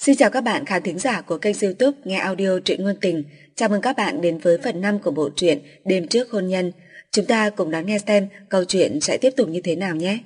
Xin chào các bạn khán thính giả của kênh YouTube nghe audio truyện ngôn tình. Chào mừng các bạn đến với phần 5 của bộ truyện Đêm trước hôn nhân. Chúng ta cùng đón nghe xem câu chuyện sẽ tiếp tục như thế nào nhé.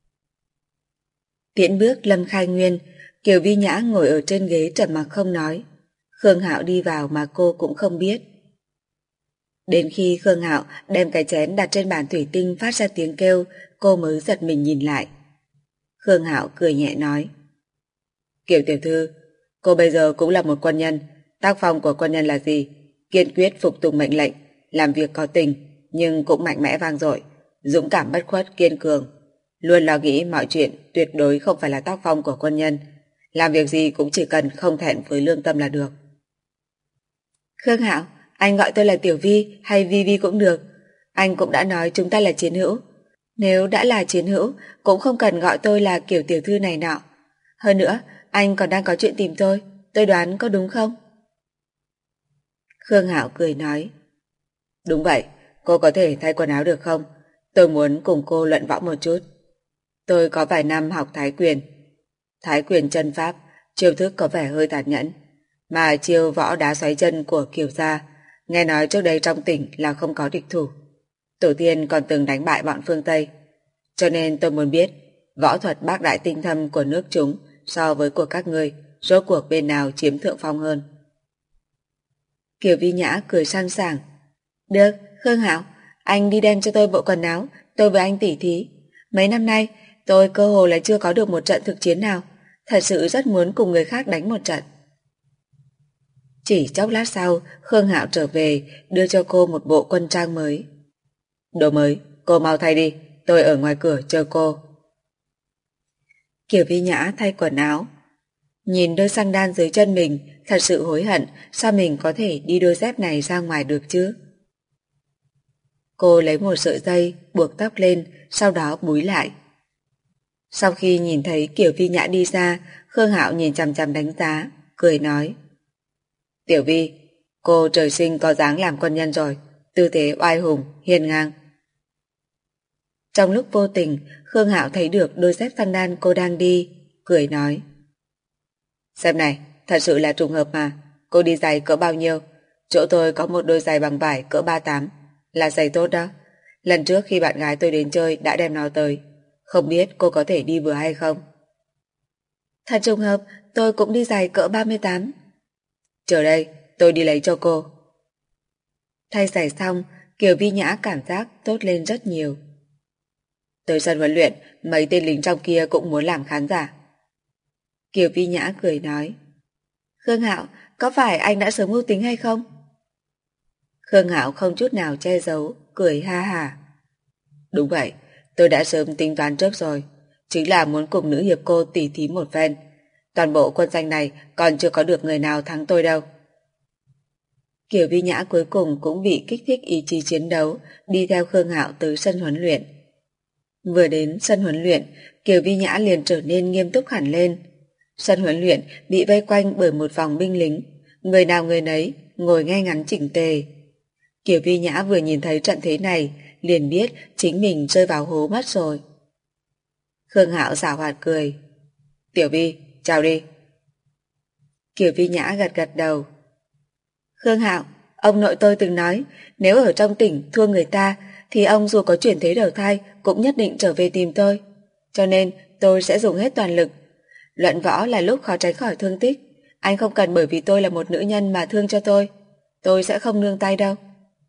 Tiễn bước Lâm Khai Nguyên, Kiều Vi Nhã ngồi ở trên ghế trầm mặc không nói. Khương Hạo đi vào mà cô cũng không biết. Đến khi Khương Hạo đem cái chén đặt trên bàn thủy tinh phát ra tiếng kêu, cô mới giật mình nhìn lại. Khương Hạo cười nhẹ nói: Kiều tiểu thư, cô bây giờ cũng là một quân nhân. Tác phong của quân nhân là gì? Kiên quyết phục tùng mệnh lệnh, làm việc có tình, nhưng cũng mạnh mẽ vang dội, dũng cảm bất khuất kiên cường. Luôn lo nghĩ mọi chuyện tuyệt đối không phải là tác phong của quân nhân. Làm việc gì cũng chỉ cần không thẹn với lương tâm là được. Khương Hạo, anh gọi tôi là Tiểu Vi hay Vi Vi cũng được. Anh cũng đã nói chúng ta là chiến hữu. Nếu đã là chiến hữu, cũng không cần gọi tôi là kiểu tiểu thư này nọ. Hơn nữa, anh còn đang có chuyện tìm tôi đoán có đúng không? Khương Hạo cười nói: Đúng vậy, cô có thể thay quần áo được không? Tôi muốn cùng cô luận võ một chút. Tôi có vài năm học Thái quyền. Thái quyền chân pháp, chiêu thức có vẻ hơi tàn nhẫn, mà chiêu võ đá xoáy chân của Kiều gia, nghe nói trước đây trong tỉnh là không có địch thủ. Tổ tiên còn từng đánh bại bọn phương Tây. Cho nên tôi muốn biết võ thuật bác đại tinh thâm của nước chúng so với của các ngươi, rốt cuộc bên nào chiếm thượng phong hơn. Kiều Vi Nhã cười sang sảng: Được, Khương Hạo, anh đi đem cho tôi bộ quần áo, tôi với anh tỉ thí. Mấy năm nay tôi cơ hồ là chưa có được một trận thực chiến nào, thật sự rất muốn cùng người khác đánh một trận. Chỉ chốc lát sau, Khương Hạo trở về đưa cho cô một bộ quân trang mới. Đồ mới, cô mau thay đi, tôi ở ngoài cửa chờ cô. Kiều Vi Nhã thay quần áo. Nhìn đôi xăng đan dưới chân mình, thật sự hối hận sao mình có thể đi đôi dép này ra ngoài được chứ. Cô lấy một sợi dây buộc tóc lên, sau đó búi lại. Sau khi nhìn thấy Kiều Vi Nhã đi ra, Khương Hạo nhìn chằm chằm đánh giá, cười nói: Tiểu Vi, cô trời sinh có dáng làm quân nhân rồi, tư thế oai hùng, hiên ngang. Trong lúc vô tình, Khương Hạo thấy được đôi dép xăng đan cô đang đi, cười nói: Xem này, thật sự là trùng hợp mà. Cô đi giày cỡ bao nhiêu? Chỗ tôi có một đôi giày bằng vải cỡ 38, là giày tốt đó. Lần trước khi bạn gái tôi đến chơi đã đem nó tới. Không biết cô có thể đi vừa hay không? Thật trùng hợp, tôi cũng đi giày cỡ 38. Chờ đây, tôi đi lấy cho cô. Thay giày xong, Kiều Vi Nhã cảm giác tốt lên rất nhiều. Tới sân huấn luyện, mấy tên lính trong kia cũng muốn làm khán giả. Kiều Vi Nhã cười nói: Khương Hạo, có phải anh đã sớm mưu tính hay không? Khương Hạo không chút nào che giấu, cười ha hả. Đúng vậy, tôi đã sớm tính toán trước rồi, chính là muốn cùng nữ hiệp cô tỉ thí một phen. Toàn bộ quân danh này còn chưa có được người nào thắng tôi đâu. Kiều Vi Nhã cuối cùng cũng bị kích thích ý chí chiến đấu, đi theo Khương Hạo tới sân huấn luyện. Vừa đến sân huấn luyện, Kiều Vi Nhã liền trở nên nghiêm túc hẳn lên. Sân huấn luyện bị vây quanh bởi một vòng binh lính, người nào người nấy ngồi ngay ngắn chỉnh tề. Kiều Vi Nhã vừa nhìn thấy trận thế này, liền biết chính mình rơi vào hố mất rồi. Khương Hạo giảo hoạt cười: Tiểu Vi, chào đi. Kiều Vi Nhã gật gật đầu. Khương Hạo, ông nội tôi từng nói, nếu ở trong tỉnh thua người ta, thì ông dù có chuyển thế đầu thai cũng nhất định trở về tìm tôi. Cho nên tôi sẽ dùng hết toàn lực. Luận võ là lúc khó tránh khỏi thương tích. Anh không cần bởi vì tôi là một nữ nhân mà thương cho tôi sẽ không nương tay đâu.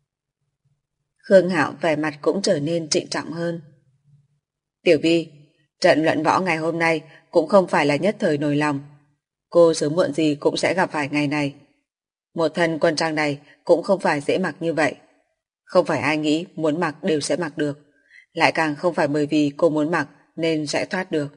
Khương Hạo vẻ mặt cũng trở nên trịnh trọng hơn. Tiểu Vi, trận luận võ ngày hôm nay cũng không phải là nhất thời nổi lòng. Cô sớm muộn gì cũng sẽ gặp phải ngày này. Một thân quân trang này cũng không phải dễ mặc như vậy. Không phải ai nghĩ muốn mặc đều sẽ mặc được. Lại càng không phải bởi vì cô muốn mặc nên sẽ thoát được.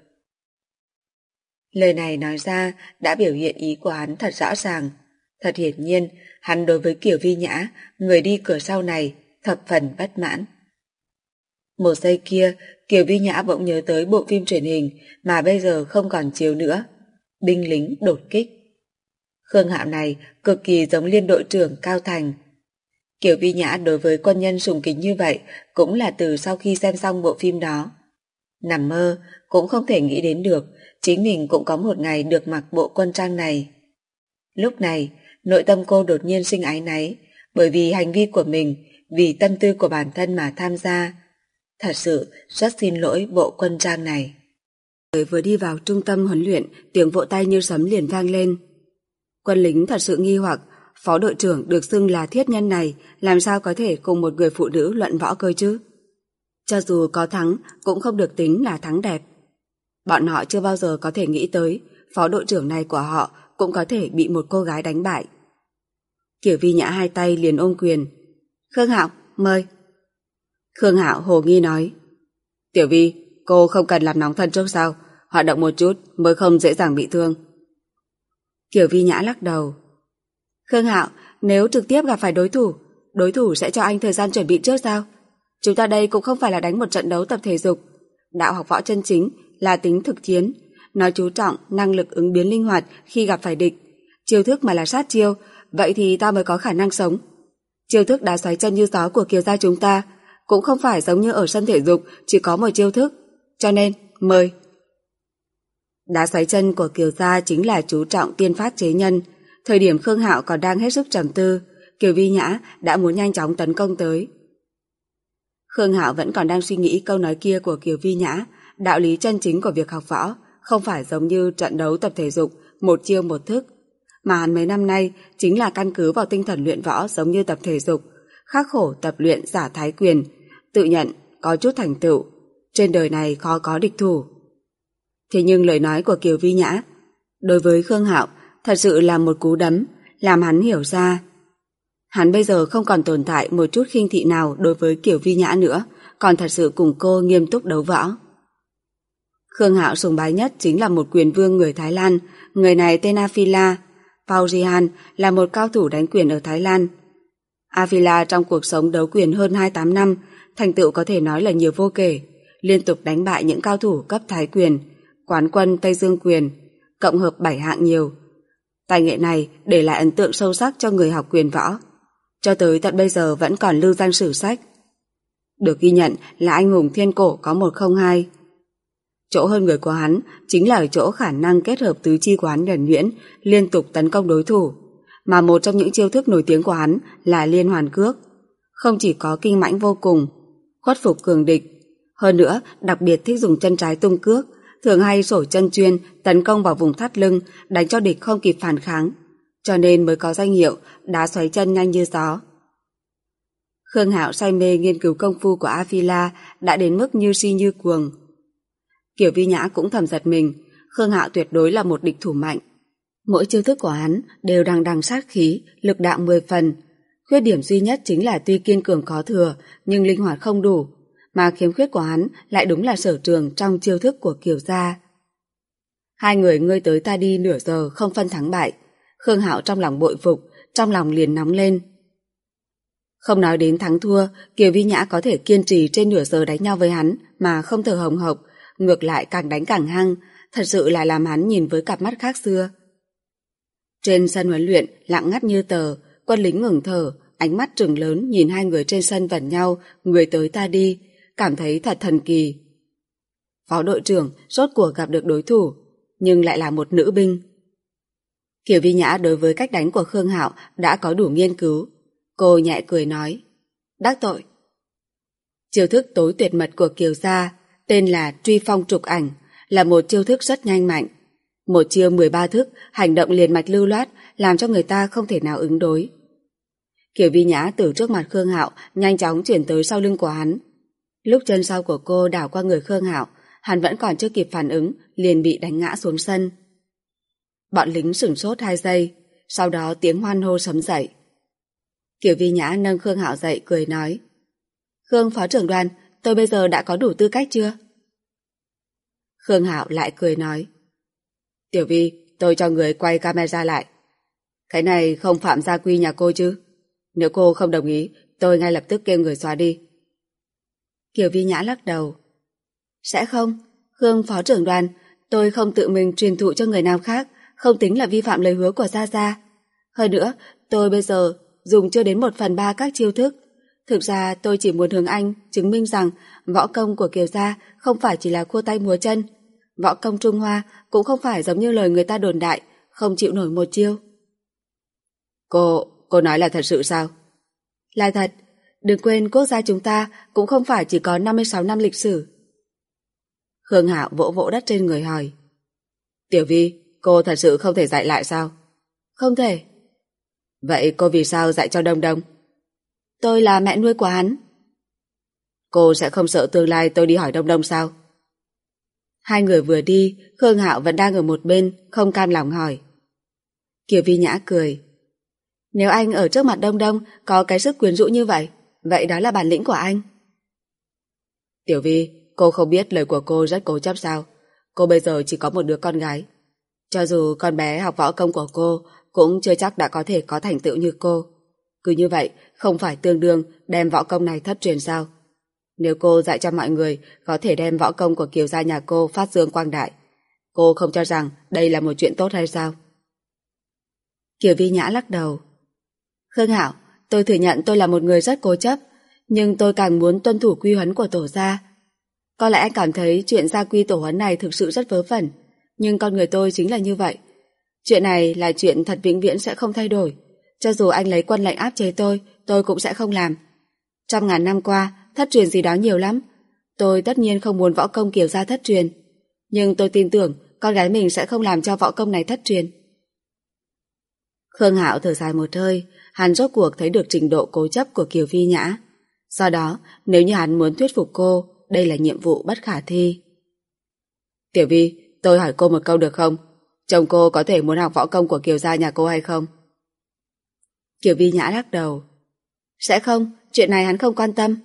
Lời này nói ra đã biểu hiện ý của hắn thật rõ ràng. Thật hiển nhiên, hắn đối với Kiều Vi Nhã, người đi cửa sau này, thập phần bất mãn. Một giây kia, Kiều Vi Nhã bỗng nhớ tới bộ phim truyền hình mà bây giờ không còn chiếu nữa. Binh lính đột kích. Khương Hạo này cực kỳ giống liên đội trưởng Cao Thành. Kiều Vi Nhã đối với quân nhân sùng kính như vậy cũng là từ sau khi xem xong bộ phim đó. Nằm mơ cũng không thể nghĩ đến được chính mình cũng có một ngày được mặc bộ quân trang này. Lúc này, nội tâm cô đột nhiên sinh áy náy, bởi vì hành vi của mình, vì tâm tư của bản thân mà tham gia. Thật sự rất xin lỗi bộ quân trang này. Vừa đi vào trung tâm huấn luyện, tiếng vỗ tay như sấm liền vang lên. Quân lính thật sự nghi hoặc, phó đội trưởng được xưng là thiết nhân này làm sao có thể cùng một người phụ nữ luận võ cơ chứ? Cho dù có thắng cũng không được tính là thắng đẹp. Bọn họ chưa bao giờ có thể nghĩ tới phó đội trưởng này của họ cũng có thể bị một cô gái đánh bại. Kiều Vi Nhã hai tay liền ôm quyền. Khương Hạo, mời. Khương Hạo hồ nghi nói. Tiểu Vi, cô không cần làm nóng thân trước sao? Hoạt động một chút mới không dễ dàng bị thương. Kiều Vi Nhã lắc đầu. Khương Hạo, nếu trực tiếp gặp phải đối thủ sẽ cho anh thời gian chuẩn bị trước sao? Chúng ta đây cũng không phải là đánh một trận đấu tập thể dục. Đạo học võ chân chính là tính thực chiến, nó chú trọng năng lực ứng biến linh hoạt khi gặp phải địch. Chiêu thức mà là sát chiêu, vậy thì ta mới có khả năng sống. Chiêu thức đá xoáy chân như gió của Kiều gia chúng ta cũng không phải giống như ở sân thể dục chỉ có một chiêu thức, cho nên mời. Đá xoáy chân của Kiều gia chính là chú trọng tiên phát chế nhân. Thời điểm Khương Hạo còn đang hết sức trầm tư, Kiều Vi Nhã đã muốn nhanh chóng tấn công tới. Khương Hạo vẫn còn đang suy nghĩ câu nói kia của Kiều Vi Nhã, đạo lý chân chính của việc học võ không phải giống như trận đấu tập thể dục, một chiêu một thức, mà hắn mấy năm nay chính là căn cứ vào tinh thần luyện võ giống như tập thể dục, khắc khổ tập luyện giả thái quyền, tự nhận có chút thành tựu, trên đời này khó có địch thủ. Thế nhưng lời nói của Kiều Vi Nhã đối với Khương Hạo thật sự là một cú đấm, làm hắn hiểu ra. Hắn bây giờ không còn tồn tại một chút khinh thị nào đối với Kiều Vi Nhã nữa, còn thật sự cùng cô nghiêm túc đấu võ. Khương Hạo sùng bái nhất chính là một quyền vương người Thái Lan, người này tên Avila. Paujihan là một cao thủ đánh quyền ở Thái Lan. Avila trong cuộc sống đấu quyền hơn 28 năm, thành tựu có thể nói là nhiều vô kể, liên tục đánh bại những cao thủ cấp Thái quyền, quán quân Tây Dương quyền, cộng hợp 7 hạng nhiều. Tài nghệ này để lại ấn tượng sâu sắc cho người học quyền võ, cho tới tận bây giờ vẫn còn lưu danh sử sách. Được ghi nhận là anh hùng thiên cổ có 102. Chỗ hơn người của hắn chính là ở chỗ khả năng kết hợp tứ chi của hắn nhuần nhuyễn, liên tục tấn công đối thủ, mà một trong những chiêu thức nổi tiếng của hắn là liên hoàn cước. Không chỉ có kinh mãnh vô cùng, khuất phục cường địch, hơn nữa đặc biệt thích dùng chân trái tung cước, thường hay sổ chân chuyên tấn công vào vùng thắt lưng, đánh cho địch không kịp phản kháng, cho nên mới có danh hiệu đá xoáy chân nhanh như gió. Khương Hạo say mê nghiên cứu công phu của Avila đã đến mức như si như cuồng. Kiều Vi Nhã cũng thầm giật mình, Khương Hạo tuyệt đối là một địch thủ mạnh. Mỗi chiêu thức của hắn đều đằng đằng sát khí, lực đạo 10 phần. Khuyết điểm duy nhất chính là tuy kiên cường có thừa, nhưng linh hoạt không đủ, mà khiếm khuyết của hắn lại đúng là sở trường trong chiêu thức của Kiều gia. Hai người ngươi tới ta đi nửa giờ không phân thắng bại. Khương Hạo trong lòng bội phục, trong lòng liền nóng lên. Không nói đến thắng thua, Kiều Vi Nhã có thể kiên trì trên nửa giờ đánh nhau với hắn mà không thở hồng hộc, ngược lại càng đánh càng hăng, thật sự là làm hắn nhìn với cặp mắt khác xưa. Trên sân huấn luyện lặng ngắt như tờ, quân lính ngừng thở, ánh mắt trừng lớn nhìn hai người trên sân vẩn nhau, người tới ta đi, cảm thấy thật thần kỳ. Phó đội trưởng rốt cuộc gặp được đối thủ, nhưng lại là một nữ binh. Kiều Vi Nhã đối với cách đánh của Khương Hạo đã có đủ nghiên cứu. Cô nhẹ cười nói, đắc tội. Chiêu thức tối tuyệt mật của Kiều gia tên là truy phong trục ảnh, là một chiêu thức rất nhanh mạnh. Một chiêu 13 thức, hành động liền mạch lưu loát, làm cho người ta không thể nào ứng đối. Kiều Vi Nhã từ trước mặt Khương Hạo nhanh chóng chuyển tới sau lưng của hắn. Lúc chân sau của cô đảo qua người Khương Hạo, hắn vẫn còn chưa kịp phản ứng, liền bị đánh ngã xuống sân. Bọn lính sửng sốt 2 giây, sau đó tiếng hoan hô sấm dậy. Kiều Vi Nhã nâng Khương Hạo dậy cười nói, Khương phó trưởng đoàn, tôi bây giờ đã có đủ tư cách chưa? Khương Hạo lại cười nói, Tiểu Vi, tôi cho người quay camera lại. Cái này không phạm gia quy nhà cô chứ? Nếu cô không đồng ý, tôi ngay lập tức kêu người xóa đi. Kiều Vi Nhã lắc đầu, sẽ không, Khương phó trưởng đoàn, tôi không tự mình truyền thụ cho người nào khác, không tính là vi phạm lời hứa của Gia Gia. Hơn nữa, tôi bây giờ dùng chưa đến 1/3 các chiêu thức, Thực ra tôi chỉ muốn hướng anh chứng minh rằng võ công của Kiều gia không phải chỉ là khua tay múa chân. Võ công Trung Hoa cũng không phải giống như lời người ta đồn đại, không chịu nổi một chiêu. Cô nói là thật sự sao? Là thật. Đừng quên quốc gia chúng ta cũng không phải chỉ có 56 năm lịch sử. Khương Hạo vỗ vỗ đất trên người hỏi. Tiểu Vi, cô thật sự không thể dạy lại sao? Không thể. Vậy cô vì sao dạy cho Đông Đông? Tôi là mẹ nuôi của hắn. Cô sẽ không sợ tương lai tôi đi hỏi Đông Đông sao? Hai người vừa đi, Khương Hạo vẫn đang ở một bên, không cam lòng hỏi. Kiều Vi Nhã cười. Nếu anh ở trước mặt Đông Đông có cái sức quyến rũ như vậy, vậy đó là bản lĩnh của anh. Tiểu Vi, cô không biết lời của cô rất cố chấp sao? Cô bây giờ chỉ có một đứa con gái. Cho dù con bé học võ công của cô cũng chưa chắc đã có thể có thành tựu như cô. Cứ như vậy, không phải tương đương đem võ công này thất truyền sao? Nếu cô dạy cho mọi người có thể đem võ công của Kiều gia nhà cô phát dương quang đại, cô không cho rằng đây là một chuyện tốt hay sao? Kiều Vi Nhã lắc đầu. Khương Hạo, tôi thừa nhận tôi là một người rất cố chấp, nhưng tôi càng muốn tuân thủ quy huấn của tổ gia. Có lẽ anh cảm thấy chuyện gia quy tổ huấn này thực sự rất vớ vẩn, nhưng con người tôi chính là như vậy. Chuyện này là chuyện thật vĩnh viễn sẽ không thay đổi. Cho dù anh lấy quân lệnh áp chế tôi cũng sẽ không làm. Trăm ngàn năm qua, thất truyền gì đó nhiều lắm. Tôi tất nhiên không muốn võ công Kiều gia thất truyền. Nhưng tôi tin tưởng con gái mình sẽ không làm cho võ công này thất truyền. Khương Hạo thở dài một hơi, hắn rốt cuộc thấy được trình độ cố chấp của Kiều Vi Nhã. Do đó, nếu như hắn muốn thuyết phục cô, đây là nhiệm vụ bất khả thi. Tiểu Vi, tôi hỏi cô một câu được không? Chồng cô có thể muốn học võ công của Kiều gia nhà cô hay không? Kiều Vi Nhã lắc đầu. Sẽ không, chuyện này hắn không quan tâm.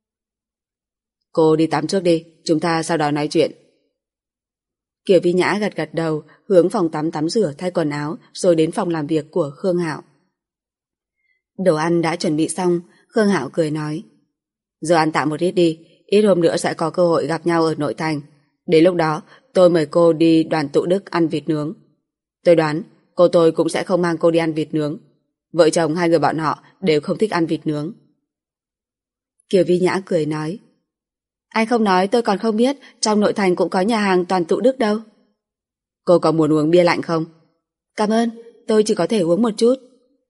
Cô đi tắm trước đi, chúng ta sau đó nói chuyện. Kiều Vi Nhã gật gật đầu, hướng phòng tắm tắm rửa thay quần áo rồi đến phòng làm việc của Khương Hạo. Đồ ăn đã chuẩn bị xong, Khương Hạo cười nói. Giờ ăn tạm một ít đi, ít hôm nữa sẽ có cơ hội gặp nhau ở nội thành. Đến lúc đó, tôi mời cô đi Đoàn Tụ Đức ăn vịt nướng. Tôi đoán, cô tôi cũng sẽ không mang cô đi ăn vịt nướng. Vợ chồng hai người bọn họ đều không thích ăn vịt nướng. Kiều Vi Nhã cười nói. Anh không nói tôi còn không biết trong nội thành cũng có nhà hàng Toàn Tụ Đức đâu. Cô có muốn uống bia lạnh không? Cảm ơn, tôi chỉ có thể uống một chút.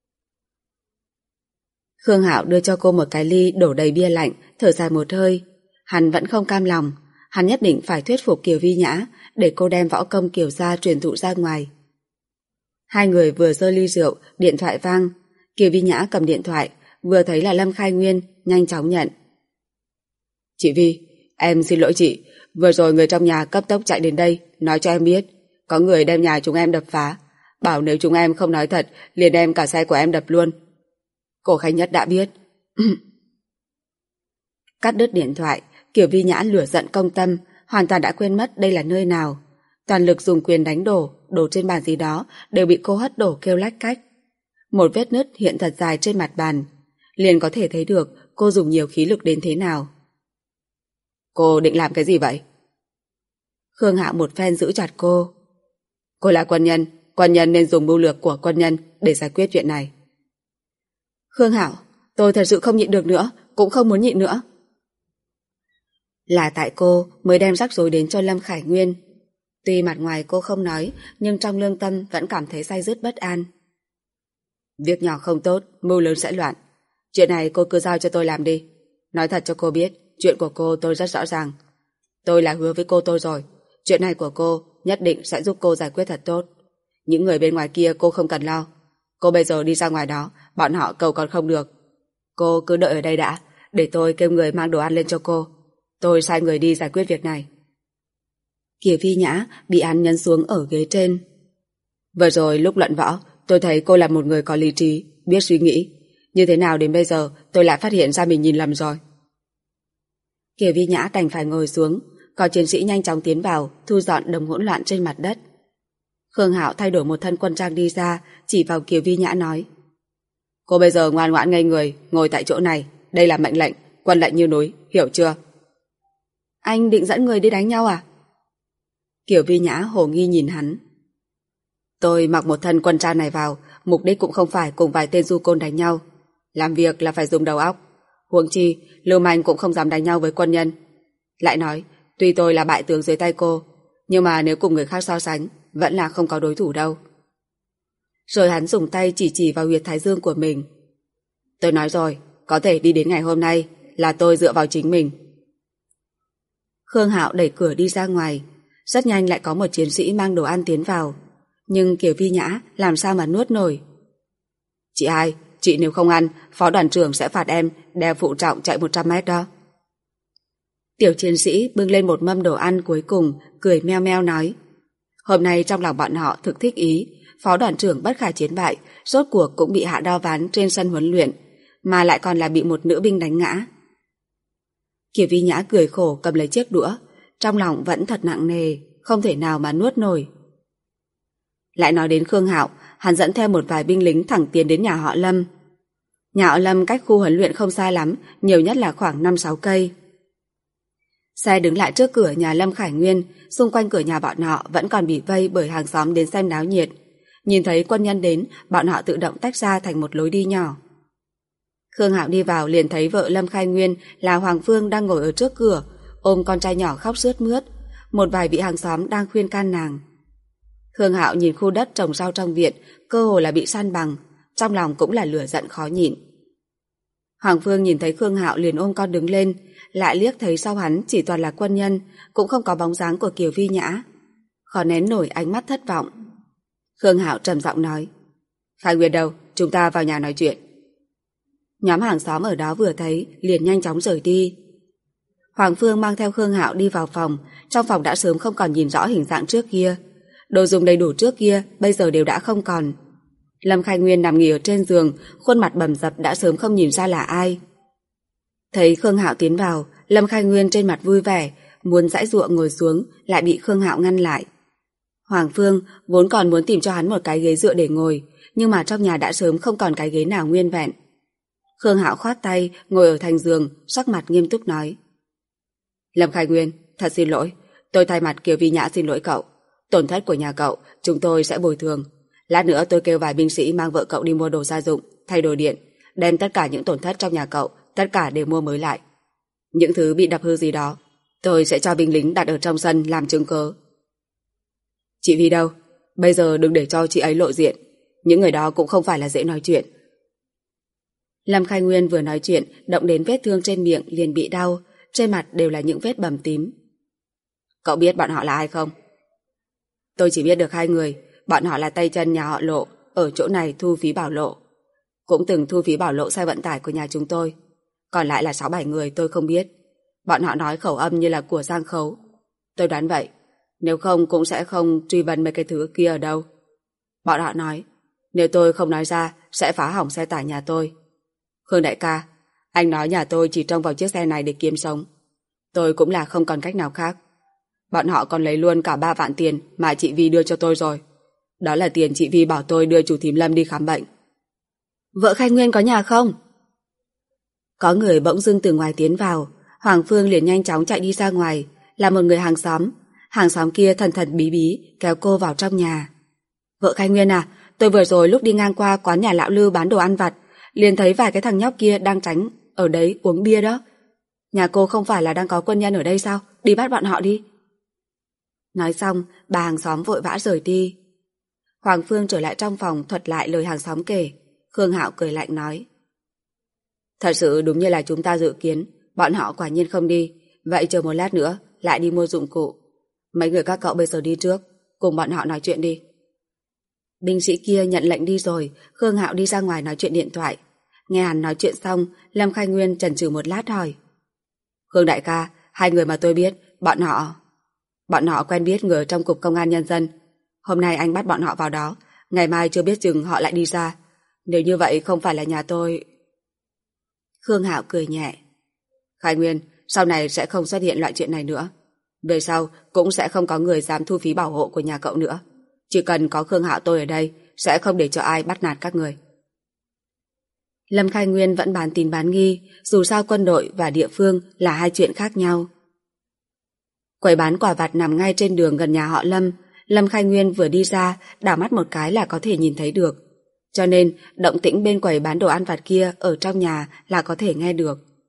Khương Hạo đưa cho cô một cái ly đổ đầy bia lạnh, thở dài một hơi. Hắn vẫn không cam lòng, hắn nhất định phải thuyết phục Kiều Vi Nhã để cô đem võ công Kiều gia truyền thụ ra ngoài. Hai người vừa giơ ly rượu, điện thoại vang. Kiều Vi Nhã cầm điện thoại, vừa thấy là Lâm Khai Nguyên, nhanh chóng nhận. Chị Vi, em xin lỗi chị, vừa rồi người trong nhà cấp tốc chạy đến đây, nói cho em biết, có người đem nhà chúng em đập phá, bảo nếu chúng em không nói thật, liền đem cả xe của em đập luôn. Cô Khánh Nhất đã biết. Cắt đứt điện thoại, Kiều Vi Nhã lửa giận công tâm, hoàn toàn đã quên mất đây là nơi nào. Toàn lực dùng quyền đánh đổ trên bàn gì đó đều bị cô hất đổ kêu lách cách. Một vết nứt hiện thật dài trên mặt bàn, liền có thể thấy được cô dùng nhiều khí lực đến thế nào. Cô định làm cái gì vậy? Khương Hạo một phen giữ chặt cô. Cô là quân nhân nên dùng mưu lược của quân nhân để giải quyết chuyện này. Khương Hạo, tôi thật sự không nhịn được nữa, cũng không muốn nhịn nữa. Là tại cô mới đem rắc rối đến cho Lâm Khải Nguyên. Tuy mặt ngoài cô không nói, nhưng trong lương tâm vẫn cảm thấy day dứt bất an. Việc nhỏ không tốt, mưu lớn sẽ loạn. Chuyện này cô cứ giao cho tôi làm đi. Nói thật cho cô biết, chuyện của cô tôi rất rõ ràng. Tôi là hứa với cô tôi rồi. Chuyện này của cô nhất định sẽ giúp cô giải quyết thật tốt. Những người bên ngoài kia cô không cần lo. Cô bây giờ đi ra ngoài đó, bọn họ cầu còn không được. Cô cứ đợi ở đây đã, để tôi kêu người mang đồ ăn lên cho cô. Tôi sai người đi giải quyết việc này. Kiều Vi Nhã bị hắn nhấn xuống ở ghế trên. Vừa rồi lúc luận võ, tôi thấy cô là một người có lý trí, biết suy nghĩ. Như thế nào đến bây giờ tôi lại phát hiện ra mình nhìn lầm rồi. Kiều Vi Nhã đành phải ngồi xuống, có chiến sĩ nhanh chóng tiến vào, thu dọn đống hỗn loạn trên mặt đất. Khương Hạo thay đổi một thân quân trang đi ra, chỉ vào Kiều Vi Nhã nói. Cô bây giờ ngoan ngoãn ngây người, ngồi tại chỗ này. Đây là mệnh lệnh, quân lệnh như núi, hiểu chưa? Anh định dẫn người đi đánh nhau à? Kiều Vi Nhã hồ nghi nhìn hắn. Tôi mặc một thân quân trang này vào, mục đích cũng không phải cùng vài tên du côn đánh nhau. Làm việc là phải dùng đầu óc. Huống chi, lưu manh cũng không dám đánh nhau với quân nhân. Lại nói, tuy tôi là bại tướng dưới tay cô, nhưng mà nếu cùng người khác so sánh, vẫn là không có đối thủ đâu. Rồi hắn dùng tay chỉ chỉ vào huyệt thái dương của mình. Tôi nói rồi, có thể đi đến ngày hôm nay là tôi dựa vào chính mình. Khương Hạo đẩy cửa đi ra ngoài. Rất nhanh lại có một chiến sĩ mang đồ ăn tiến vào. Nhưng Kiều Vi Nhã làm sao mà nuốt nổi. Chị hai, chị nếu không ăn, phó đoàn trưởng sẽ phạt em đeo phụ trọng chạy 100 mét đó. Tiểu chiến sĩ bưng lên một mâm đồ ăn cuối cùng, cười meo meo nói. Hôm nay trong lòng bọn họ thực thích ý, phó đoàn trưởng bất khả chiến bại, rốt cuộc cũng bị hạ đao ván trên sân huấn luyện, mà lại còn là bị một nữ binh đánh ngã. Kiều Vi Nhã cười khổ cầm lấy chiếc đũa, trong lòng vẫn thật nặng nề, không thể nào mà nuốt nổi. Lại nói đến Khương Hạo, hắn dẫn theo một vài binh lính thẳng tiến đến nhà họ Lâm. Nhà họ Lâm cách khu huấn luyện không xa lắm, nhiều nhất là khoảng 5-6 cây. Xe đứng lại trước cửa nhà Lâm Khải Nguyên, xung quanh cửa nhà bọn họ vẫn còn bị vây bởi hàng xóm đến xem náo nhiệt. Nhìn thấy quân nhân đến, bọn họ tự động tách ra thành một lối đi nhỏ. Khương Hạo đi vào liền thấy vợ Lâm Khai Nguyên là Hoàng Phương đang ngồi ở trước cửa, ôm con trai nhỏ khóc sướt mướt. Một vài vị hàng xóm đang khuyên can nàng. Khương Hạo nhìn khu đất trồng rau trong viện, cơ hồ là bị san bằng, trong lòng cũng là lửa giận khó nhịn. Hoàng Phương nhìn thấy Khương Hạo liền ôm con đứng lên, lại liếc thấy sau hắn chỉ toàn là quân nhân, cũng không có bóng dáng của Kiều Vi Nhã. Khó nén nổi ánh mắt thất vọng. Khương Hạo trầm giọng nói, Khai Nguyên đâu, chúng ta vào nhà nói chuyện. Nhóm hàng xóm ở đó vừa thấy liền nhanh chóng rời đi. Hoàng Phương mang theo Khương Hạo đi vào phòng, trong phòng đã sớm không còn nhìn rõ hình dạng trước kia. Đồ dùng đầy đủ trước kia bây giờ đều đã không còn. Lâm Khai Nguyên nằm nghỉ ở trên giường, khuôn mặt bầm dập đã sớm không nhìn ra là ai. Thấy Khương Hạo tiến vào, Lâm Khai Nguyên trên mặt vui vẻ, muốn giãy giụa ngồi xuống, lại bị Khương Hạo ngăn lại. Hoàng Phương vốn còn muốn tìm cho hắn một cái ghế dựa để ngồi, nhưng mà trong nhà đã sớm không còn cái ghế nào nguyên vẹn. Khương Hạo khoát tay, ngồi ở thành giường, sắc mặt nghiêm túc nói. Lâm Khai Nguyên, thật xin lỗi, tôi thay mặt Kiều Vi Nhã xin lỗi cậu. Tổn thất của nhà cậu, chúng tôi sẽ bồi thường. Lát nữa tôi kêu vài binh sĩ mang vợ cậu đi mua đồ gia dụng, thay đồ điện, đem tất cả những tổn thất trong nhà cậu, tất cả đều mua mới lại. Những thứ bị đập hư gì đó, tôi sẽ cho binh lính đặt ở trong sân làm chứng cớ. Chị Vi đâu? Bây giờ đừng để cho chị ấy lộ diện. Những người đó cũng không phải là dễ nói chuyện. Lâm Khai Nguyên vừa nói chuyện, động đến vết thương trên miệng liền bị đau, trên mặt đều là những vết bầm tím. Cậu biết bọn họ là ai không? Tôi chỉ biết được 2 người, bọn họ là tay chân nhà họ Lộ, ở chỗ này thu phí bảo lộ. Cũng từng thu phí bảo lộ xe vận tải của nhà chúng tôi. Còn lại là 6-7 người tôi không biết. Bọn họ nói khẩu âm như là của Giang Khấu. Tôi đoán vậy, nếu không cũng sẽ không truy vấn mấy cái thứ kia ở đâu. Bọn họ nói, nếu tôi không nói ra, sẽ phá hỏng xe tải nhà tôi. Khương đại ca, anh nói nhà tôi chỉ trông vào chiếc xe này để kiếm sống. Tôi cũng là không còn cách nào khác. Bọn họ còn lấy luôn cả 3 vạn tiền mà chị Vi đưa cho tôi rồi. Đó là tiền chị Vi bảo tôi đưa chủ thím Lâm đi khám bệnh. Vợ Khai Nguyên có nhà không? Có người bỗng dưng từ ngoài tiến vào. Hoàng Phương liền nhanh chóng chạy đi ra ngoài. Là một người hàng xóm. Hàng xóm kia thần thần bí bí kéo cô vào trong nhà. Vợ Khai Nguyên à, tôi vừa rồi lúc đi ngang qua quán nhà lão Lưu bán đồ ăn vặt, liền thấy vài cái thằng nhóc kia đang tránh ở đấy uống bia đó. Nhà cô không phải là đang có quân nhân ở đây sao? Đi bắt bọn họ đi. Nói xong, bà hàng xóm vội vã rời đi. Hoàng Phương trở lại trong phòng thuật lại lời hàng xóm kể. Khương Hạo cười lạnh nói. Thật sự đúng như là chúng ta dự kiến, bọn họ quả nhiên không đi. Vậy chờ một lát nữa, lại đi mua dụng cụ. Mấy người các cậu bây giờ đi trước, cùng bọn họ nói chuyện đi. Binh sĩ kia nhận lệnh đi rồi, Khương Hạo đi ra ngoài nói chuyện điện thoại. Nghe hắn nói chuyện xong, Lâm Khai Nguyên chần chừ một lát hỏi. Khương đại ca, 2 người mà tôi biết, bọn họ quen biết người trong cục công an nhân dân. Hôm nay anh bắt bọn họ vào đó, ngày mai chưa biết chừng họ lại đi ra. Nếu như vậy không phải là nhà tôi. Khương Hạo cười nhẹ. Khai Nguyên, sau này sẽ không xuất hiện loại chuyện này nữa. Về sau cũng sẽ không có người dám thu phí bảo hộ của nhà cậu nữa. Chỉ cần có Khương Hạo tôi ở đây, sẽ không để cho ai bắt nạt các người. Lâm Khai Nguyên vẫn bán tín bán nghi, dù sao quân đội và địa phương là 2 chuyện khác nhau. Quầy bán quà vặt nằm ngay trên đường gần nhà họ Lâm. Lâm Khai Nguyên vừa đi ra, đảo mắt một cái là có thể nhìn thấy được. Cho nên, động tĩnh bên quầy bán đồ ăn vặt kia ở trong nhà là có thể nghe được.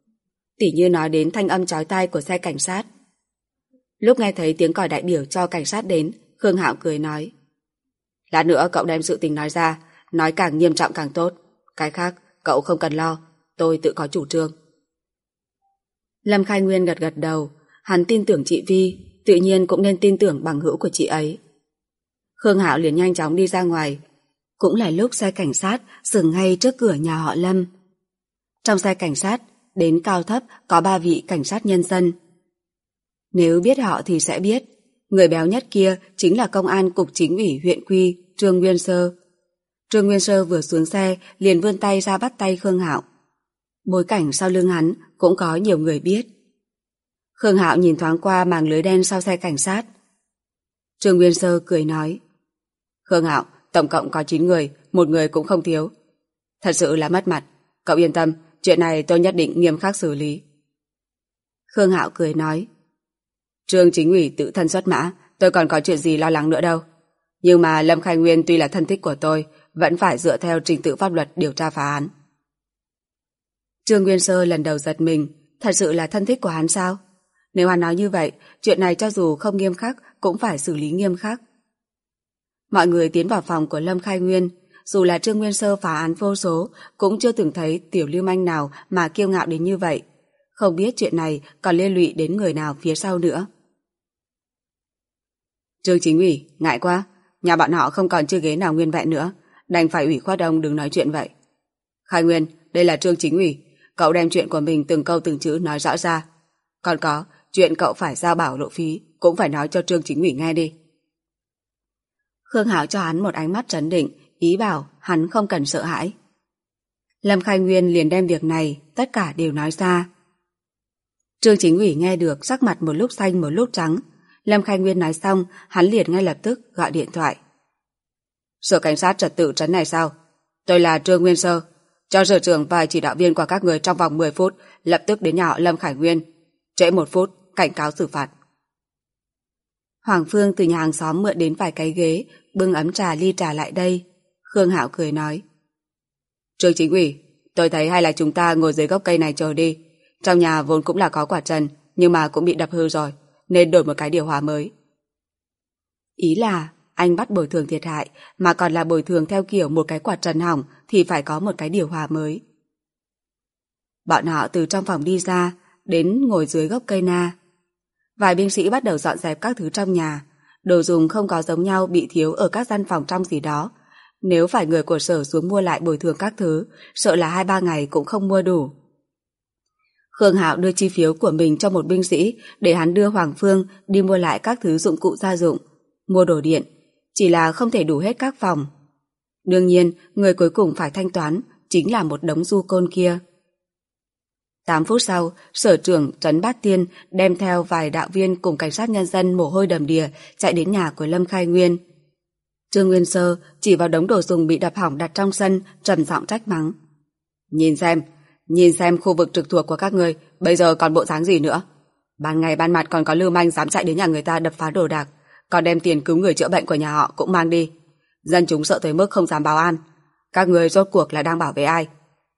Tỉ như nói đến thanh âm chói tai của xe cảnh sát. Lúc nghe thấy tiếng còi đại biểu cho cảnh sát đến, Khương Hạo cười nói: lát nữa cậu đem sự tình nói ra, nói càng nghiêm trọng càng tốt. Cái khác, cậu không cần lo, tôi tự có chủ trương. Lâm Khai Nguyên gật gật đầu, hắn tin tưởng chị Vi, tự nhiên cũng nên tin tưởng bằng hữu của chị ấy. Khương Hạo liền nhanh chóng đi ra ngoài. Cũng là lúc xe cảnh sát dừng ngay trước cửa nhà họ Lâm. Trong xe cảnh sát, đến cao thấp có 3 vị cảnh sát nhân dân. Nếu biết họ thì sẽ biết, người béo nhất kia chính là công an cục chính ủy huyện Quy, Trương Nguyên Sơ. Trương Nguyên Sơ vừa xuống xe liền vươn tay ra bắt tay Khương Hạo. Bối cảnh sau lưng hắn cũng có nhiều người biết. Khương Hạo nhìn thoáng qua màng lưới đen sau xe cảnh sát. Trương Nguyên Sơ cười nói: Khương Hạo, tổng cộng có 9 người, một người cũng không thiếu. Thật sự là mất mặt, cậu yên tâm, chuyện này tôi nhất định nghiêm khắc xử lý. Khương Hạo cười nói: Trương chính ủy tự thân xuất mã, tôi còn có chuyện gì lo lắng nữa đâu. Nhưng mà Lâm Khai Nguyên tuy là thân thích của tôi, vẫn phải dựa theo trình tự pháp luật điều tra phá án. Trương Nguyên Sơ lần đầu giật mình, thật sự là thân thích của hắn sao? Nếu hắn nói như vậy, chuyện này cho dù không nghiêm khắc cũng phải xử lý nghiêm khắc. Mọi người tiến vào phòng của Lâm Khai Nguyên, dù là Trương Nguyên Sơ phá án vô số, cũng chưa từng thấy tiểu lưu manh nào mà kiêu ngạo đến như vậy. Không biết chuyện này còn liên lụy đến người nào phía sau nữa. Trương chính ủy, ngại quá, nhà bọn họ không còn chiếc ghế nào nguyên vẹn nữa, đành phải ủy khoát ông đừng nói chuyện vậy. Khai Nguyên, đây là Trương chính ủy, cậu đem chuyện của mình từng câu từng chữ nói rõ ra. Còn có, chuyện cậu phải giao bảo lộ phí, cũng phải nói cho Trương chính ủy nghe đi. Khương Hạo cho hắn một ánh mắt trấn định, ý bảo hắn không cần sợ hãi. Lâm Khai Nguyên liền đem việc này tất cả đều nói ra. Trương chính ủy nghe được sắc mặt một lúc xanh một lúc trắng. Lâm Khai Nguyên nói xong, hắn liền ngay lập tức gọi điện thoại. Sở cảnh sát trật tự trấn này sao? Tôi là Trương Nguyên Sơ. Cho sở trưởng và chỉ đạo viên của các người trong vòng 10 phút lập tức đến nhà họ Lâm Khải Nguyên. Trễ 1 phút, cảnh cáo xử phạt. Hoàng Phương từ nhà hàng xóm mượn đến vài cái ghế, bưng ấm trà ly trà lại đây. Khương Hạo cười nói: Trương chính ủy, tôi thấy hay là chúng ta ngồi dưới gốc cây này chờ đi. Trong nhà vốn cũng là có quạt trần, nhưng mà cũng bị đập hư rồi, nên đổi một cái điều hòa mới. Ý là anh bắt bồi thường thiệt hại, mà còn là bồi thường theo kiểu một cái quạt trần hỏng thì phải có một cái điều hòa mới. Bọn họ từ trong phòng đi ra, đến ngồi dưới gốc cây na. Vài binh sĩ bắt đầu dọn dẹp các thứ trong nhà. Đồ dùng không có giống nhau bị thiếu ở các gian phòng trong gì đó. Nếu phải người của sở xuống mua lại bồi thường các thứ, sợ là 2-3 ngày cũng không mua đủ. Khương Hạo đưa chi phiếu của mình cho một binh sĩ để hắn đưa Hoàng Phương đi mua lại các thứ dụng cụ gia dụng, mua đồ điện, chỉ là không thể đủ hết các phòng. Đương nhiên, người cuối cùng phải thanh toán chính là một đống du côn kia. 8 phút sau, sở trưởng Trấn Bát Tiên đem theo vài đạo viên cùng cảnh sát nhân dân mồ hôi đầm đìa chạy đến nhà của Lâm Khai Nguyên. Trương Nguyên Sơ chỉ vào đống đồ dùng bị đập hỏng đặt trong sân, trầm giọng trách mắng: Nhìn xem khu vực trực thuộc của các người bây giờ còn bộ dáng gì nữa. Ban ngày ban mặt còn có lưu manh dám chạy đến nhà người ta đập phá đồ đạc, còn đem tiền cứu người chữa bệnh của nhà họ cũng mang đi. Dân chúng sợ tới mức không dám báo an. Các người rốt cuộc là đang bảo vệ ai?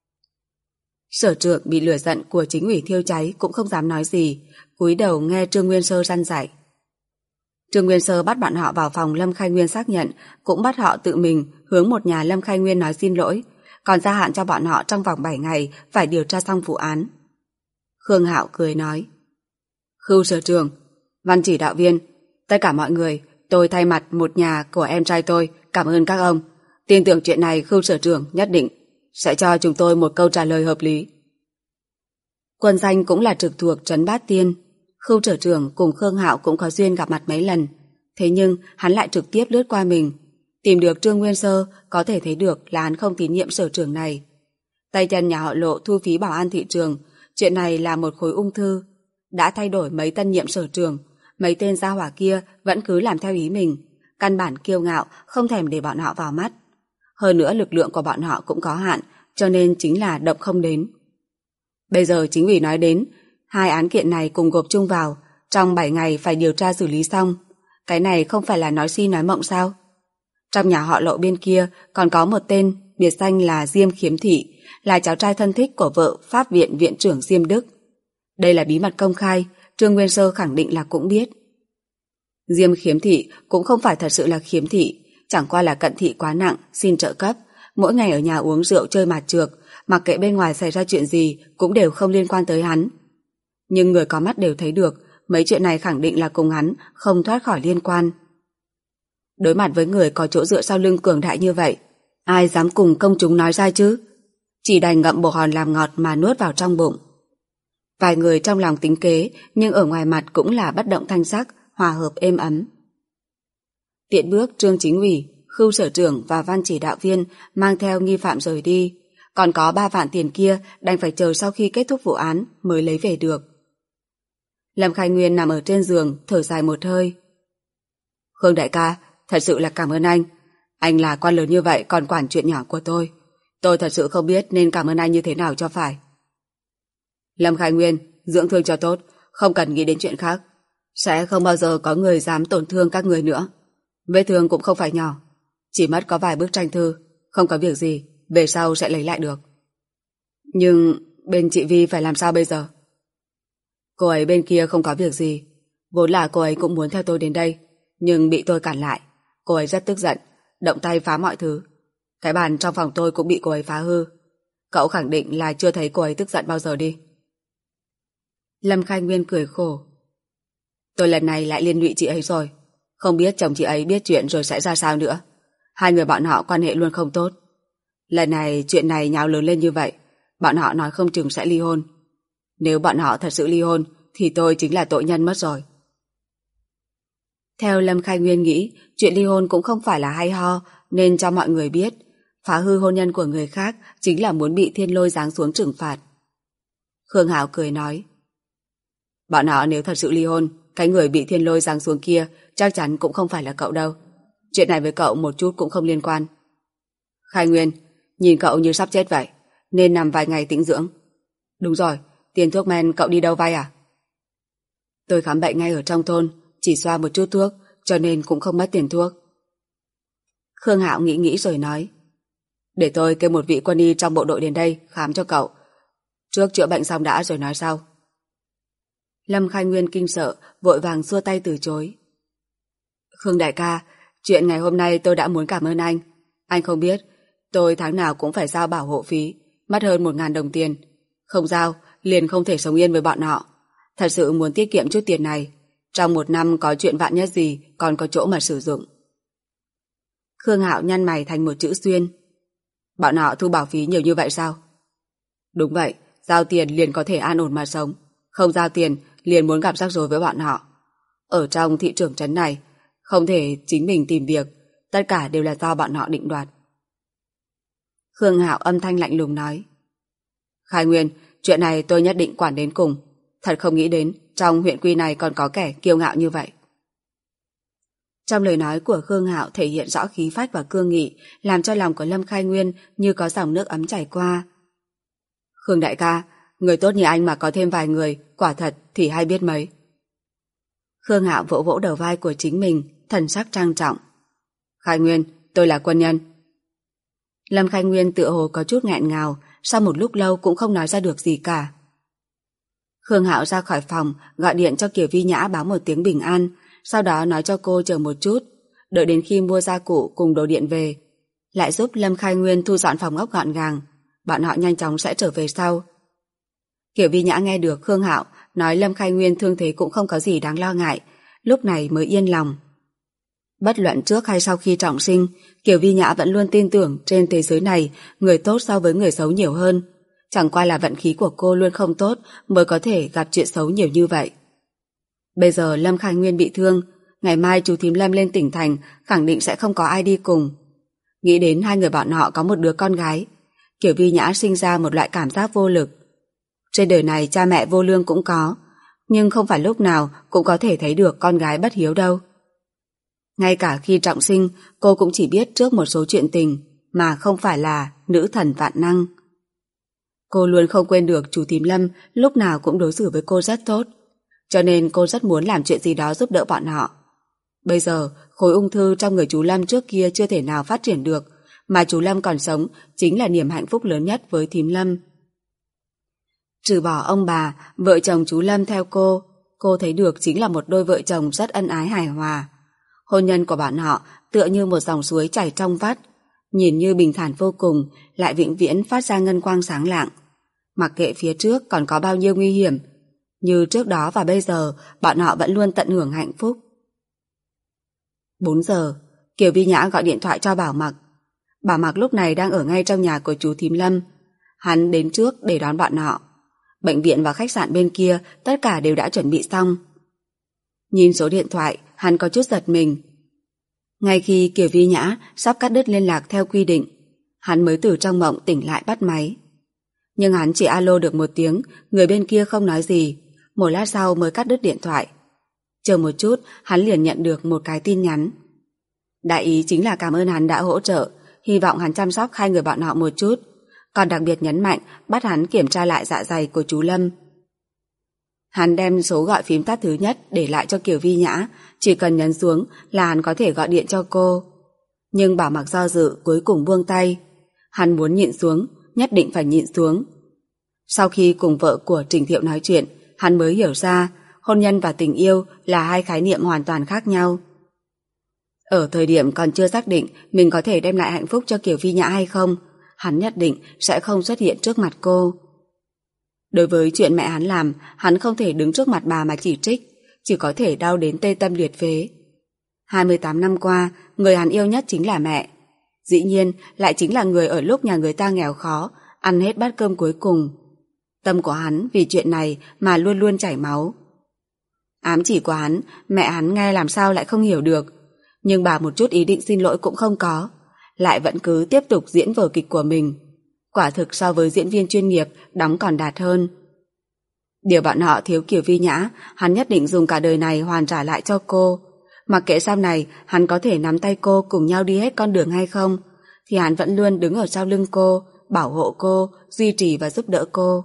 Sở trưởng bị lửa giận của chính ủy thiêu cháy cũng không dám nói gì, cúi đầu nghe Trương Nguyên Sơ răn dạy. Trương Nguyên Sơ bắt bọn họ vào phòng Lâm Khai Nguyên xác nhận, cũng bắt họ tự mình hướng một nhà Lâm Khai Nguyên nói xin lỗi, còn gia hạn cho bọn họ trong vòng 7 ngày phải điều tra xong vụ án. Khương Hạo cười nói: Khưu sở trưởng, Văn chỉ đạo viên, tất cả mọi người, tôi thay mặt một nhà của em trai tôi cảm ơn các ông. Tin tưởng chuyện này Khưu sở trưởng nhất định sẽ cho chúng tôi một câu trả lời hợp lý. Quân danh cũng là trực thuộc Trấn Bát Tiên. Khưu sở trưởng cùng Khương Hạo cũng có duyên gặp mặt mấy lần, thế nhưng hắn lại trực tiếp lướt qua mình. Tìm được Trương Nguyên Sơ có thể thấy được là hắn không tín nhiệm sở trưởng này. Tay chân nhà họ Lộ thu phí bảo an thị trường, chuyện này là một khối ung thư. Đã thay đổi mấy tân nhiệm sở trưởng, mấy tên gia hỏa kia vẫn cứ làm theo ý mình, căn bản kiêu ngạo không thèm để bọn họ vào mắt. Hơn nữa lực lượng của bọn họ cũng có hạn, cho nên chính là động không đến. Bây giờ chính ủy nói đến 2 án kiện này cùng gộp chung vào, trong 7 ngày phải điều tra xử lý xong. Cái này không phải là nói si nói mộng sao? Trong nhà họ Lộ bên kia còn có một tên biệt danh là Diêm Khiếm Thị, là cháu trai thân thích của vợ Pháp viện viện trưởng Diêm Đức. Đây là bí mật công khai, Trương Nguyên Sơ khẳng định là cũng biết. Diêm khiếm thị cũng không phải thật sự là khiếm thị, chẳng qua là cận thị quá nặng, xin trợ cấp, mỗi ngày ở nhà uống rượu chơi mạt trược, mặc kệ bên ngoài xảy ra chuyện gì cũng đều không liên quan tới hắn. Nhưng người có mắt đều thấy được, mấy chuyện này khẳng định là cùng hắn không thoát khỏi liên quan. Đối mặt với người có chỗ dựa sau lưng cường đại như vậy, ai dám cùng công chúng nói ra chứ? Chỉ đành ngậm bồ hòn làm ngọt mà nuốt vào trong bụng. Vài người trong lòng tính kế, nhưng ở ngoài mặt cũng là bất động thanh sắc, hòa hợp êm ấm. Tiện bước Trương Chính ủy, Khưu sở trưởng và Văn chỉ đạo viên mang theo nghi phạm rời đi, còn có 3 vạn tiền kia đành phải chờ sau khi kết thúc vụ án mới lấy về được. Lâm Khai Nguyên nằm ở trên giường, thở dài một hơi. Khương đại ca, thật sự là cảm ơn anh. Anh là quan lớn như vậy còn quản chuyện nhỏ của tôi. Tôi thật sự không biết nên cảm ơn anh như thế nào cho phải. Lâm Khai Nguyên, dưỡng thương cho tốt, không cần nghĩ đến chuyện khác. Sẽ không bao giờ có người dám tổn thương các người nữa. Vết thương cũng không phải nhỏ, chỉ mất có vài bức tranh thư, không có việc gì, về sau sẽ lấy lại được. Nhưng bên chị Vi phải làm sao bây giờ? Cô ấy bên kia không có việc gì, vốn là cô ấy cũng muốn theo tôi đến đây, nhưng bị tôi cản lại. Cô ấy rất tức giận, động tay phá mọi thứ. Cái bàn trong phòng tôi cũng bị cô ấy phá hư. Cậu khẳng định là chưa thấy cô ấy tức giận bao giờ đi. Lâm Khai Nguyên cười khổ. Tôi lần này lại liên lụy chị ấy rồi. Không biết chồng chị ấy biết chuyện rồi sẽ ra sao nữa. Hai người bọn họ quan hệ luôn không tốt. Lần này chuyện này nháo lớn lên như vậy, bọn họ nói không chừng sẽ ly hôn. Nếu bọn họ thật sự ly hôn thì tôi chính là tội nhân mất rồi. Theo Lâm Khai Nguyên nghĩ, chuyện ly hôn cũng không phải là hay ho nên cho mọi người biết. Phá hư hôn nhân của người khác chính là muốn bị thiên lôi giáng xuống trừng phạt. Khương Hạo cười nói, bọn họ nếu thật sự ly hôn, cái người bị thiên lôi giáng xuống kia chắc chắn cũng không phải là cậu đâu. Chuyện này với cậu một chút cũng không liên quan. Khai Nguyên, nhìn cậu như sắp chết vậy, nên nằm vài ngày tĩnh dưỡng. Đúng rồi, tiền thuốc men cậu đi đâu vay à? Tôi khám bệnh ngay ở trong thôn, chỉ xoa một chút thuốc, cho nên cũng không mất tiền thuốc. Khương Hạo nghĩ nghĩ rồi nói, để tôi kêu một vị quân y trong bộ đội đến đây khám cho cậu. Trước chữa bệnh xong đã rồi nói sau. Lâm Khai Nguyên kinh sợ, vội vàng xua tay từ chối. Khương đại ca, chuyện ngày hôm nay tôi đã muốn cảm ơn anh. Anh không biết, tôi tháng nào cũng phải giao bảo hộ phí, mất hơn 1.000 đồng tiền. Không giao, liền không thể sống yên với bọn họ. Thật sự muốn tiết kiệm chút tiền này. Trong một năm có chuyện vạn nhất gì, còn có chỗ mà sử dụng. Khương Hạo nhăn mày thành một chữ xuyên. Bọn họ thu bảo phí nhiều như vậy sao? Đúng vậy, giao tiền liền có thể an ổn mà sống. Không giao tiền liền muốn gặp rắc rối với bọn họ. Ở trong thị trường trấn này, không thể chính mình tìm việc, tất cả đều là do bọn họ định đoạt. Khương Hạo âm thanh lạnh lùng nói, Khai Nguyên, chuyện này tôi nhất định quản đến cùng. Thật không nghĩ đến trong huyện quy này còn có kẻ kiêu ngạo như vậy. Trong lời nói của Khương Hạo thể hiện rõ khí phách và cương nghị, làm cho lòng của Lâm Khai Nguyên như có dòng nước ấm chảy qua. Khương đại ca, người tốt như anh mà có thêm vài người, quả thật thì hay biết mấy. Khương Hạo vỗ vỗ đầu vai của chính mình, thần sắc trang trọng. Khai Nguyên, tôi là quân nhân. Lâm Khai Nguyên tựa hồ có chút nghẹn ngào, sau một lúc lâu cũng không nói ra được gì cả. Khương Hạo ra khỏi phòng, gọi điện cho Kiều Vi Nhã báo một tiếng bình an, sau đó nói cho cô chờ một chút, đợi đến khi mua gia cụ cùng đồ điện về, lại giúp Lâm Khai Nguyên thu dọn phòng ốc gọn gàng, bọn họ nhanh chóng sẽ trở về sau. Kiều Vi Nhã nghe được Khương Hạo nói Lâm Khai Nguyên thương thế cũng không có gì đáng lo ngại, lúc này mới yên lòng. Bất luận trước hay sau khi trọng sinh, Kiều Vi Nhã vẫn luôn tin tưởng trên thế giới này người tốt so với người xấu nhiều hơn. Chẳng qua là vận khí của cô luôn không tốt mới có thể gặp chuyện xấu nhiều như vậy. Bây giờ Lâm Khai Nguyên bị thương, ngày mai chú thím Lâm lên tỉnh thành khẳng định sẽ không có ai đi cùng. Nghĩ đến hai người bọn họ có một đứa con gái, Kiều Vi Nhã sinh ra một loại cảm giác vô lực. Trên đời này cha mẹ vô lương cũng có, nhưng không phải lúc nào cũng có thể thấy được con gái bất hiếu đâu. Ngay cả khi trọng sinh, cô cũng chỉ biết trước một số chuyện tình, mà không phải là nữ thần vạn năng. Cô luôn không quên được chú thím Lâm lúc nào cũng đối xử với cô rất tốt, cho nên cô rất muốn làm chuyện gì đó giúp đỡ bọn họ. Bây giờ, khối ung thư trong người chú Lâm trước kia chưa thể nào phát triển được, mà chú Lâm còn sống chính là niềm hạnh phúc lớn nhất với thím Lâm. Trừ bỏ ông bà, vợ chồng chú Lâm theo cô thấy được chính là một đôi vợ chồng rất ân ái hài hòa. Hôn nhân của bọn họ tựa như một dòng suối chảy trong vắt, nhìn như bình thản vô cùng, lại vĩnh viễn phát ra ngân quang sáng lạng. Mặc kệ phía trước còn có bao nhiêu nguy hiểm, như trước đó và bây giờ, bọn họ vẫn luôn tận hưởng hạnh phúc. 4 giờ, Kiều Vi Nhã gọi điện thoại cho Bảo Mặc. Bảo Mặc lúc này đang ở ngay trong nhà của chú thím Lâm. Hắn đến trước để đón bọn họ. Bệnh viện và khách sạn bên kia tất cả đều đã chuẩn bị xong. Nhìn số điện thoại, hắn có chút giật mình. Ngay khi Kiều Vi Nhã sắp cắt đứt liên lạc theo quy định, hắn mới từ trong mộng tỉnh lại bắt máy. Nhưng hắn chỉ alo được một tiếng, người bên kia không nói gì, một lát sau mới cắt đứt điện thoại. Chờ một chút, hắn liền nhận được một cái tin nhắn. Đại ý chính là cảm ơn hắn đã hỗ trợ, hy vọng hắn chăm sóc hai người bọn họ một chút, còn đặc biệt nhấn mạnh bắt hắn kiểm tra lại dạ dày của chú Lâm. Hắn đem số gọi phím tắt thứ nhất để lại cho Kiều Vi Nhã, chỉ cần nhấn xuống là hắn có thể gọi điện cho cô. Nhưng Bảo Mặc do dự cuối cùng buông tay. Hắn muốn nhịn xuống, nhất định phải nhịn xuống. Sau khi cùng vợ của Trình Thiệu nói chuyện, hắn mới hiểu ra hôn nhân và tình yêu là hai khái niệm hoàn toàn khác nhau. Ở thời điểm còn chưa xác định mình có thể đem lại hạnh phúc cho Kiều Vi Nhã hay không, hắn nhất định sẽ không xuất hiện trước mặt cô. Đối với chuyện mẹ hắn làm, hắn không thể đứng trước mặt bà mà chỉ trích, chỉ có thể đau đến tê tâm liệt phế. 28 năm qua, người hắn yêu nhất chính là mẹ. Dĩ nhiên, lại chính là người ở lúc nhà người ta nghèo khó, ăn hết bát cơm cuối cùng. Tâm của hắn vì chuyện này mà luôn luôn chảy máu. Ám chỉ của hắn, mẹ hắn nghe làm sao lại không hiểu được, nhưng bà một chút ý định xin lỗi cũng không có, lại vẫn cứ tiếp tục diễn vở kịch của mình. Quả thực so với diễn viên chuyên nghiệp, đóng còn đạt hơn. Điều bọn họ thiếu Kiều Vi Nhã, hắn nhất định dùng cả đời này hoàn trả lại cho cô. Mặc kệ sau này hắn có thể nắm tay cô cùng nhau đi hết con đường hay không, thì hắn vẫn luôn đứng ở sau lưng cô, bảo hộ cô, duy trì và giúp đỡ cô.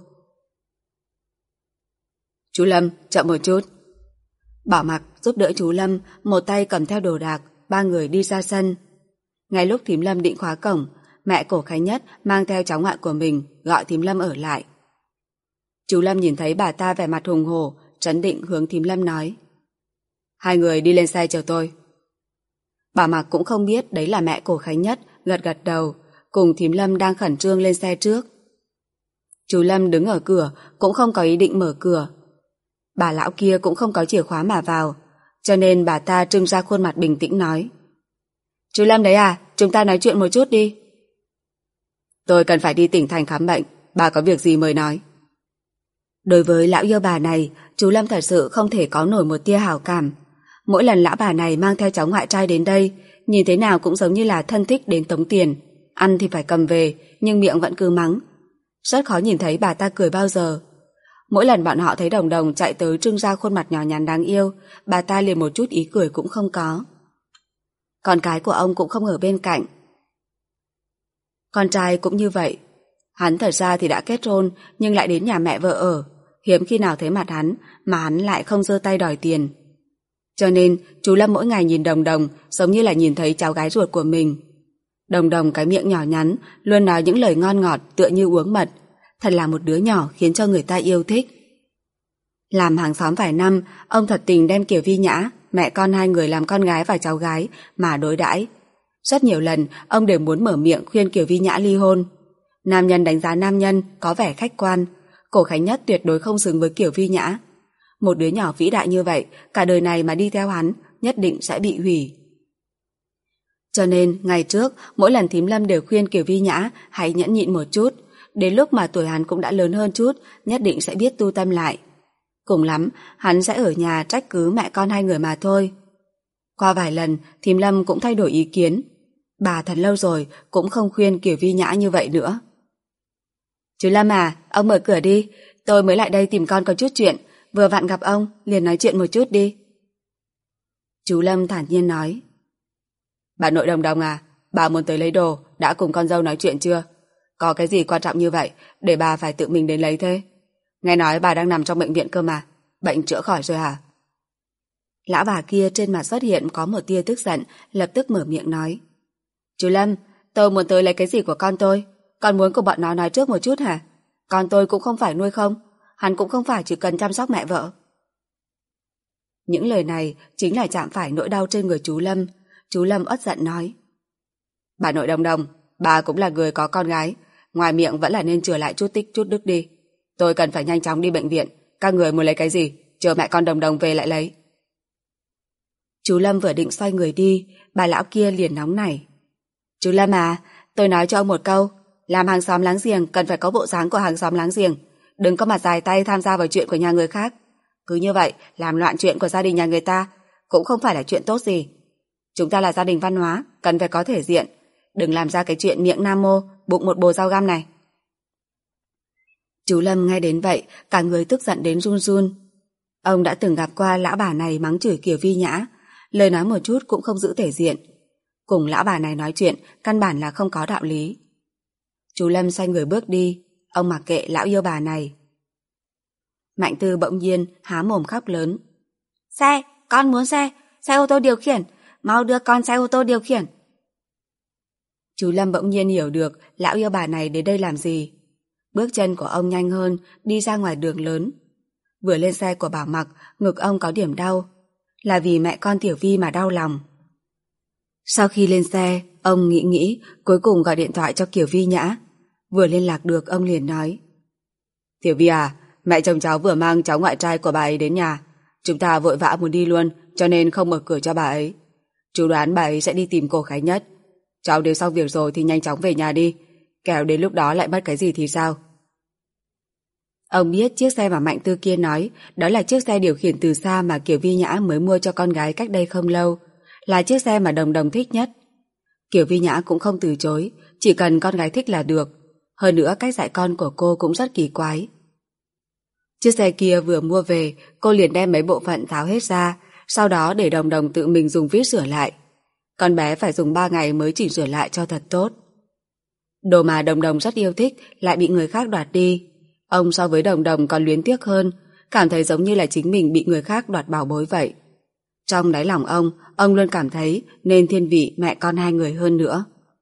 Chú Lâm, chậm một chút. Bảo Mặc giúp đỡ chú Lâm, một tay cầm theo đồ đạc, ba người đi ra sân. Ngay lúc thím Lâm định khóa cổng, mẹ Cổ Khánh Nhất mang theo cháu ngoại của mình gọi thím Lâm ở lại. Chú Lâm nhìn thấy bà ta vẻ mặt hùng hổ, trấn định hướng thím Lâm nói: hai người đi lên xe chờ tôi. Bảo Mặc cũng không biết đấy là mẹ Cổ Khánh Nhất, gật gật đầu, cùng thím Lâm đang khẩn trương lên xe trước. Chú Lâm đứng ở cửa, cũng không có ý định mở cửa. Bà lão kia cũng không có chìa khóa mà vào, cho nên bà ta trưng ra khuôn mặt bình tĩnh nói: chú Lâm đấy à, chúng ta nói chuyện một chút đi. Tôi cần phải đi tỉnh thành khám bệnh, bà có việc gì mời nói. Đối với lão yêu bà này, chú Lâm thật sự không thể có nổi một tia hảo cảm. Mỗi lần lão bà này mang theo cháu ngoại trai đến đây, nhìn thế nào cũng giống như là thân thích đến tống tiền, ăn thì phải cầm về, nhưng miệng vẫn cứ mắng. Rất khó nhìn thấy bà ta cười bao giờ. Mỗi lần bọn họ thấy Đồng Đồng chạy tới trưng ra khuôn mặt nhỏ nhắn đáng yêu, bà ta liền một chút ý cười cũng không có. Con cái của ông cũng không ở bên cạnh. Con trai cũng như vậy. Hắn thật ra thì đã kết hôn, nhưng lại đến nhà mẹ vợ ở, hiếm khi nào thấy mặt hắn, mà hắn lại không giơ tay đòi tiền. Cho nên chú Lâm mỗi ngày nhìn Đồng Đồng giống như là nhìn thấy cháu gái ruột của mình. Đồng Đồng cái miệng nhỏ nhắn, luôn nói những lời ngon ngọt tựa như uống mật, thật là một đứa nhỏ khiến cho người ta yêu thích. Làm hàng xóm vài năm, ông thật tình đem Kiều Vi Nhã, mẹ con hai người làm con gái và cháu gái mà đối đãi. Rất nhiều lần ông đều muốn mở miệng khuyên Kiều Vi Nhã ly hôn. Nam nhân đánh giá nam nhân có vẻ khách quan, Cổ Khánh Nhất tuyệt đối không xứng với Kiều Vi Nhã. Một đứa nhỏ vĩ đại như vậy, cả đời này mà đi theo hắn, nhất định sẽ bị hủy. Cho nên, ngày trước, mỗi lần thím Lâm đều khuyên Kiều Vi Nhã hãy nhẫn nhịn một chút, đến lúc mà tuổi hắn cũng đã lớn hơn chút, nhất định sẽ biết tu tâm lại. Cùng lắm, hắn sẽ ở nhà trách cứ mẹ con hai người mà thôi. Qua vài lần, thím Lâm cũng thay đổi ý kiến. Bà thật lâu rồi cũng không khuyên Kiều Vi Nhã như vậy nữa. Chú Lâm à, ông mở cửa đi, tôi mới lại đây tìm con có chút chuyện, vừa vặn gặp ông, liền nói chuyện một chút đi. Chú Lâm thản nhiên nói. Bà nội Đồng Đồng à, bà muốn tới lấy đồ, đã cùng con dâu nói chuyện chưa? Có cái gì quan trọng như vậy, để bà phải tự mình đến lấy thế? Nghe nói bà đang nằm trong bệnh viện cơ mà, bệnh chữa khỏi rồi hả? Lão bà kia trên mặt xuất hiện có một tia tức giận, lập tức mở miệng nói. Chú Lâm, tôi muốn tới lấy cái gì của con tôi? Con muốn của bọn nó nói trước một chút hả? Con tôi cũng không phải nuôi không, hắn cũng không phải chỉ cần chăm sóc mẹ vợ. Những lời này chính là chạm phải nỗi đau trên người chú Lâm. Chú Lâm uất giận nói: Bà nội Đồng Đồng, bà cũng là người có con gái, ngoài miệng vẫn là nên chừa lại chút tích chút đức đi. Tôi cần phải nhanh chóng đi bệnh viện, các người muốn lấy cái gì, chờ mẹ con Đồng Đồng về lại lấy. Chú Lâm vừa định xoay người đi, bà lão kia liền nóng nảy: Chú Lâm à, tôi nói cho ông một câu, làm hàng xóm láng giềng cần phải có bộ dáng của hàng xóm láng giềng, đừng có mà dài tay tham gia vào chuyện của nhà người khác. Cứ như vậy, làm loạn chuyện của gia đình nhà người ta cũng không phải là chuyện tốt gì. Chúng ta là gia đình văn hóa, cần phải có thể diện, đừng làm ra cái chuyện miệng nam mô, bụng một bồ dao găm này. Chú Lâm nghe đến vậy, cả người tức giận đến run run. Ông đã từng gặp qua lão bà này mắng chửi Kiều Vi Nhã, lời nói một chút cũng không giữ thể diện. Cùng lão bà này nói chuyện, căn bản là không có đạo lý. Chú Lâm xoay người bước đi, ông mặc kệ lão yêu bà này. Mạnh Tư bỗng nhiên há mồm khóc lớn: Xe, con muốn xe, xe ô tô điều khiển, mau đưa con xe ô tô điều khiển. Chú Lâm bỗng nhiên hiểu được lão yêu bà này đến đây làm gì. Bước chân của ông nhanh hơn, đi ra ngoài đường lớn. Vừa lên xe của Bảo Mặc, ngực ông có điểm đau, là vì mẹ con Tiểu Vi mà đau lòng. Sau khi lên xe, ông nghĩ, cuối cùng gọi điện thoại cho Kiều Vi Nhã. Vừa liên lạc được, ông liền nói: Tiểu Vi à, mẹ chồng cháu vừa mang cháu ngoại trai của bà ấy đến nhà. Chúng ta vội vã muốn đi luôn, cho nên không mở cửa cho bà ấy. Chú đoán bà ấy sẽ đi tìm cô Khánh Nhất. Cháu đều xong việc rồi thì nhanh chóng về nhà đi, kẻo đến lúc đó lại mất cái gì thì sao. Ông biết chiếc xe mà Mạnh Tư kia nói đó là chiếc xe điều khiển từ xa mà Kiều Vi Nhã mới mua cho con gái cách đây không lâu, là chiếc xe mà Đồng Đồng thích nhất. Kiều Vi Nhã cũng không từ chối, chỉ cần con gái thích là được. Hơn nữa cách dạy con của cô cũng rất kỳ quái. Chiếc xe kia vừa mua về, cô liền đem mấy bộ phận tháo hết ra, sau đó để Đồng Đồng tự mình dùng vít sửa lại. Con bé phải dùng 3 ngày mới chỉnh sửa lại cho thật tốt. Đồ mà Đồng Đồng rất yêu thích lại bị người khác đoạt đi. Ông so với Đồng Đồng còn luyến tiếc hơn, cảm thấy giống như là chính mình bị người khác đoạt bảo bối vậy. Trong đáy lòng ông luôn cảm thấy nên thiên vị mẹ con hai người hơn nữa.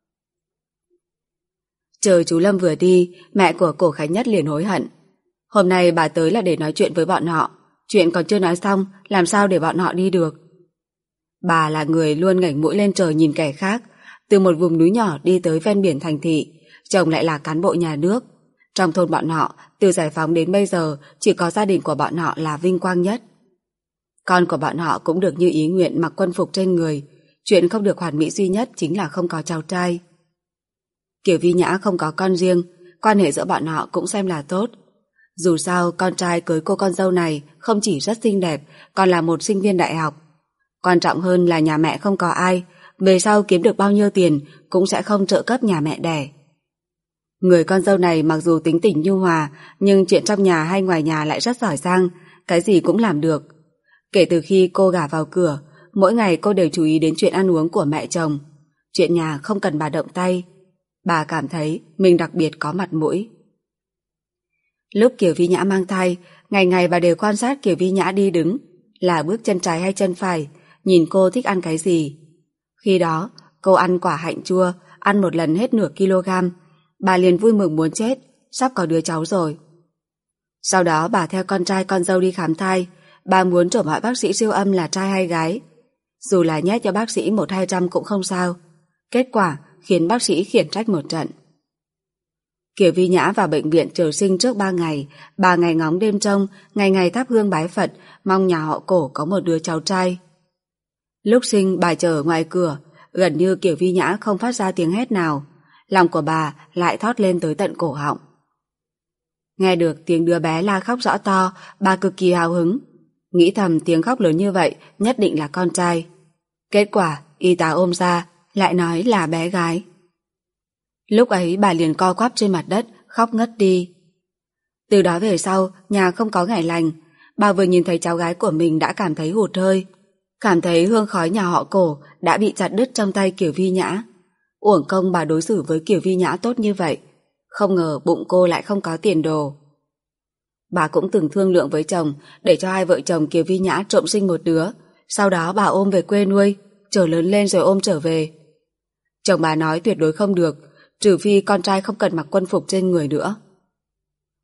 Chờ chú Lâm vừa đi, mẹ của Cổ Khánh Nhất liền hối hận. Hôm nay bà tới là để nói chuyện với bọn họ, chuyện còn chưa nói xong, làm sao để bọn họ đi được. Bà là người luôn ngẩng mũi lên trời nhìn kẻ khác, từ một vùng núi nhỏ đi tới ven biển thành thị, chồng lại là cán bộ nhà nước. Trong thôn bọn họ, từ giải phóng đến bây giờ, chỉ có gia đình của bọn họ là vinh quang nhất. Con của bọn họ cũng được như ý nguyện mặc quân phục trên người, chuyện không được hoàn mỹ duy nhất chính là không có cháu trai. Kiều Vi Nhã không có con riêng, quan hệ giữa bọn họ cũng xem là tốt. Dù sao, con trai cưới cô con dâu này không chỉ rất xinh đẹp, còn là một sinh viên đại học. Quan trọng hơn là nhà mẹ không có ai, về sau kiếm được bao nhiêu tiền cũng sẽ không trợ cấp nhà mẹ đẻ. Người con dâu này mặc dù tính tình nhu hòa, nhưng chuyện trong nhà hay ngoài nhà lại rất giỏi giang, cái gì cũng làm được. Kể từ khi cô gả vào cửa, mỗi ngày cô đều chú ý đến chuyện ăn uống của mẹ chồng. Chuyện nhà không cần bà động tay. Bà cảm thấy mình đặc biệt có mặt mũi. Lúc Kiều Vi Nhã mang thai, ngày ngày bà đều quan sát Kiều Vi Nhã đi đứng, là bước chân trái hay chân phải, nhìn cô thích ăn cái gì. Khi đó, cô ăn quả hạnh chua, ăn một lần hết nửa kg. Bà liền vui mừng muốn chết, sắp có đứa cháu rồi. Sau đó bà theo con trai con dâu đi khám thai, bà muốn trổ hỏi bác sĩ siêu âm là trai hay gái. Dù là nhét cho bác sĩ 100-200 cũng không sao. Kết quả khiến bác sĩ khiển trách một trận. Kiều Vi Nhã vào bệnh viện chờ sinh trước 3 ngày, 3 ngày ngóng đêm trông, ngày ngày thắp hương bái Phật, mong nhà họ Cổ có một đứa cháu trai. Lúc sinh bà chờ ở ngoài cửa, gần như Kiều Vi Nhã không phát ra tiếng hét nào, lòng của bà lại thót lên tới tận cổ họng. Nghe được tiếng đứa bé la khóc rõ to, bà cực kỳ hào hứng, nghĩ thầm tiếng khóc lớn như vậy nhất định là con trai. Kết quả y tá ôm ra lại nói là bé gái. Lúc ấy bà liền co quắp trên mặt đất, khóc ngất đi. Từ đó về sau, nhà không có ngày lành. Bà vừa nhìn thấy cháu gái của mình đã cảm thấy hụt hơi, cảm thấy hương khói nhà họ Cổ đã bị chặt đứt trong tay Kiều Vi Nhã. Uổng công bà đối xử với Kiều Vi Nhã tốt như vậy, không ngờ bụng cô lại không có tiền đồ. Bà cũng từng thương lượng với chồng để cho hai vợ chồng Kiều Vi Nhã trộm sinh một đứa, sau đó bà ôm về quê nuôi, chờ lớn lên rồi ôm trở về. Chồng bà nói tuyệt đối không được, trừ phi con trai không cần mặc quân phục trên người nữa.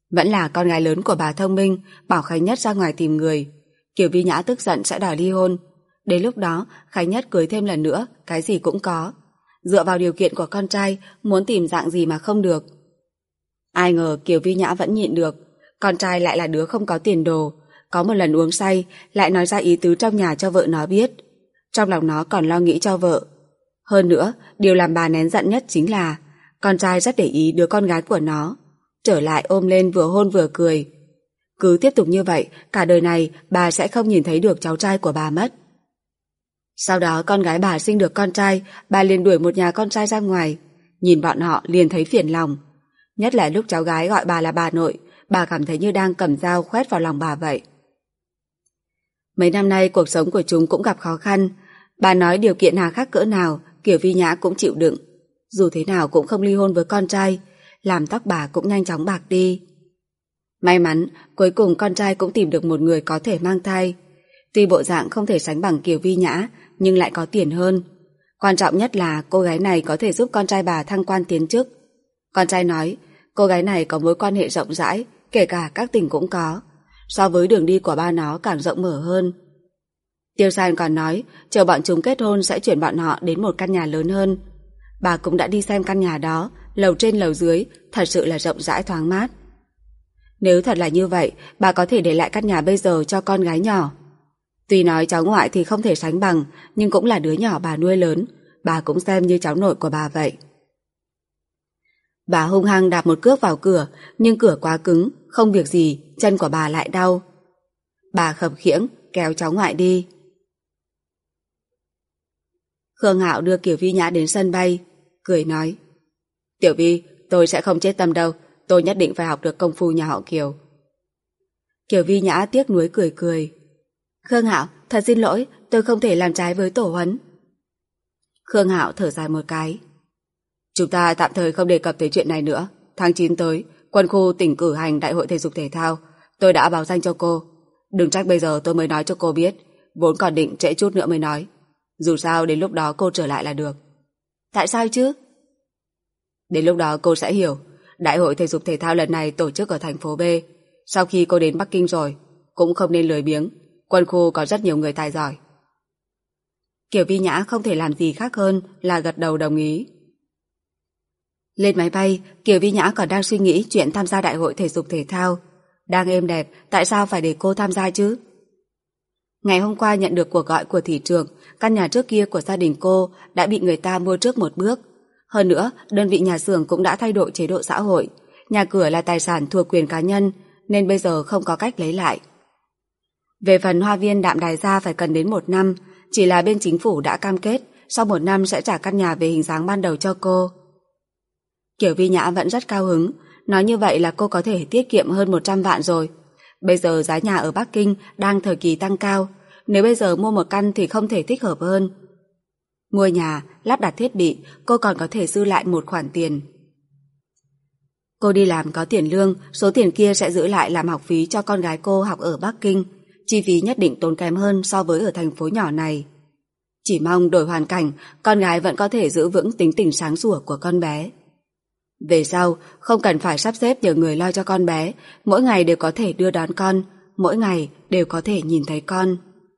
Vẫn là con gái lớn của bà thông minh, bảo Khánh Nhất ra ngoài tìm người. Kiều Vi Nhã tức giận sẽ đòi ly hôn. Đến lúc đó, Khánh Nhất cưới thêm lần nữa, cái gì cũng có. Dựa vào điều kiện của con trai, muốn tìm dạng gì mà không được. Ai ngờ Kiều Vi Nhã vẫn nhịn được. Con trai lại là đứa không có tiền đồ. Có một lần uống say, lại nói ra ý tứ trong nhà cho vợ nó biết. Trong lòng nó còn lo nghĩ cho vợ. Hơn nữa, điều làm bà nén giận nhất chính là con trai rất để ý đứa con gái của nó. Trở lại ôm lên vừa hôn vừa cười. Cứ tiếp tục như vậy, cả đời này bà sẽ không nhìn thấy được cháu trai của bà mất. Sau đó con gái bà sinh được con trai, bà liền đuổi một nhà con trai ra ngoài. Nhìn bọn họ liền thấy phiền lòng. Nhất là lúc cháu gái gọi bà là bà nội, bà cảm thấy như đang cầm dao khoét vào lòng bà vậy. Mấy năm nay cuộc sống của chúng cũng gặp khó khăn. Bà nói điều kiện hà khắc cỡ nào, Kiều Vi Nhã cũng chịu đựng. Dù thế nào cũng không ly hôn với con trai, làm tóc bà cũng nhanh chóng bạc đi. May mắn, cuối cùng con trai cũng tìm được một người có thể mang thai. Tuy bộ dạng không thể sánh bằng Kiều Vi Nhã, nhưng lại có tiền hơn. Quan trọng nhất là cô gái này có thể giúp con trai bà thăng quan tiến chức. Con trai nói, cô gái này có mối quan hệ rộng rãi, kể cả các tỉnh cũng có. So với đường đi của ba nó càng rộng mở hơn. Tiêu San còn nói, chờ bọn chúng kết hôn sẽ chuyển bọn họ đến một căn nhà lớn hơn. Bà cũng đã đi xem căn nhà đó, lầu trên lầu dưới, thật sự là rộng rãi thoáng mát. Nếu thật là như vậy, bà có thể để lại căn nhà bây giờ cho con gái nhỏ. Tuy nói cháu ngoại thì không thể sánh bằng, nhưng cũng là đứa nhỏ bà nuôi lớn, bà cũng xem như cháu nội của bà vậy. Bà hung hăng đạp một cước vào cửa, nhưng cửa quá cứng, không việc gì, chân của bà lại đau. Bà khập khiễng kéo cháu ngoại đi. Khương Hạo đưa Kiều Vi Nhã đến sân bay, cười nói: Tiểu Vi, tôi sẽ không chết tâm đâu, tôi nhất định phải học được công phu nhà họ Kiều. Kiều Vi Nhã tiếc nuối cười cười: Khương Hạo, thật xin lỗi, tôi không thể làm trái với tổ huấn. Khương Hạo thở dài một cái: Chúng ta tạm thời không đề cập tới chuyện này nữa. Tháng 9 tới, quân khu tỉnh cử hành đại hội thể dục thể thao, tôi đã báo danh cho cô. Đừng trách bây giờ tôi mới nói cho cô biết, vốn còn định trễ chút nữa mới nói. Dù sao đến lúc đó cô trở lại là được. Tại sao chứ? Đến lúc đó cô sẽ hiểu. Đại hội thể dục thể thao lần này tổ chức ở thành phố B. Sau khi cô đến Bắc Kinh rồi, cũng không nên lười biếng. Quân khu có rất nhiều người tài giỏi. Kiều Vi Nhã không thể làm gì khác hơn là gật đầu đồng ý. Lên máy bay, Kiều Vi Nhã còn đang suy nghĩ chuyện tham gia đại hội thể dục thể thao. Đang êm đẹp, tại sao phải để cô tham gia chứ? Ngày hôm qua nhận được cuộc gọi của thị trưởng, căn nhà trước kia của gia đình cô đã bị người ta mua trước một bước. Hơn nữa, đơn vị nhà xưởng cũng đã thay đổi chế độ xã hội. Nhà cửa là tài sản thuộc quyền cá nhân, nên bây giờ không có cách lấy lại. Về phần hoa viên Đạm Đài Gia phải cần đến 1 năm, chỉ là bên chính phủ đã cam kết sau 1 năm sẽ trả căn nhà về hình dáng ban đầu cho cô. Kiều Vi Nhã vẫn rất cao hứng, nói như vậy là cô có thể tiết kiệm hơn 100 vạn rồi. Bây giờ giá nhà ở Bắc Kinh đang thời kỳ tăng cao, nếu bây giờ mua một căn thì không thể thích hợp hơn. Mua nhà, lắp đặt thiết bị, cô còn có thể dư lại một khoản tiền. Cô đi làm có tiền lương, số tiền kia sẽ giữ lại làm học phí cho con gái cô học ở Bắc Kinh, chi phí nhất định tốn kém hơn so với ở thành phố nhỏ này. Chỉ mong đổi hoàn cảnh, con gái vẫn có thể giữ vững tính tình sáng sủa của con bé. Về sau, không cần phải sắp xếp nhờ người lo cho con bé, mỗi ngày đều có thể đưa đón con, mỗi ngày đều có thể nhìn thấy con.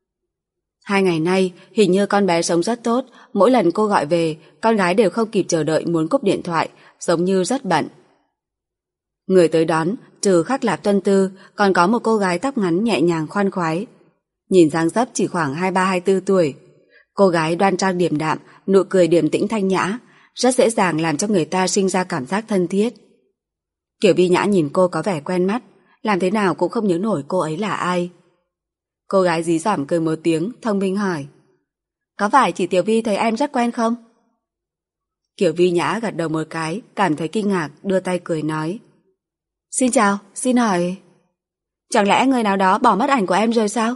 2 ngày nay, hình như con bé sống rất tốt, mỗi lần cô gọi về, con gái đều không kịp chờ đợi muốn cúp điện thoại, giống như rất bận. Người tới đón, trừ Khắc Lạp Tuân Tư, còn có một cô gái tóc ngắn nhẹ nhàng khoan khoái. Nhìn dáng dấp chỉ khoảng 23-24 tuổi. Cô gái đoan trang điềm đạm, nụ cười điềm tĩnh thanh nhã, rất dễ dàng làm cho người ta sinh ra cảm giác thân thiết. Kiều Vi Nhã nhìn cô có vẻ quen mắt, làm thế nào cũng không nhớ nổi cô ấy là ai. Cô gái dí dỏm cười một tiếng, thông minh hỏi: Có phải chị Tiểu Vi thấy em rất quen không? Kiều Vi Nhã gật đầu một cái, cảm thấy kinh ngạc, đưa tay cười nói: Xin chào, xin hỏi, chẳng lẽ người nào đó bỏ mất ảnh của em rồi sao?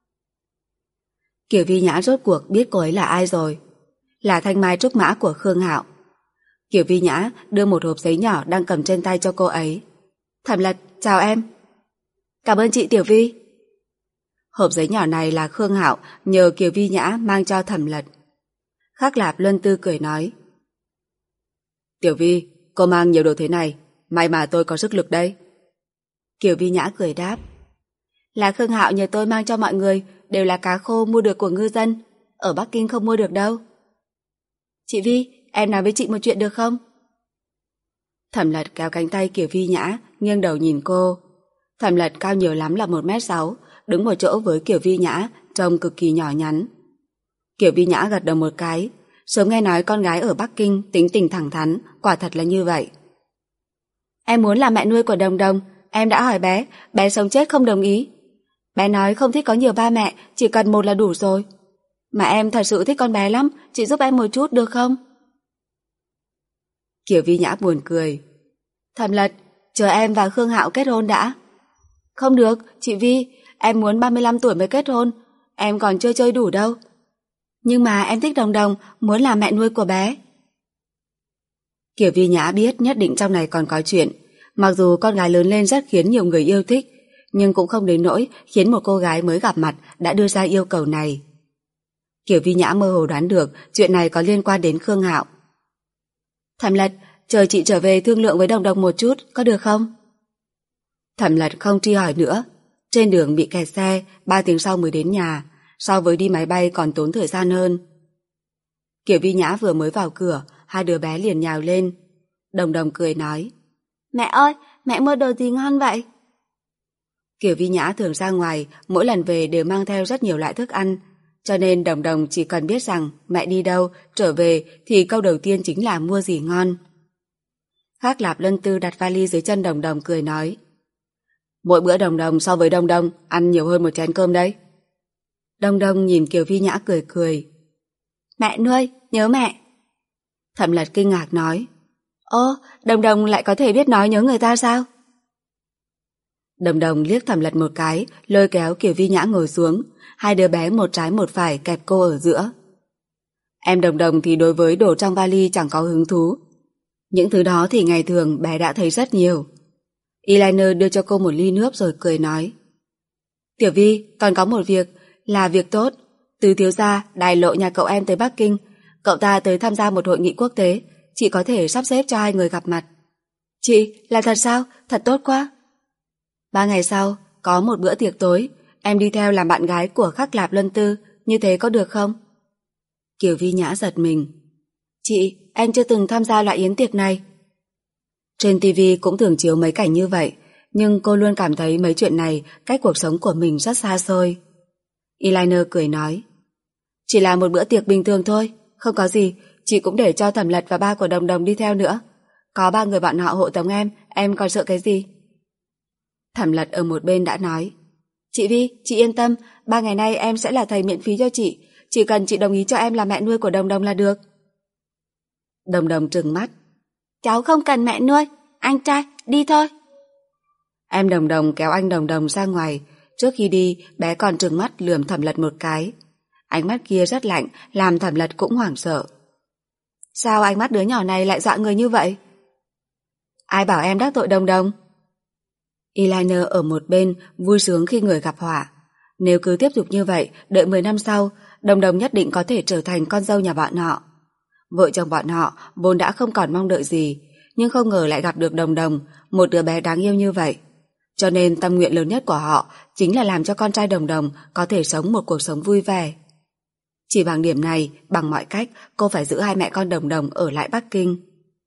Kiều Vi Nhã rốt cuộc biết cô ấy là ai rồi. Là thanh mai trúc mã của Khương Hạo. Kiều Vi Nhã đưa một hộp giấy nhỏ đang cầm trên tay cho cô ấy. Thẩm Lật, chào em. Cảm ơn chị Tiểu Vi. Hộp giấy nhỏ này là Khương Hạo nhờ Kiều Vi Nhã mang cho Thẩm Lật. Khắc Lạp Luân Tư cười nói: Tiểu Vi, cô mang nhiều đồ thế này, may mà tôi có sức lực đấy. Kiều Vi Nhã cười đáp. Là Khương Hạo nhờ tôi mang cho mọi người, đều là cá khô mua được của ngư dân. Ở Bắc Kinh không mua được đâu. Chị Vi, em nói với chị một chuyện được không? Thẩm Lật kéo cánh tay Kiều Vi Nhã, nghiêng đầu nhìn cô. Thẩm Lật cao nhiều lắm là 1m6, đứng một chỗ với Kiều Vi Nhã, trông cực kỳ nhỏ nhắn. Kiều Vi Nhã gật đầu một cái. Sớm nghe nói con gái ở Bắc Kinh tính tình thẳng thắn, quả thật là như vậy. Em muốn là mẹ nuôi của Đồng Đồng, em đã hỏi bé sống chết không đồng ý. Bé nói không thích có nhiều ba mẹ, chỉ cần một là đủ rồi. Mà em thật sự thích con bé lắm, chị giúp em một chút được không? Kiều Vi Nhã buồn cười. Thẩm Lật, chờ em và Khương Hạo kết hôn đã. Không được, chị Vi, em muốn 35 tuổi mới kết hôn, em còn chưa chơi đủ đâu. Nhưng mà em thích Đồng Đồng, muốn làm mẹ nuôi của bé. Kiều Vi Nhã biết nhất định trong này còn có chuyện. Mặc dù con gái lớn lên rất khiến nhiều người yêu thích, nhưng cũng không đến nỗi khiến một cô gái mới gặp mặt đã đưa ra yêu cầu này. Kiều Vi Nhã mơ hồ đoán được chuyện này có liên quan đến Khương Hạo. Thẩm Lật, chờ chị trở về thương lượng với Đồng Đồng một chút, có được không? Thẩm Lật không truy hỏi nữa. Trên đường bị kẹt xe, 3 tiếng sau mới đến nhà, so với đi máy bay còn tốn thời gian hơn. Kiều Vi Nhã vừa mới vào cửa, hai đứa bé liền nhào lên. Đồng Đồng cười nói, mẹ ơi, mẹ mua đồ gì ngon vậy? Kiều Vi Nhã thường ra ngoài, mỗi lần về đều mang theo rất nhiều loại thức ăn, cho nên Đồng Đồng chỉ cần biết rằng mẹ đi đâu, trở về thì câu đầu tiên chính là mua gì ngon. Khắc Lạp Lân Tư đặt vali dưới chân Đồng Đồng cười nói, mỗi bữa Đồng Đồng so với Đồng Đồng ăn nhiều hơn một chén cơm đấy. Đồng Đồng nhìn Kiều Vi Nhã cười cười. Mẹ nuôi, nhớ mẹ. Thẩm Lật kinh ngạc nói, ô, Đồng Đồng lại có thể biết nói nhớ người ta sao? Đồng Đồng liếc Thẩm Lật một cái, lôi kéo Kiều Vi Nhã ngồi xuống, hai đứa bé một trái một phải kẹp cô ở giữa. Em Đồng Đồng thì đối với đồ trong vali chẳng có hứng thú. Những thứ đó thì ngày thường bé đã thấy rất nhiều. Eyeliner đưa cho cô một ly nước rồi cười nói, Tiểu Vi, còn có một việc, là việc tốt. Từ thiếu gia đài lộ nhà cậu em tới Bắc Kinh, cậu ta tới tham gia một hội nghị quốc tế, chị có thể sắp xếp cho hai người gặp mặt. Chị, là thật sao? Thật tốt quá. 3 ngày sau, có một bữa tiệc tối, em đi theo làm bạn gái của Khắc Lạp Luân Tư, như thế có được không? Kiều Vi Nhã giật mình. Chị, em chưa từng tham gia loại yến tiệc này. Trên TV cũng thường chiếu mấy cảnh như vậy, nhưng cô luôn cảm thấy mấy chuyện này cách cuộc sống của mình rất xa xôi. Eyeliner cười nói, chỉ là một bữa tiệc bình thường thôi, không có gì, chị cũng để cho Thẩm Lật và ba của Đồng Đồng đi theo nữa. Có 3 người bọn họ hộ tống em còn sợ cái gì? Thẩm Lật ở một bên đã nói, chị Vi, chị yên tâm, 3 ngày nay em sẽ là thầy miễn phí cho chị, chỉ cần chị đồng ý cho em là mẹ nuôi của Đồng Đồng là được. Đồng Đồng trừng mắt, cháu không cần mẹ nuôi, anh trai, đi thôi. Em Đồng Đồng kéo anh Đồng Đồng ra ngoài, trước khi đi bé còn trừng mắt lườm Thẩm Lật một cái. Ánh mắt kia rất lạnh, làm Thẩm Lật cũng hoảng sợ. Sao ánh mắt đứa nhỏ này lại dọa người như vậy? Ai bảo em đắc tội Đồng Đồng? Eyeliner ở một bên vui sướng khi người gặp họa. Nếu cứ tiếp tục như vậy, đợi 10 năm sau, Đồng Đồng nhất định có thể trở thành con dâu nhà bọn họ. Vợ chồng bọn họ vốn đã không còn mong đợi gì, nhưng không ngờ lại gặp được Đồng Đồng, một đứa bé đáng yêu như vậy. Cho nên tâm nguyện lớn nhất của họ chính là làm cho con trai Đồng Đồng có thể sống một cuộc sống vui vẻ. Chỉ bằng điểm này, bằng mọi cách, cô phải giữ hai mẹ con Đồng Đồng ở lại Bắc Kinh.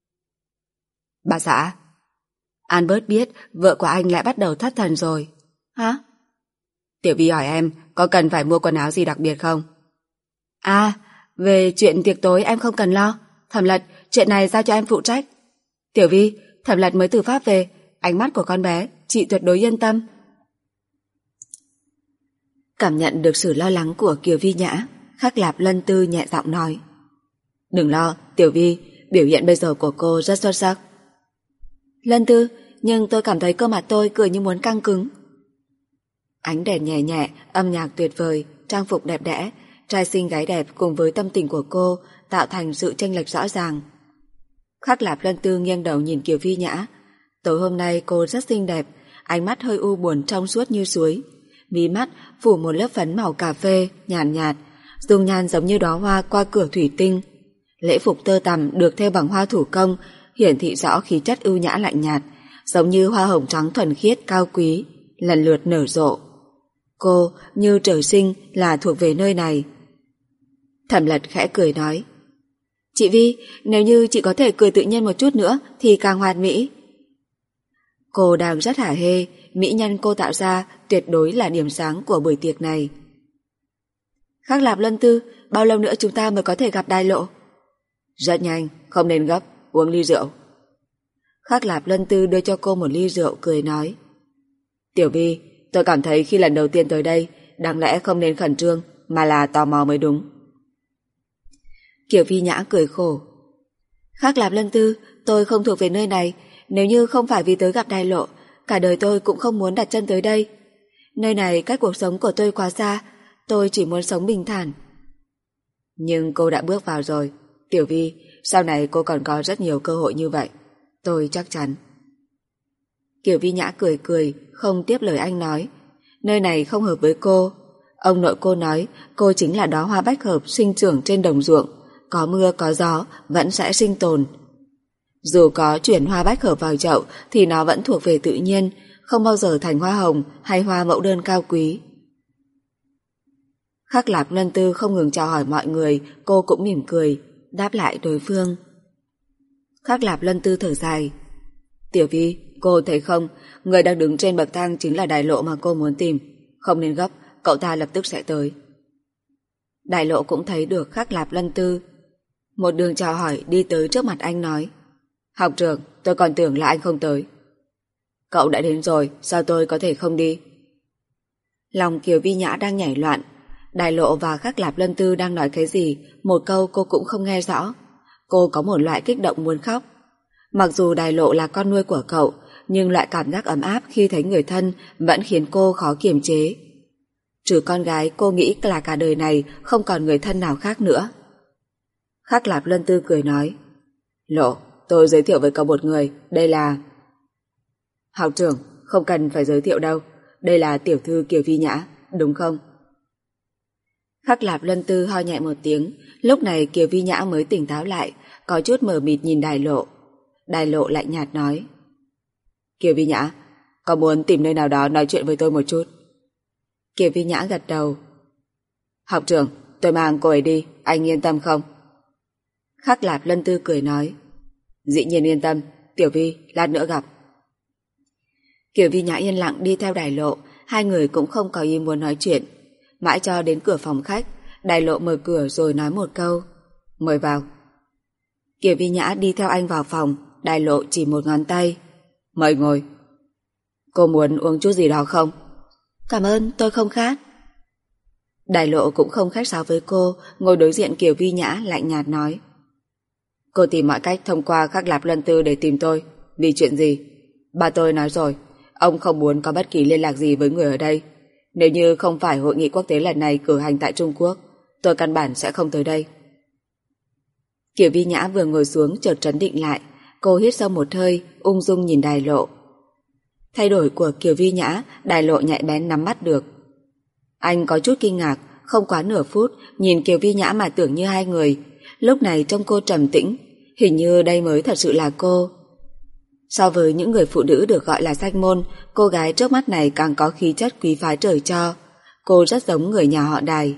Bà xã, Albert biết vợ của anh lại bắt đầu thất thần rồi. Hả? Tiểu Vi hỏi em có cần phải mua quần áo gì đặc biệt không? À, về chuyện tiệc tối em không cần lo. Thẩm Lật, chuyện này giao cho em phụ trách. Tiểu Vi, Thẩm Lật mới từ Pháp về, ánh mắt của con bé chị tuyệt đối yên tâm. Cảm nhận được sự lo lắng của Kiều Vi Nhã, Khắc Lạp Lân Tư nhẹ giọng nói, đừng lo, Tiểu Vi, biểu hiện bây giờ của cô rất xuất sắc. Lân Tư, nhưng tôi cảm thấy cơ mặt tôi cười như muốn căng cứng. Ánh đèn nhẹ nhẹ, âm nhạc tuyệt vời, trang phục đẹp đẽ, trai xinh gái đẹp cùng với tâm tình của cô tạo thành sự chênh lệch rõ ràng. Khắc Lạp Lân Tư nghiêng đầu nhìn Kiều Vi Nhã. Tối hôm nay cô rất xinh đẹp, ánh mắt hơi u buồn trong suốt như suối, mí mắt phủ một lớp phấn màu cà phê nhàn nhạt, dung nhan giống như đóa hoa qua cửa thủy tinh. Lễ phục tơ tằm được thêu bằng hoa thủ công hiển thị rõ khí chất ưu nhã lạnh nhạt, giống như hoa hồng trắng thuần khiết cao quý, lần lượt nở rộ. Cô như trời sinh là thuộc về nơi này. Thẩm Lật khẽ cười nói, chị Vi, nếu như chị có thể cười tự nhiên một chút nữa thì càng hoàn mỹ. Cô đang rất hả hê, mỹ nhân cô tạo ra tuyệt đối là điểm sáng của buổi tiệc này. Khắc Lạp Lân Tư, bao lâu nữa chúng ta mới có thể gặp Đài Lộ? Rất nhanh, không nên gấp, uống ly rượu. Khắc Lạp Lân Tư đưa cho cô một ly rượu cười nói, Tiểu Vi, tôi cảm thấy khi lần đầu tiên tới đây, đáng lẽ không nên khẩn trương mà là tò mò mới đúng. Kiều Vi Nhã cười khổ, Khắc Lạp Lân Tư, tôi không thuộc về nơi này, nếu như không phải vì tới gặp Đài Lộ, cả đời tôi cũng không muốn đặt chân tới đây. Nơi này cách cuộc sống của tôi quá xa, tôi chỉ muốn sống bình thản. Nhưng cô đã bước vào rồi, Tiểu Vi, sau này cô còn có rất nhiều cơ hội như vậy, tôi chắc chắn. Kiều Vi Nhã cười cười, không tiếp lời anh nói, nơi này không hợp với cô. Ông nội cô nói cô chính là đóa hoa bách hợp sinh trưởng trên đồng ruộng, có mưa có gió vẫn sẽ sinh tồn. Dù có chuyển hoa bách hợp vào chậu thì nó vẫn thuộc về tự nhiên, không bao giờ thành hoa hồng hay hoa mẫu đơn cao quý. Khắc Lạp Lân Tư không ngừng chào hỏi mọi người, cô cũng mỉm cười, đáp lại đối phương. Khắc Lạp Lân Tư thở dài, Tiểu Vi, cô thấy không, người đang đứng trên bậc thang chính là Đài Lộ mà cô muốn tìm, không nên gấp, cậu ta lập tức sẽ tới. Đài Lộ cũng thấy được Khắc Lạp Lân Tư, một đường chào hỏi đi tới trước mặt anh nói, học trưởng, tôi còn tưởng là anh không tới. Cậu đã đến rồi, sao tôi có thể không đi? Lòng Kiều Vi Nhã đang nhảy loạn, Đài Lộ và Khắc Lạp Lân Tư đang nói cái gì, một câu cô cũng không nghe rõ. Cô có một loại kích động muốn khóc. Mặc dù Đài Lộ là con nuôi của cậu, nhưng loại cảm giác ấm áp khi thấy người thân vẫn khiến cô khó kiềm chế. Trừ con gái, cô nghĩ là cả đời này không còn người thân nào khác nữa. Khắc Lạp Lân Tư cười nói, Lộ, tôi giới thiệu với cậu một người, đây là... Học trưởng, không cần phải giới thiệu đâu, đây là tiểu thư Kiều Vi Nhã, đúng không? Khắc Lạp Lân Tư ho nhẹ một tiếng, lúc này Kiều Vi Nhã mới tỉnh táo lại, có chút mờ mịt nhìn Đài Lộ. Đài Lộ lạnh nhạt nói, Kiều Vi Nhã, có muốn tìm nơi nào đó nói chuyện với tôi một chút? Kiều Vi Nhã gật đầu. Học trưởng, tôi mang cô ấy đi, anh yên tâm không? Khắc Lạp Lân Tư cười nói, dĩ nhiên yên tâm, Tiểu Vi, lát nữa gặp. Kiều Vi Nhã yên lặng đi theo Đài Lộ, hai người cũng không có ý muốn nói chuyện. Mãi cho đến cửa phòng khách, Đài Lộ mở cửa rồi nói một câu, mời vào. Kiều Vi Nhã đi theo anh vào phòng, Đài Lộ chỉ một ngón tay, mời ngồi. Cô muốn uống chút gì đó không? Cảm ơn, tôi không khát. Đài Lộ cũng không khách sáo với cô, ngồi đối diện Kiều Vi Nhã lạnh nhạt nói, cô tìm mọi cách thông qua Khắc Lạp Lân Tư để tìm tôi, vì chuyện gì? Bà tôi nói rồi, ông không muốn có bất kỳ liên lạc gì với người ở đây. Nếu như không phải hội nghị quốc tế lần này cử hành tại Trung Quốc, tôi căn bản sẽ không tới đây. Kiều Vi Nhã vừa ngồi xuống chợt trấn định lại, cô hít sâu một hơi, ung dung nhìn Đài Lộ. Thay đổi của Kiều Vi Nhã, Đài Lộ nhạy bén nắm bắt được. Anh có chút kinh ngạc, không quá nửa phút, nhìn Kiều Vi Nhã mà tưởng như hai người. Lúc này trông cô trầm tĩnh, hình như đây mới thật sự là cô. So với những người phụ nữ được gọi là danh môn, cô gái trước mắt này càng có khí chất quý phái trời cho. Cô rất giống người nhà họ Đài.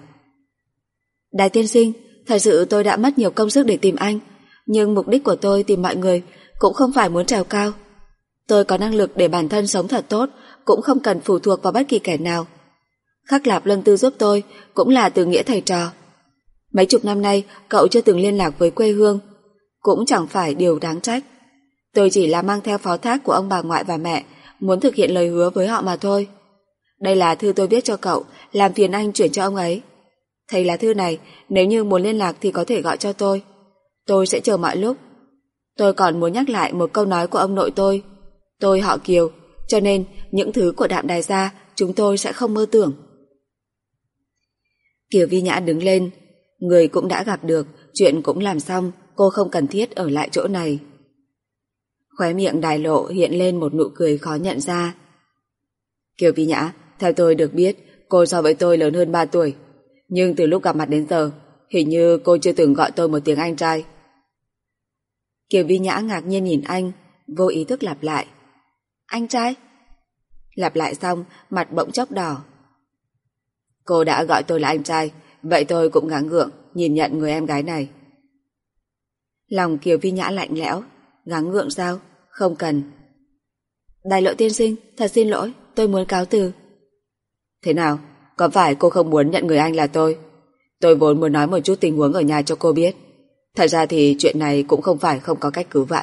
Đài tiên sinh, thật sự tôi đã mất nhiều công sức để tìm anh, nhưng mục đích của tôi tìm mọi người cũng không phải muốn trèo cao. Tôi có năng lực để bản thân sống thật tốt, cũng không cần phụ thuộc vào bất kỳ kẻ nào. Khắc Lạp Lân Tư giúp tôi cũng là từ nghĩa thầy trò. Mấy chục năm nay cậu chưa từng liên lạc với quê hương, cũng chẳng phải điều đáng trách. Tôi chỉ là mang theo phó thác của ông bà ngoại và mẹ, muốn thực hiện lời hứa với họ mà thôi. Đây là thư tôi viết cho cậu, làm phiền anh chuyển cho ông ấy. Thấy lá thư này, nếu như muốn liên lạc thì có thể gọi cho tôi. Tôi sẽ chờ mọi lúc. Tôi còn muốn nhắc lại một câu nói của ông nội tôi họ Kiều, cho nên những thứ của Đạm Đài gia chúng tôi sẽ không mơ tưởng. Kiều Vi Nhã đứng lên, người cũng đã gặp được, chuyện cũng làm xong, cô không cần thiết ở lại chỗ này. Khóe miệng Đài Lộ hiện lên một nụ cười khó nhận ra. Kiều Vi Nhã, theo tôi được biết, cô so với tôi lớn hơn 3 tuổi, nhưng từ lúc gặp mặt đến giờ, hình như cô chưa từng gọi tôi một tiếng anh trai. Kiều Vi Nhã ngạc nhiên nhìn anh, vô ý thức lặp lại. Anh trai? Lặp lại xong, mặt bỗng chốc đỏ. Cô đã gọi tôi là anh trai, vậy tôi cũng gắng gượng nhìn nhận người em gái này. Lòng Kiều Vi Nhã lạnh lẽo. Gắng gượng sao? Không cần. Đại Lộ tiên sinh, thật xin lỗi, tôi muốn cáo từ. Thế nào? Có phải cô không muốn nhận người anh là tôi? Tôi vốn muốn nói một chút tình huống ở nhà cho cô biết. Thật ra thì chuyện này cũng không phải không có cách cứu vãn.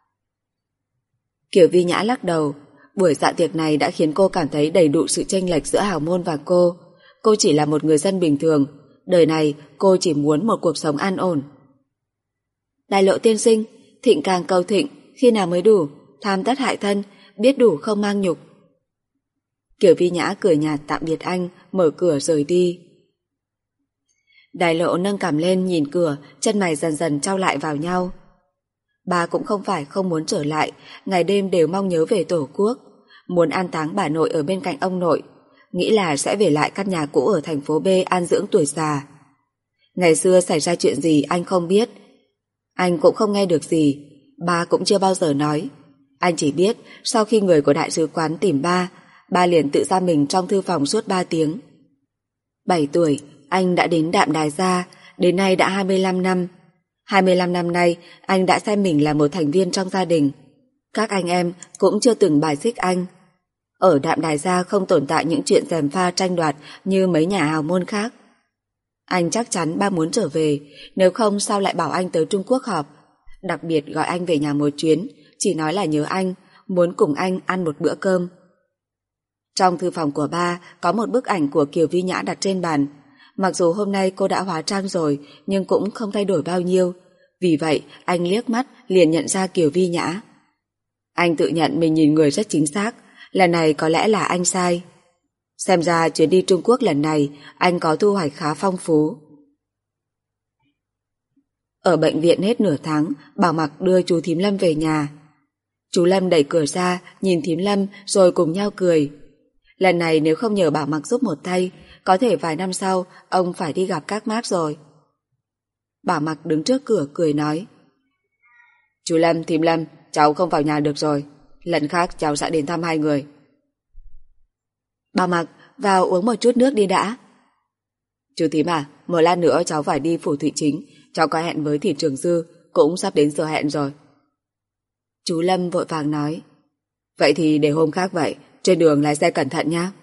Kiều Vi Nhã lắc đầu. Buổi dạ tiệc này đã khiến cô cảm thấy đầy đủ sự chênh lệch giữa hào môn và cô. Cô chỉ là một người dân bình thường. Đời này cô chỉ muốn một cuộc sống an ổn. Đại Lộ tiên sinh, thịnh càng cầu thịnh, khi nào mới đủ? Tham tất hại thân, biết đủ không mang nhục. Kiều Vi Nhã cười nhạt tạm biệt anh, mở cửa rời đi. Đại Lộ nâng cằm lên nhìn cửa, chân mày dần dần chau lại vào nhau. Bà cũng không phải không muốn trở lại, ngày đêm đều mong nhớ về Tổ quốc, muốn an táng bà nội ở bên cạnh ông nội, nghĩ là sẽ về lại căn nhà cũ ở thành phố B an dưỡng tuổi già. Ngày xưa xảy ra chuyện gì anh không biết, anh cũng không nghe được gì, ba cũng chưa bao giờ nói. Anh chỉ biết sau khi người của đại sứ quán tìm ba liền tự giam mình trong thư phòng suốt 3 tiếng. 7 tuổi, anh đã đến Đạm Đài Gia, đến nay đã 25 năm. 25 năm nay, anh đã xem mình là một thành viên trong gia đình. Các anh em cũng chưa từng bài xích anh. Ở Đạm Đài Gia không tồn tại những chuyện gièm pha tranh đoạt như mấy nhà hào môn khác. Anh chắc chắn ba muốn trở về, nếu không sao lại bảo anh tới Trung Quốc họp. Đặc biệt gọi anh về nhà một chuyến, chỉ nói là nhớ anh, muốn cùng anh ăn một bữa cơm. Trong thư phòng của ba có một bức ảnh của Kiều Vi Nhã đặt trên bàn. Mặc dù hôm nay cô đã hóa trang rồi, nhưng cũng không thay đổi bao nhiêu. Vì vậy, anh liếc mắt liền nhận ra Kiều Vi Nhã. Anh tự nhận mình nhìn người rất chính xác, lần này có lẽ là anh sai. Xem ra chuyến đi Trung Quốc lần này, anh có thu hoạch khá phong phú. Ở bệnh viện hết nửa tháng, Bảo Mặc đưa chú Thím Lâm về nhà. Chú Lâm đẩy cửa ra, nhìn Thím Lâm rồi cùng nhau cười. Lần này nếu không nhờ Bảo Mặc giúp một tay, có thể vài năm sau ông phải đi gặp các Mác rồi. Bảo Mặc đứng trước cửa cười nói: Chú Lâm, Thím Lâm, cháu không vào nhà được rồi. Lần khác cháu sẽ đến thăm hai người. Bảo Mặc, vào uống một chút nước đi đã. Chú Thím à, một lát nữa cháu phải đi phủ thị chính, cháu có hẹn với thị trưởng Dư, cũng sắp đến giờ hẹn rồi. Chú Lâm vội vàng nói: Vậy thì để hôm khác vậy, trên đường lái xe cẩn thận nhé.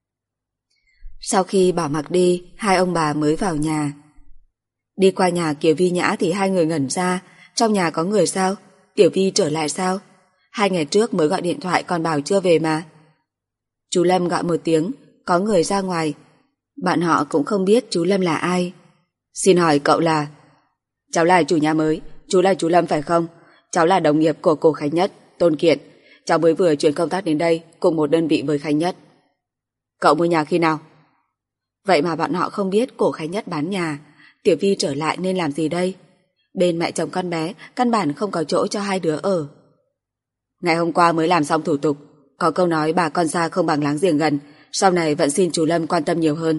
Sau khi Bảo Mặc đi, hai ông bà mới vào nhà. Đi qua nhà Kiều Vi Nhã thì hai người ngẩn ra. Trong nhà có người sao? Tiểu Vi trở lại sao? 2 ngày trước mới gọi điện thoại còn bảo chưa về mà. Chú Lâm gọi một tiếng, có người ra ngoài. Bạn họ cũng không biết chú Lâm là ai. Xin hỏi cậu là? Cháu là chủ nhà mới, chú là chú Lâm phải không? Cháu là đồng nghiệp của cô Khánh Nhất, Tôn Kiện. Cháu mới vừa chuyển công tác đến đây cùng một đơn vị với Khánh Nhất. Cậu mua nhà khi nào? Vậy mà bọn họ không biết cổ Khánh Nhất bán nhà. Tiểu Vi trở lại nên làm gì đây? Bên mẹ chồng con bé căn bản không có chỗ cho hai đứa ở. Ngày hôm qua mới làm xong thủ tục. Có câu nói bà con xa không bằng láng giềng gần. Sau này vẫn xin chú Lâm quan tâm nhiều hơn.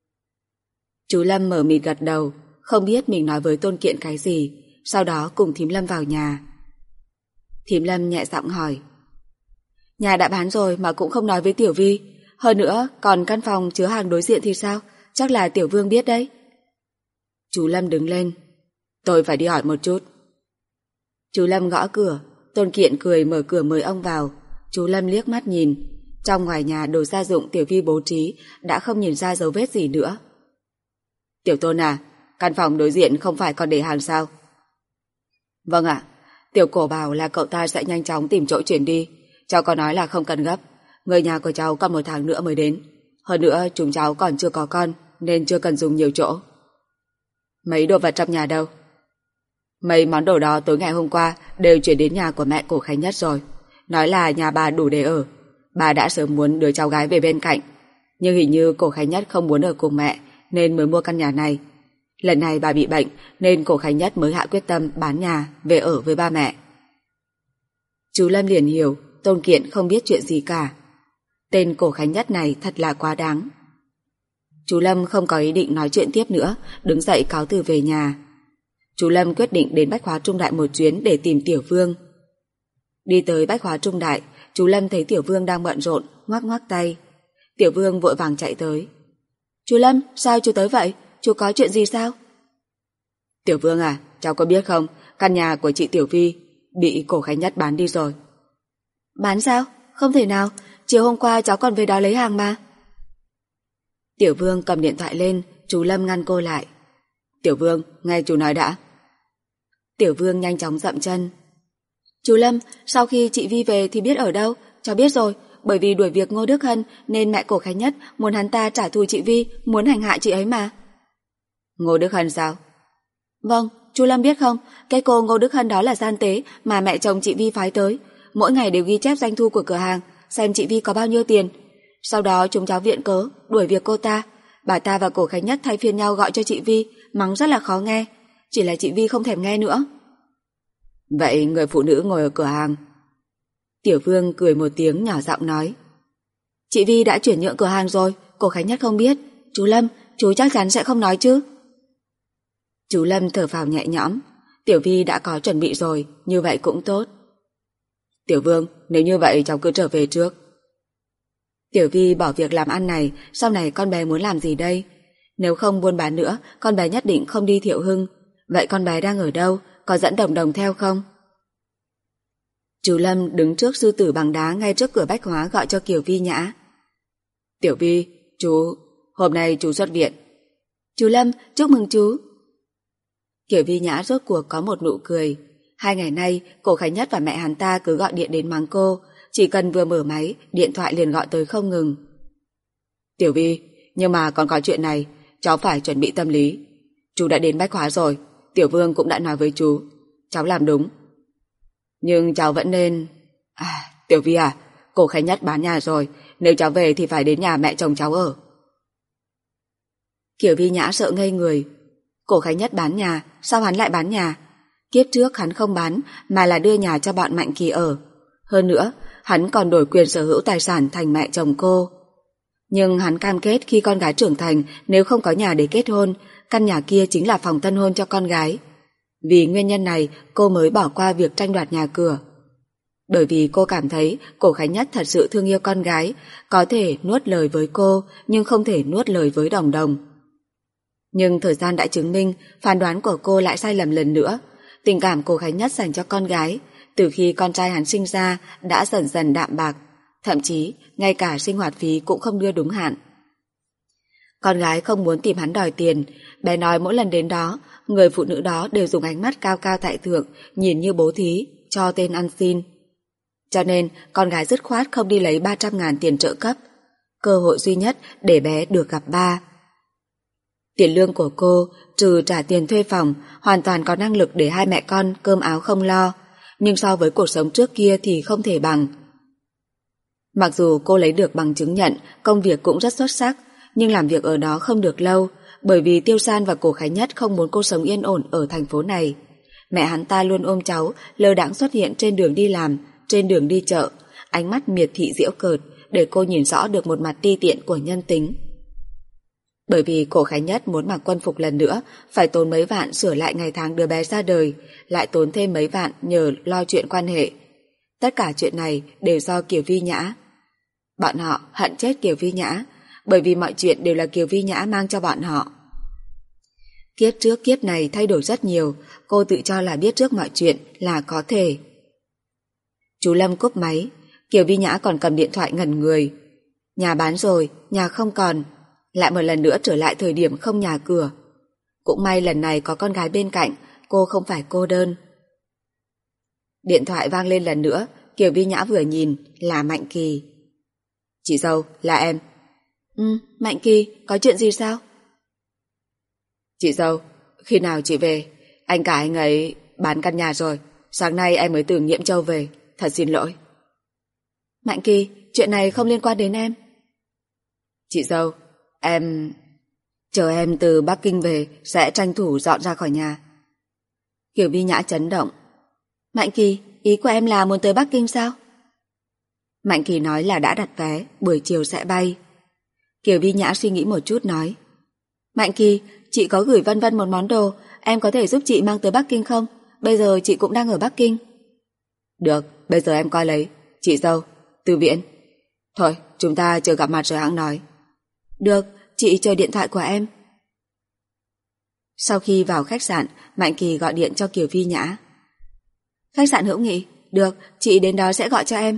Chú Lâm mờ mịt gật đầu, không biết mình nói với Tôn Kiện cái gì. Sau đó cùng Thím Lâm vào nhà. Thím Lâm nhẹ giọng hỏi: Nhà đã bán rồi mà cũng không nói với Tiểu Vi. Hơn nữa còn căn phòng chứa hàng đối diện thì sao? Chắc là Tiểu Vương biết đấy. Chú Lâm đứng lên: Tôi phải đi hỏi một chút. Chú Lâm gõ cửa. Tôn Kiện cười mở cửa mời ông vào. Chú Lâm liếc mắt nhìn. Trong ngoài nhà đồ gia dụng Tiểu Vi bố trí đã không nhìn ra dấu vết gì nữa. Tiểu Tôn à, căn phòng đối diện không phải còn để hàng sao? Vâng ạ. Tiểu Cổ bảo là cậu ta sẽ nhanh chóng tìm chỗ chuyển đi. Cháu có nói là không cần gấp. Người nhà của cháu còn 1 tháng nữa mới đến. Hơn nữa chúng cháu còn chưa có con nên chưa cần dùng nhiều chỗ. Mấy đồ vật trong nhà đâu? Mấy món đồ đó tối ngày hôm qua đều chuyển đến nhà của mẹ cổ Khánh Nhất rồi. Nói là nhà bà đủ để ở. Bà đã sớm muốn đưa cháu gái về bên cạnh. Nhưng hình như cổ Khánh Nhất không muốn ở cùng mẹ nên mới mua căn nhà này. Lần này bà bị bệnh nên cổ Khánh Nhất mới hạ quyết tâm bán nhà về ở với ba mẹ. Chú Lâm liền hiểu Tôn Kiện không biết chuyện gì cả. Tên cổ Khánh Nhất này thật là quá đáng. Chú Lâm không có ý định nói chuyện tiếp nữa, đứng dậy cáo từ về nhà. Chú Lâm quyết định đến Bách Hóa Trung Đại một chuyến để tìm Tiểu Vương. Đi tới Bách Hóa Trung Đại, chú Lâm thấy Tiểu Vương đang bận rộn, ngoắc ngoắc tay. Tiểu Vương vội vàng chạy tới. Chú Lâm, sao chú tới vậy? Chú có chuyện gì sao? Tiểu Vương à, cháu có biết không, căn nhà của chị Tiểu Vi bị Cổ Khánh Nhất bán đi rồi. Bán sao? Không thể nào, chiều hôm qua cháu còn về đó lấy hàng mà. Tiểu Vương cầm điện thoại lên, chú Lâm ngăn cô lại. Tiểu Vương, nghe chú nói đã. Tiểu Vương nhanh chóng dậm chân. Chú Lâm, sau khi chị Vi về thì biết ở đâu? Cháu biết rồi, bởi vì đuổi việc Ngô Đức Hân nên mẹ Cổ Khánh Nhất muốn hắn ta trả thù chị Vi, muốn hành hạ chị ấy mà. Ngô Đức Hân sao? Vâng, chú Lâm biết không, cái cô Ngô Đức Hân đó là gian tế mà mẹ chồng chị Vi phái tới. Mỗi ngày đều ghi chép doanh thu của cửa hàng, xem chị Vi có bao nhiêu tiền. Sau đó chúng cháu viện cớ, đuổi việc cô ta. Bà ta và Cổ Khánh Nhất thay phiên nhau gọi cho chị Vi, mắng rất là khó nghe. Chỉ là chị Vi không thèm nghe nữa. Vậy người phụ nữ ngồi ở cửa hàng? Tiểu Vương cười một tiếng nhỏ giọng nói. Chị Vi đã chuyển nhượng cửa hàng rồi, Cổ Khánh Nhất không biết. Chú Lâm, chú chắc chắn sẽ không nói chứ? Chú Lâm thở phào nhẹ nhõm. Tiểu Vi đã có chuẩn bị rồi, như vậy cũng tốt. Tiểu Vương, nếu như vậy cháu cứ trở về trước. Tiểu Vi bỏ việc làm ăn này, sau này con bé muốn làm gì đây? Nếu không buôn bán nữa, con bé nhất định không đi Thiệu Hưng. Vậy con bé đang ở đâu? Có dẫn Đồng Đồng theo không? Chú Lâm đứng trước sư tử bằng đá ngay trước cửa Bách Hóa gọi cho Kiều Vi Nhã. Tiểu Vi, hôm nay chú xuất viện. Chú Lâm, chúc mừng chú. Kiều Vi Nhã rốt cuộc có một nụ cười. 2 ngày nay, Cổ Khánh Nhất và mẹ hắn ta cứ gọi điện đến mắng cô. Chỉ cần vừa mở máy, điện thoại liền gọi tới không ngừng. Tiểu Vi, nhưng mà còn có chuyện này, cháu phải chuẩn bị tâm lý. Chú đã đến Bách Hóa rồi, Tiểu Vương cũng đã nói với chú. Cháu làm đúng. Nhưng cháu vẫn nên... Tiểu Vi à, Cổ Khánh Nhất bán nhà rồi, nếu cháu về thì phải đến nhà mẹ chồng cháu ở. Kiều Vi Nhã sợ ngây người. Cổ Khánh Nhất bán nhà, sao hắn lại bán nhà? Kiếp trước hắn không bán, mà là đưa nhà cho bọn Mạnh Kỳ ở. Hơn nữa, hắn còn đổi quyền sở hữu tài sản thành mẹ chồng cô. Nhưng hắn cam kết khi con gái trưởng thành, nếu không có nhà để kết hôn, căn nhà kia chính là phòng tân hôn cho con gái. Vì nguyên nhân này, cô mới bỏ qua việc tranh đoạt nhà cửa. Bởi vì cô cảm thấy Cổ Khánh Nhất thật sự thương yêu con gái, có thể nuốt lời với cô, nhưng không thể nuốt lời với Đồng Đồng. Nhưng thời gian đã chứng minh, phán đoán của cô lại sai lầm lần nữa. Tình cảm Cổ Khánh Nhất dành cho con gái, từ khi con trai hắn sinh ra, đã dần dần đạm bạc. Thậm chí, ngay cả sinh hoạt phí cũng không đưa đúng hạn. Con gái không muốn tìm hắn đòi tiền, bé nói mỗi lần đến đó, người phụ nữ đó đều dùng ánh mắt cao cao tại thượng, nhìn như bố thí, cho tên ăn xin. Cho nên, con gái dứt khoát không đi lấy 300.000 tiền trợ cấp. Cơ hội duy nhất để bé được gặp ba. Tiền lương của cô, trừ trả tiền thuê phòng, hoàn toàn có năng lực để hai mẹ con cơm áo không lo, nhưng so với cuộc sống trước kia thì không thể bằng. Mặc dù cô lấy được bằng chứng nhận, công việc cũng rất xuất sắc, nhưng làm việc ở đó không được lâu, bởi vì Tiêu San và Cổ Khánh Nhất không muốn cô sống yên ổn ở thành phố này. Mẹ hắn ta luôn ôm cháu, lơ đãng xuất hiện trên đường đi làm, trên đường đi chợ, ánh mắt miệt thị giễu cợt, để cô nhìn rõ được một mặt ti tiện của nhân tính. Bởi vì Cổ Khánh Nhất muốn mặc quân phục lần nữa, phải tốn mấy vạn sửa lại ngày tháng đứa bé ra đời, lại tốn thêm mấy vạn nhờ lo chuyện quan hệ. Tất cả chuyện này đều do Kiều Vi Nhã. Bọn họ hận chết Kiều Vi Nhã, bởi vì mọi chuyện đều là Kiều Vi Nhã mang cho bọn họ. Kiếp trước kiếp này thay đổi rất nhiều, cô tự cho là biết trước mọi chuyện là có thể. Chú Lâm cúp máy, Kiều Vi Nhã còn cầm điện thoại ngẩn người. Nhà bán rồi, nhà không còn, lại một lần nữa trở lại thời điểm không nhà cửa. Cũng may lần này có con gái bên cạnh, cô không phải cô đơn. Điện thoại vang lên lần nữa, Kiều Vi Nhã vừa nhìn là Mạnh Kỳ. Chị dâu, là em. Mạnh Kỳ, có chuyện gì sao? Chị dâu, khi nào chị về? Anh cả anh ấy bán căn nhà rồi, sáng nay em mới từ Nghiễm Châu về, thật xin lỗi. Mạnh Kỳ, chuyện này không liên quan đến em. Chị dâu, em... chờ em từ Bắc Kinh về sẽ tranh thủ dọn ra khỏi nhà. Kiều Vi Nhã chấn động. Mạnh Kỳ, ý của em là muốn tới Bắc Kinh sao? Mạnh Kỳ nói là đã đặt vé, buổi chiều sẽ bay. Kiều Vi Nhã suy nghĩ một chút nói. Mạnh Kỳ, chị có gửi Vân Vân một món đồ, em có thể giúp chị mang tới Bắc Kinh không? Bây giờ chị cũng đang ở Bắc Kinh. Được, bây giờ em coi lấy. Chị dâu, Tư Viễn. Thôi, chúng ta chưa gặp mặt rồi hẵng nói. Được, chị chờ điện thoại của em. Sau khi vào khách sạn, Mạnh Kỳ gọi điện cho Kiều Vi Nhã. Khách sạn Hữu Nghị, được, chị đến đó sẽ gọi cho em.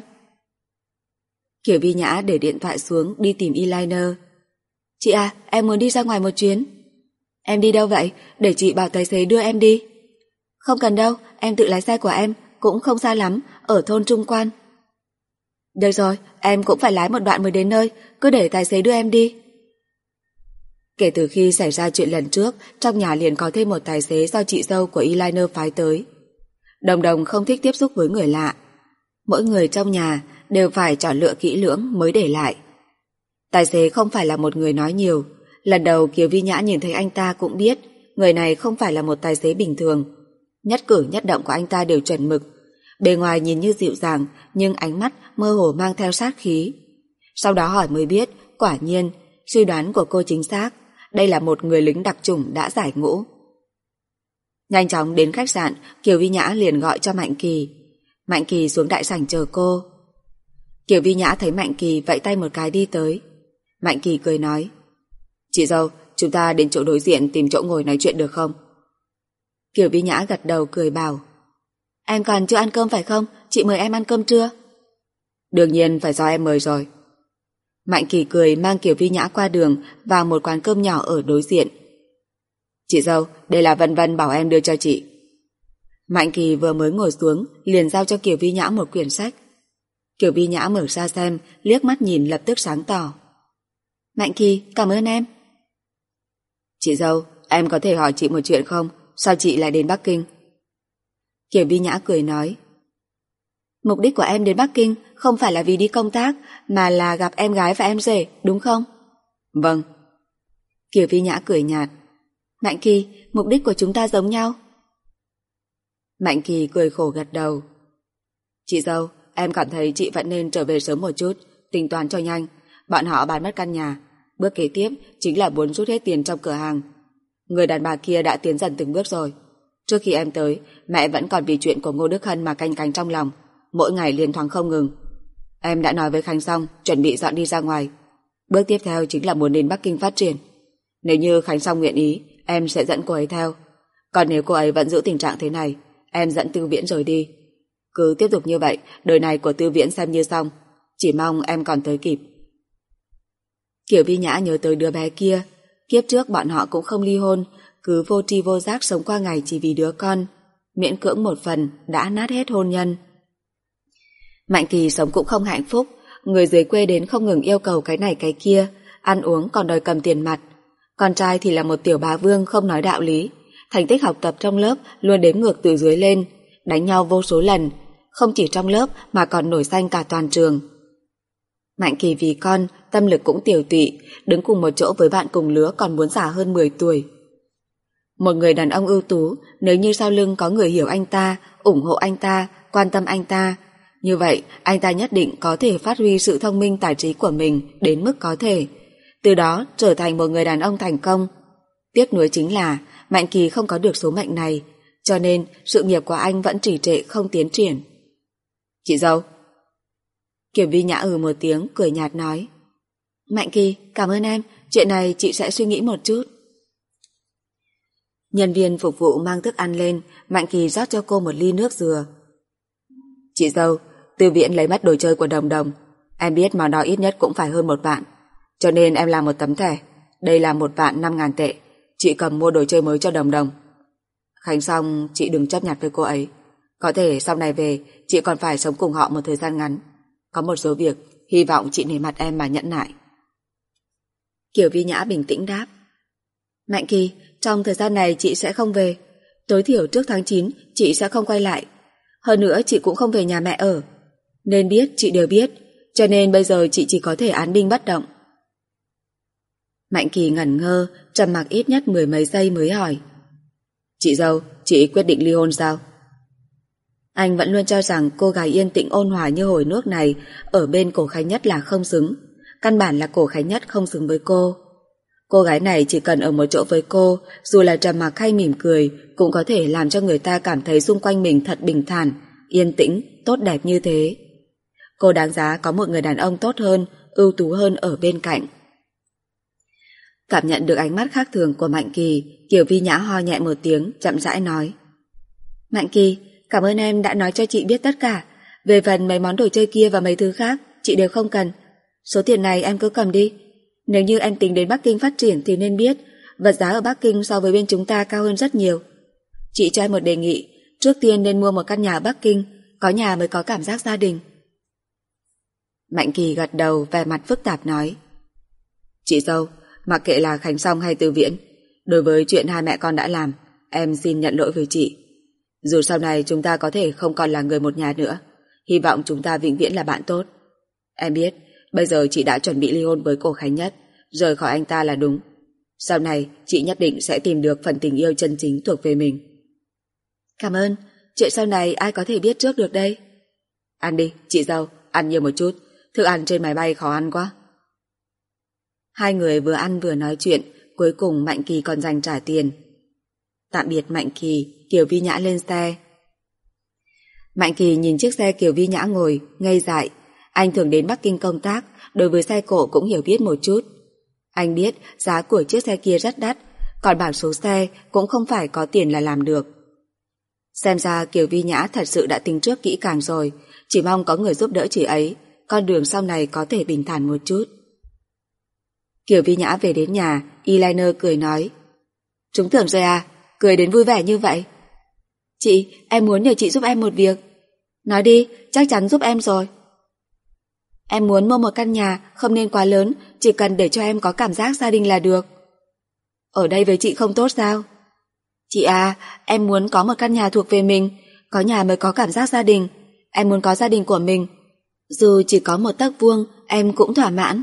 Kiều Vi Nhã để điện thoại xuống đi tìm eyeliner. Chị à, em muốn đi ra ngoài một chuyến. Em đi đâu vậy? Để chị bảo tài xế đưa em đi. Không cần đâu, em tự lái xe của em, cũng không xa lắm, ở thôn Trung Quan. Được rồi, em cũng phải lái một đoạn mới đến nơi, cứ để tài xế đưa em đi. Kể từ khi xảy ra chuyện lần trước, trong nhà liền có thêm một tài xế do chị dâu của eyeliner phái tới. Đồng Đồng không thích tiếp xúc với người lạ. Mỗi người trong nhà đều phải chọn lựa kỹ lưỡng mới để lại. Tài xế không phải là một người nói nhiều. Lần đầu Kiều Vi Nhã nhìn thấy anh ta cũng biết người này không phải là một tài xế bình thường. Nhất cử nhất động của anh ta đều chuẩn mực. Bề ngoài nhìn như dịu dàng, nhưng ánh mắt mơ hồ mang theo sát khí. Sau đó hỏi mới biết, quả nhiên, suy đoán của cô chính xác. Đây là một người lính đặc chủng đã giải ngũ. Nhanh chóng đến khách sạn, Kiều Vi Nhã liền gọi cho Mạnh Kỳ. Mạnh Kỳ xuống đại sảnh chờ cô. Kiều Vi Nhã thấy Mạnh Kỳ vẫy tay một cái đi tới. Mạnh Kỳ cười nói, chị dâu, chúng ta đến chỗ đối diện tìm chỗ ngồi nói chuyện được không? Kiều Vi Nhã gật đầu cười bảo, em còn chưa ăn cơm phải không? Chị mời em ăn cơm trưa. Đương nhiên phải do em mời rồi. Mạnh Kỳ cười mang Kiều Vi Nhã qua đường vào một quán cơm nhỏ ở đối diện. Chị dâu, đây là Vân Vân bảo em đưa cho chị. Mạnh Kỳ vừa mới ngồi xuống liền giao cho Kiều Vi Nhã một quyển sách. Kiều Vi Nhã mở ra xem, liếc mắt nhìn lập tức sáng tỏ. Mạnh Kỳ, cảm ơn em. Chị dâu, em có thể hỏi chị một chuyện không? Sao chị lại đến Bắc Kinh? Kiều Vi Nhã cười nói, mục đích của em đến Bắc Kinh không phải là vì đi công tác, mà là gặp em gái và em rể, đúng không? Vâng. Kiều Vi Nhã cười nhạt, Mạnh Kỳ, mục đích của chúng ta giống nhau. Mạnh Kỳ cười khổ gật đầu. Chị dâu, em cảm thấy chị vẫn nên trở về sớm một chút, tính toán cho nhanh. Bọn họ bán mất căn nhà. Bước kế tiếp chính là muốn rút hết tiền trong cửa hàng. Người đàn bà kia đã tiến dần từng bước rồi. Trước khi em tới, mẹ vẫn còn vì chuyện của Ngô Đức Hân mà canh cánh trong lòng, mỗi ngày liên thoáng không ngừng. Em đã nói với Khánh xong, chuẩn bị dọn đi ra ngoài. Bước tiếp theo chính là muốn đến Bắc Kinh phát triển. Nếu như Khánh xong nguyện ý, em sẽ dẫn cô ấy theo. Còn nếu cô ấy vẫn giữ tình trạng thế này, em dẫn Tư Viễn rời đi. Cứ tiếp tục như vậy, đời này của Tư Viễn xem như xong. Chỉ mong em còn tới kịp. Kiều Vi Nhã nhớ tới đứa bé kia. Kiếp trước bọn họ cũng không ly hôn, cứ vô tri vô giác sống qua ngày chỉ vì đứa con. Miễn cưỡng một phần đã nát hết hôn nhân. Mạnh Kỳ sống cũng không hạnh phúc. Người dưới quê đến không ngừng yêu cầu cái này cái kia, ăn uống còn đòi cầm tiền mặt. Con trai thì là một tiểu bá vương không nói đạo lý. Thành tích học tập trong lớp luôn đếm ngược từ dưới lên, đánh nhau vô số lần, không chỉ trong lớp mà còn nổi danh cả toàn trường. Mạnh Kỳ vì con, tâm lực cũng tiều tụy, đứng cùng một chỗ với bạn cùng lứa còn muốn già hơn 10 tuổi. Một người đàn ông ưu tú, nếu như sau lưng có người hiểu anh ta, ủng hộ anh ta, quan tâm anh ta, như vậy anh ta nhất định có thể phát huy sự thông minh tài trí của mình đến mức có thể, từ đó trở thành một người đàn ông thành công. Tiếc nuối chính là Mạnh Kỳ không có được số mệnh này, cho nên sự nghiệp của anh vẫn trì trệ không tiến triển. Chị dâu. Kiều Vi Nhã một tiếng cười nhạt nói, Mạnh Kỳ, cảm ơn em, chuyện này chị sẽ suy nghĩ một chút. Nhân viên phục vụ mang thức ăn lên, Mạnh Kỳ rót cho cô một ly nước dừa. Chị dâu, Tư Viễn lấy mất đồ chơi của Đồng Đồng. Em biết món đó ít nhất cũng phải hơn 1 vạn, cho nên em làm một tấm thẻ. Đây là 1.500.000 tệ. Chị cầm mua đồ chơi mới cho Đồng Đồng. Khánh xong, chị đừng chấp nhặt với cô ấy. Có thể sau này về, chị còn phải sống cùng họ một thời gian ngắn. Có một số việc, hy vọng chị nể mặt em mà nhẫn nại. Kiều Vi Nhã bình tĩnh đáp, Mạnh Kỳ, trong thời gian này chị sẽ không về. Tối thiểu trước tháng 9 chị sẽ không quay lại. Hơn nữa chị cũng không về nhà mẹ ở. Nên biết chị đều biết, cho nên bây giờ chị chỉ có thể án binh bất động. Mạnh Kỳ ngẩn ngơ, trầm mặc ít nhất 10 mấy giây mới hỏi, chị dâu, chị quyết định ly hôn sao? Anh vẫn luôn cho rằng cô gái yên tĩnh ôn hòa như hồi nước này ở bên Cổ Khánh Nhất là không xứng. Căn bản là Cổ Khánh Nhất không xứng với cô. Cô gái này chỉ cần ở một chỗ với cô, dù là trầm mặc hay mỉm cười, cũng có thể làm cho người ta cảm thấy xung quanh mình thật bình thản, yên tĩnh, tốt đẹp như thế. Cô đáng giá có một người đàn ông tốt hơn, ưu tú hơn ở bên cạnh. Cảm nhận được ánh mắt khác thường của Mạnh Kỳ, Kiều Vi Nhã ho nhẹ một tiếng, chậm rãi nói. Mạnh Kỳ, cảm ơn em đã nói cho chị biết tất cả. Về phần mấy món đồ chơi kia và mấy thứ khác, chị đều không cần. Số tiền này em cứ cầm đi. Nếu như em tính đến Bắc Kinh phát triển thì nên biết, vật giá ở Bắc Kinh so với bên chúng ta cao hơn rất nhiều. Chị cho em một đề nghị, trước tiên nên mua một căn nhà ở Bắc Kinh, có nhà mới có cảm giác gia đình. Mạnh Kỳ gật đầu, vẻ mặt phức tạp nói. Chị dâu, mặc kệ là Khánh Song hay Từ Viễn, đối với chuyện hai mẹ con đã làm, em xin nhận lỗi với chị. Dù sau này chúng ta có thể không còn là người một nhà nữa, hy vọng chúng ta vĩnh viễn là bạn tốt. Em biết, bây giờ chị đã chuẩn bị ly hôn với cô Khánh Nhất, rời khỏi anh ta là đúng. Sau này, chị nhất định sẽ tìm được phần tình yêu chân chính thuộc về mình. Cảm ơn, chuyện sau này ai có thể biết trước được đây. Ăn đi, chị dâu, ăn nhiều một chút, thức ăn trên máy bay khó ăn quá. Hai người vừa ăn vừa nói chuyện, cuối cùng Mạnh Kỳ còn dành trả tiền. Tạm biệt Mạnh Kỳ, Kiều Vi Nhã lên xe. Mạnh Kỳ nhìn chiếc xe Kiều Vi Nhã ngồi, ngây dại. Anh thường đến Bắc Kinh công tác, đối với xe cộ cũng hiểu biết một chút. Anh biết giá của chiếc xe kia rất đắt, còn bảng số xe cũng không phải có tiền là làm được. Xem ra Kiều Vi Nhã thật sự đã tính trước kỹ càng rồi, chỉ mong có người giúp đỡ chị ấy, con đường sau này có thể bình thản một chút. Kiều Vi Nhã về đến nhà, eyeliner cười nói. Trúng thưởng rồi à, cười đến vui vẻ như vậy. Chị, em muốn nhờ chị giúp em một việc. Nói đi, chắc chắn giúp em rồi. Em muốn mua một căn nhà, không nên quá lớn, chỉ cần để cho em có cảm giác gia đình là được. Ở đây với chị không tốt sao? Chị à, em muốn có một căn nhà thuộc về mình, có nhà mới có cảm giác gia đình. Em muốn có gia đình của mình. Dù chỉ có một tấc vuông, em cũng thỏa mãn.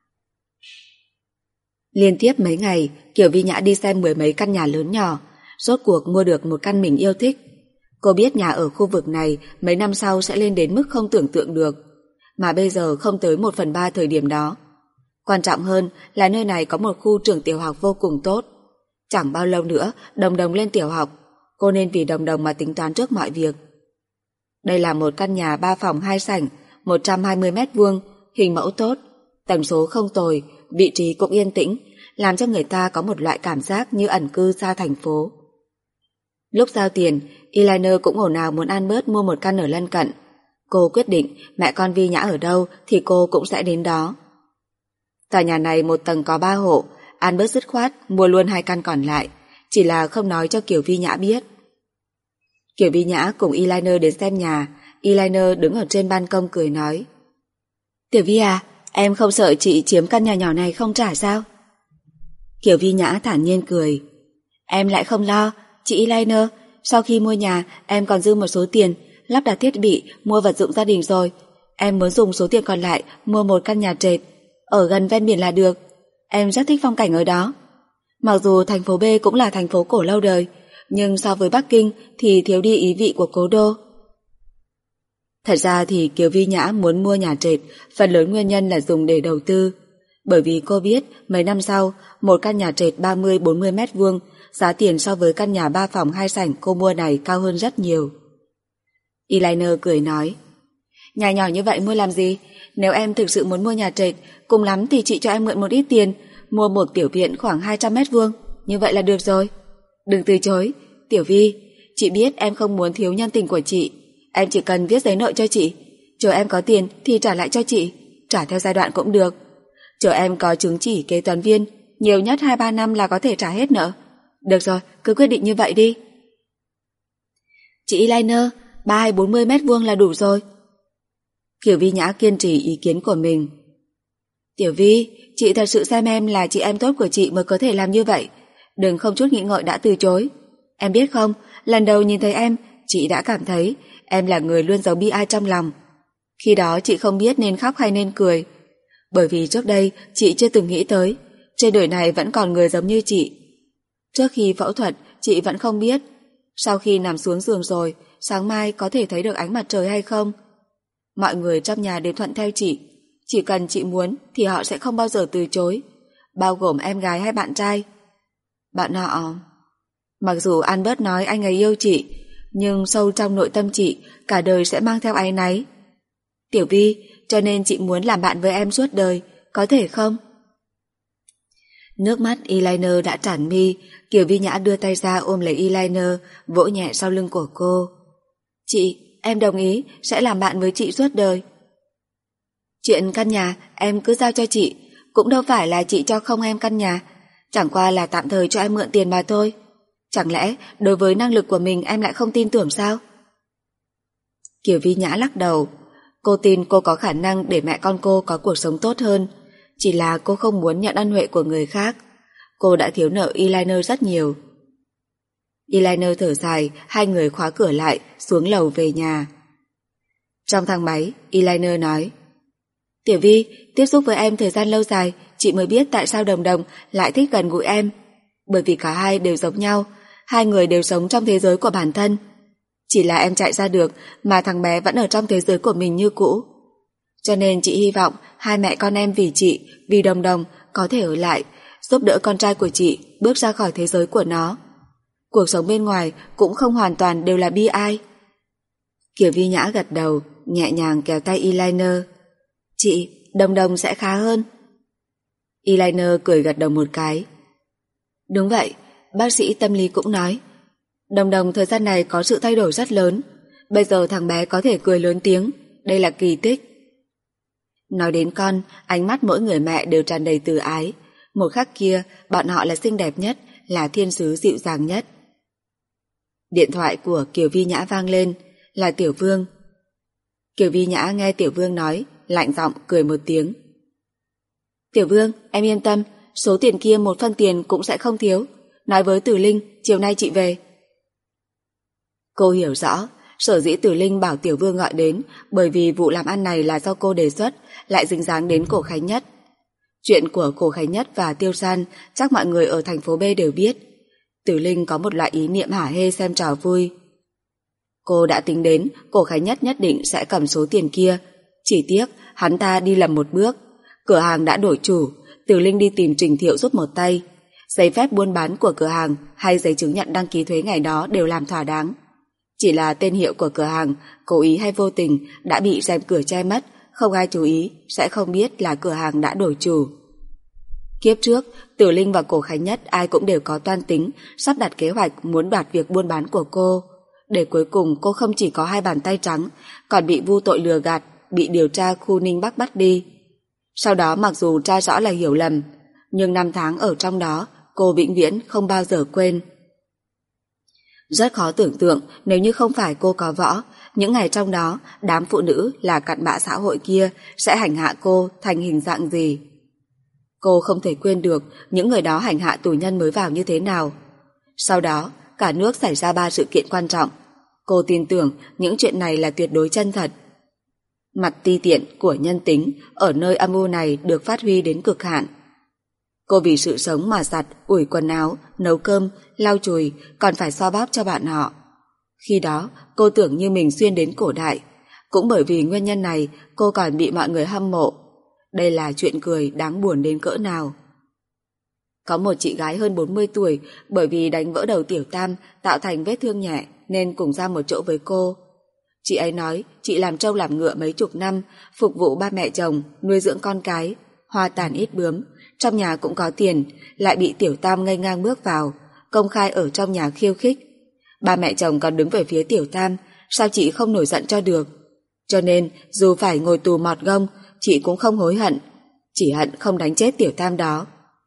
Liên tiếp mấy ngày, Kiều Vi Nhã đi xem mười mấy căn nhà lớn nhỏ, rốt cuộc mua được một căn mình yêu thích. Cô biết nhà ở khu vực này mấy năm sau sẽ lên đến mức không tưởng tượng được, mà bây giờ không tới 1/3 thời điểm đó. Quan trọng hơn là nơi này có một khu trường tiểu học vô cùng tốt. Chẳng bao lâu nữa, Đồng Đồng lên tiểu học, cô nên vì Đồng Đồng mà tính toán trước mọi việc. Đây là một căn nhà 3 phòng 2 sảnh, 120 m², hình mẫu tốt, tần số không tồi, vị trí cũng yên tĩnh, làm cho người ta có một loại cảm giác như ẩn cư xa thành phố. Lúc giao tiền, eyeliner cũng ồn ào muốn Albert mua một căn ở lân cận. Cô quyết định mẹ con Vi Nhã ở đâu thì cô cũng sẽ đến đó. Tòa nhà này một tầng có 3 hộ, Albert dứt khoát mua luôn 2 căn còn lại, chỉ là không nói cho Kiều Vi Nhã biết. Kiều Vi Nhã cùng eyeliner đến xem nhà, eyeliner đứng ở trên ban công cười nói. Tiểu Vi à, em không sợ chị chiếm căn nhà nhỏ này không trả sao? Kiều Vi Nhã thản nhiên cười. Em lại không lo, chị eyeliner, sau khi mua nhà em còn dư một số tiền, lắp đặt thiết bị, mua vật dụng gia đình rồi. Em muốn dùng số tiền còn lại mua một căn nhà trệt, ở gần ven biển là được. Em rất thích phong cảnh ở đó. Mặc dù thành phố B cũng là thành phố cổ lâu đời, nhưng so với Bắc Kinh thì thiếu đi ý vị của cố đô. Thật ra thì Kiều Vi Nhã muốn mua nhà trệt, phần lớn nguyên nhân là dùng để đầu tư. Bởi vì cô biết mấy năm sau, một căn nhà trệt 30-40 m², giá tiền so với căn nhà 3 phòng 2 sảnh cô mua này cao hơn rất nhiều. Eyeliner cười nói, nhà nhỏ như vậy mua làm gì? Nếu em thực sự muốn mua nhà trệt, cùng lắm thì chị cho em mượn một ít tiền, mua một tiểu viện khoảng 200 m², như vậy là được rồi. Đừng từ chối, Tiểu Vi, chị biết em không muốn thiếu nhân tình của chị, em chỉ cần viết giấy nợ cho chị, chờ em có tiền thì trả lại cho chị, trả theo giai đoạn cũng được. Chờ em có chứng chỉ kế toán viên, nhiều nhất 2-3 năm là có thể trả hết nợ. Được rồi, cứ quyết định như vậy đi. Chị eyeliner, 30-40 m² là đủ rồi. Kiều Vi Nhã kiên trì ý kiến của mình. Tiểu Vi, chị thật sự xem em là chị em tốt của chị mới có thể làm như vậy. Đừng không chút nghĩ ngợi đã từ chối. Em biết không, lần đầu nhìn thấy em, chị đã cảm thấy em là người luôn giấu bi ai trong lòng. Khi đó chị không biết nên khóc hay nên cười. Bởi vì trước đây chị chưa từng nghĩ tới trên đời này vẫn còn người giống như chị. Trước khi phẫu thuật chị vẫn không biết, sau khi nằm xuống giường rồi, sáng mai có thể thấy được ánh mặt trời hay không. Mọi người trong nhà đều thuận theo chị, chỉ cần chị muốn thì họ sẽ không bao giờ từ chối, bao gồm em gái hay bạn trai. Bạn họ... Mặc dù Albert nói anh ấy yêu chị, nhưng sâu trong nội tâm chị cả đời sẽ mang theo áy náy. Tiểu Vi, cho nên chị muốn làm bạn với em suốt đời, có thể không? Nước mắt eyeliner đã tràn mi, Kiều Vi Nhã đưa tay ra ôm lấy eyeliner, vỗ nhẹ sau lưng của cô. Chị, em đồng ý sẽ làm bạn với chị suốt đời. Chuyện căn nhà em cứ giao cho chị, cũng đâu phải là chị cho không em căn nhà, chẳng qua là tạm thời cho em mượn tiền mà thôi. Chẳng lẽ đối với năng lực của mình em lại không tin tưởng sao? Kiều Vi Nhã lắc đầu. Cô tin cô có khả năng để mẹ con cô có cuộc sống tốt hơn, chỉ là cô không muốn nhận ân huệ của người khác. Cô đã thiếu nợ eyeliner rất nhiều. Eyeliner thở dài, hai người khóa cửa lại, xuống lầu về nhà. Trong thang máy, eyeliner nói: Tiểu Vi, tiếp xúc với em thời gian lâu dài, chị mới biết tại sao Đồng Đồng lại thích gần gũi em. Bởi vì cả hai đều giống nhau, hai người đều sống trong thế giới của bản thân. Chỉ là em chạy ra được mà thằng bé vẫn ở trong thế giới của mình như cũ. Cho nên chị hy vọng hai mẹ con em vì chị, vì Đồng Đồng có thể ở lại, giúp đỡ con trai của chị bước ra khỏi thế giới của nó. Cuộc sống bên ngoài cũng không hoàn toàn đều là bi ai. Kiều Vi Nhã gật đầu, nhẹ nhàng kéo tay eyeliner. Chị, Đồng Đồng sẽ khá hơn. Eyeliner cười gật đầu một cái. Đúng vậy, bác sĩ tâm lý cũng nói. Đồng Đồng thời gian này có sự thay đổi rất lớn. Bây giờ thằng bé có thể cười lớn tiếng, đây là kỳ tích. Nói đến con, ánh mắt mỗi người mẹ đều tràn đầy từ ái. Một khắc kia, bọn họ là xinh đẹp nhất, là thiên sứ dịu dàng nhất. Điện thoại của Kiều Vi Nhã vang lên, là Tiểu Vương. Kiều Vi Nhã nghe Tiểu Vương nói, lạnh giọng cười một tiếng. Tiểu Vương, em yên tâm, số tiền kia một phân tiền cũng sẽ không thiếu. Nói với Tử Linh, chiều nay chị về. Cô hiểu rõ, sở dĩ Tử Linh bảo Tiểu Vương gọi đến bởi vì vụ làm ăn này là do cô đề xuất, lại dính dáng đến Cổ Khánh Nhất. Chuyện của Cổ Khánh Nhất và Tiêu San chắc mọi người ở thành phố B đều biết. Tử Linh có một loại ý niệm hả hê xem trò vui. Cô đã tính đến Cổ Khánh Nhất nhất định sẽ cầm số tiền kia. Chỉ tiếc hắn ta đi lầm một bước. Cửa hàng đã đổi chủ, Tử Linh đi tìm Trình Thiệu giúp một tay. Giấy phép buôn bán của cửa hàng hay giấy chứng nhận đăng ký thuế ngày đó đều làm thỏa đáng. Chỉ là tên hiệu của cửa hàng, cố ý hay vô tình, đã bị rèm cửa che mất, không ai chú ý, sẽ không biết là cửa hàng đã đổi chủ. Kiếp trước, Tử Linh và Cổ Khánh Nhất ai cũng đều có toan tính, sắp đặt kế hoạch muốn đoạt việc buôn bán của cô. Để cuối cùng cô không chỉ có hai bàn tay trắng, còn bị vu tội lừa gạt, bị điều tra khu Ninh Bắc bắt đi. Sau đó mặc dù tra rõ là hiểu lầm, nhưng năm tháng ở trong đó, cô vĩnh viễn không bao giờ quên. Rất khó tưởng tượng nếu như không phải cô có võ, những ngày trong đó đám phụ nữ là cặn bã xã hội kia sẽ hành hạ cô thành hình dạng gì. Cô không thể quên được những người đó hành hạ tù nhân mới vào như thế nào. Sau đó, cả nước xảy ra 3 sự kiện quan trọng. Cô tin tưởng những chuyện này là tuyệt đối chân thật. Mặt ti tiện của nhân tính ở nơi âm u này được phát huy đến cực hạn. Cô vì sự sống mà giặt, ủi quần áo, nấu cơm, lau chùi, còn phải xoa bóp cho bạn họ. Khi đó, cô tưởng như mình xuyên đến cổ đại. Cũng bởi vì nguyên nhân này, cô còn bị mọi người hâm mộ. Đây là chuyện cười đáng buồn đến cỡ nào. Có một chị gái hơn 40 tuổi, bởi vì đánh vỡ đầu Tiểu Tam tạo thành vết thương nhẹ nên cùng ra một chỗ với cô. Chị ấy nói chị làm trâu làm ngựa mấy chục năm, phục vụ ba mẹ chồng, nuôi dưỡng con cái, hoa tàn ít bướm, trong nhà cũng có tiền, lại bị Tiểu Tam nghênh ngang bước vào, công khai ở trong nhà khiêu khích. Ba mẹ chồng còn đứng về phía Tiểu Tam, sao chị không nổi giận cho được. Cho nên dù phải ngồi tù mọt gông, chị cũng không hối hận, chỉ hận không đánh chết Tiểu Tam đó.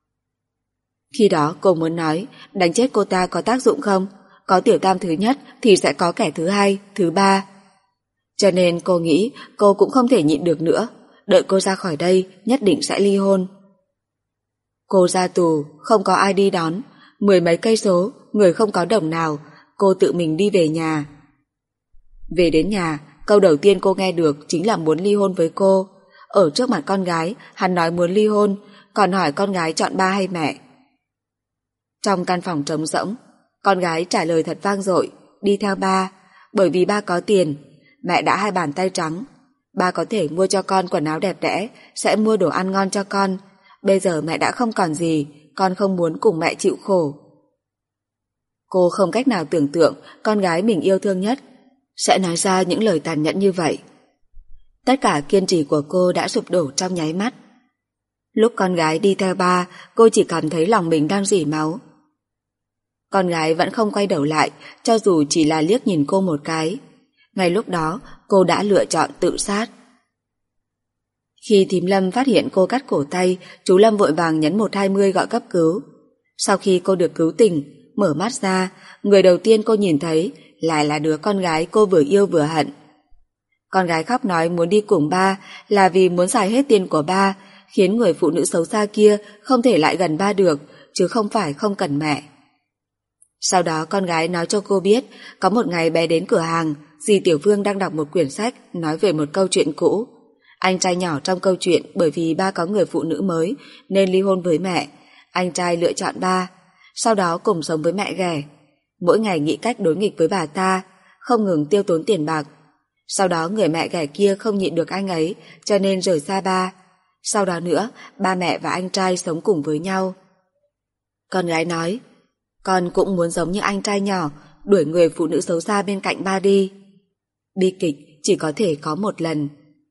Khi đó cô muốn nói, đánh chết cô ta có tác dụng không? Có Tiểu Tam thứ nhất thì sẽ có kẻ thứ hai, thứ ba. Cho nên cô nghĩ cô cũng không thể nhịn được nữa, đợi cô ra khỏi đây nhất định sẽ ly hôn. Cô ra tù, không có ai đi đón, 10 mấy cây số, người không có đồng nào, cô tự mình đi về nhà. Về đến nhà, câu đầu tiên cô nghe được chính là muốn ly hôn với cô. Ở trước mặt con gái, hắn nói muốn ly hôn, còn hỏi con gái chọn ba hay mẹ. Trong căn phòng trống rỗng, con gái trả lời thật vang dội, đi theo ba, bởi vì ba có tiền, mẹ đã hai bàn tay trắng. Ba có thể mua cho con quần áo đẹp đẽ, sẽ mua đồ ăn ngon cho con. Bây giờ mẹ đã không còn gì, con không muốn cùng mẹ chịu khổ. Cô không cách nào tưởng tượng con gái mình yêu thương nhất sẽ nói ra những lời tàn nhẫn như vậy. Tất cả kiên trì của cô đã sụp đổ trong nháy mắt. Lúc con gái đi theo ba, cô chỉ cảm thấy lòng mình đang rỉ máu. Con gái vẫn không quay đầu lại, cho dù chỉ là liếc nhìn cô một cái. Ngay lúc đó, cô đã lựa chọn tự sát. Khi thím Lâm phát hiện cô cắt cổ tay, chú Lâm vội vàng nhấn 120 gọi cấp cứu. Sau khi cô được cứu tỉnh, mở mắt ra, người đầu tiên cô nhìn thấy lại là đứa con gái cô vừa yêu vừa hận. Con gái khóc nói muốn đi cùng ba là vì muốn xài hết tiền của ba, khiến người phụ nữ xấu xa kia không thể lại gần ba được, chứ không phải không cần mẹ. Sau đó con gái nói cho cô biết, có một ngày bé đến cửa hàng, dì Tiểu Vương đang đọc một quyển sách nói về một câu chuyện cũ. Anh trai nhỏ trong câu chuyện bởi vì ba có người phụ nữ mới nên ly hôn với mẹ. Anh trai lựa chọn ba, sau đó cùng sống với mẹ ghẻ. Mỗi ngày nghĩ cách đối nghịch với bà ta, không ngừng tiêu tốn tiền bạc. Sau đó người mẹ ghẻ kia không nhịn được anh ấy cho nên rời xa ba. Sau đó nữa, ba mẹ và anh trai sống cùng với nhau. Con gái nói, con cũng muốn giống như anh trai nhỏ, đuổi người phụ nữ xấu xa bên cạnh ba đi. Bi kịch chỉ có thể có một lần.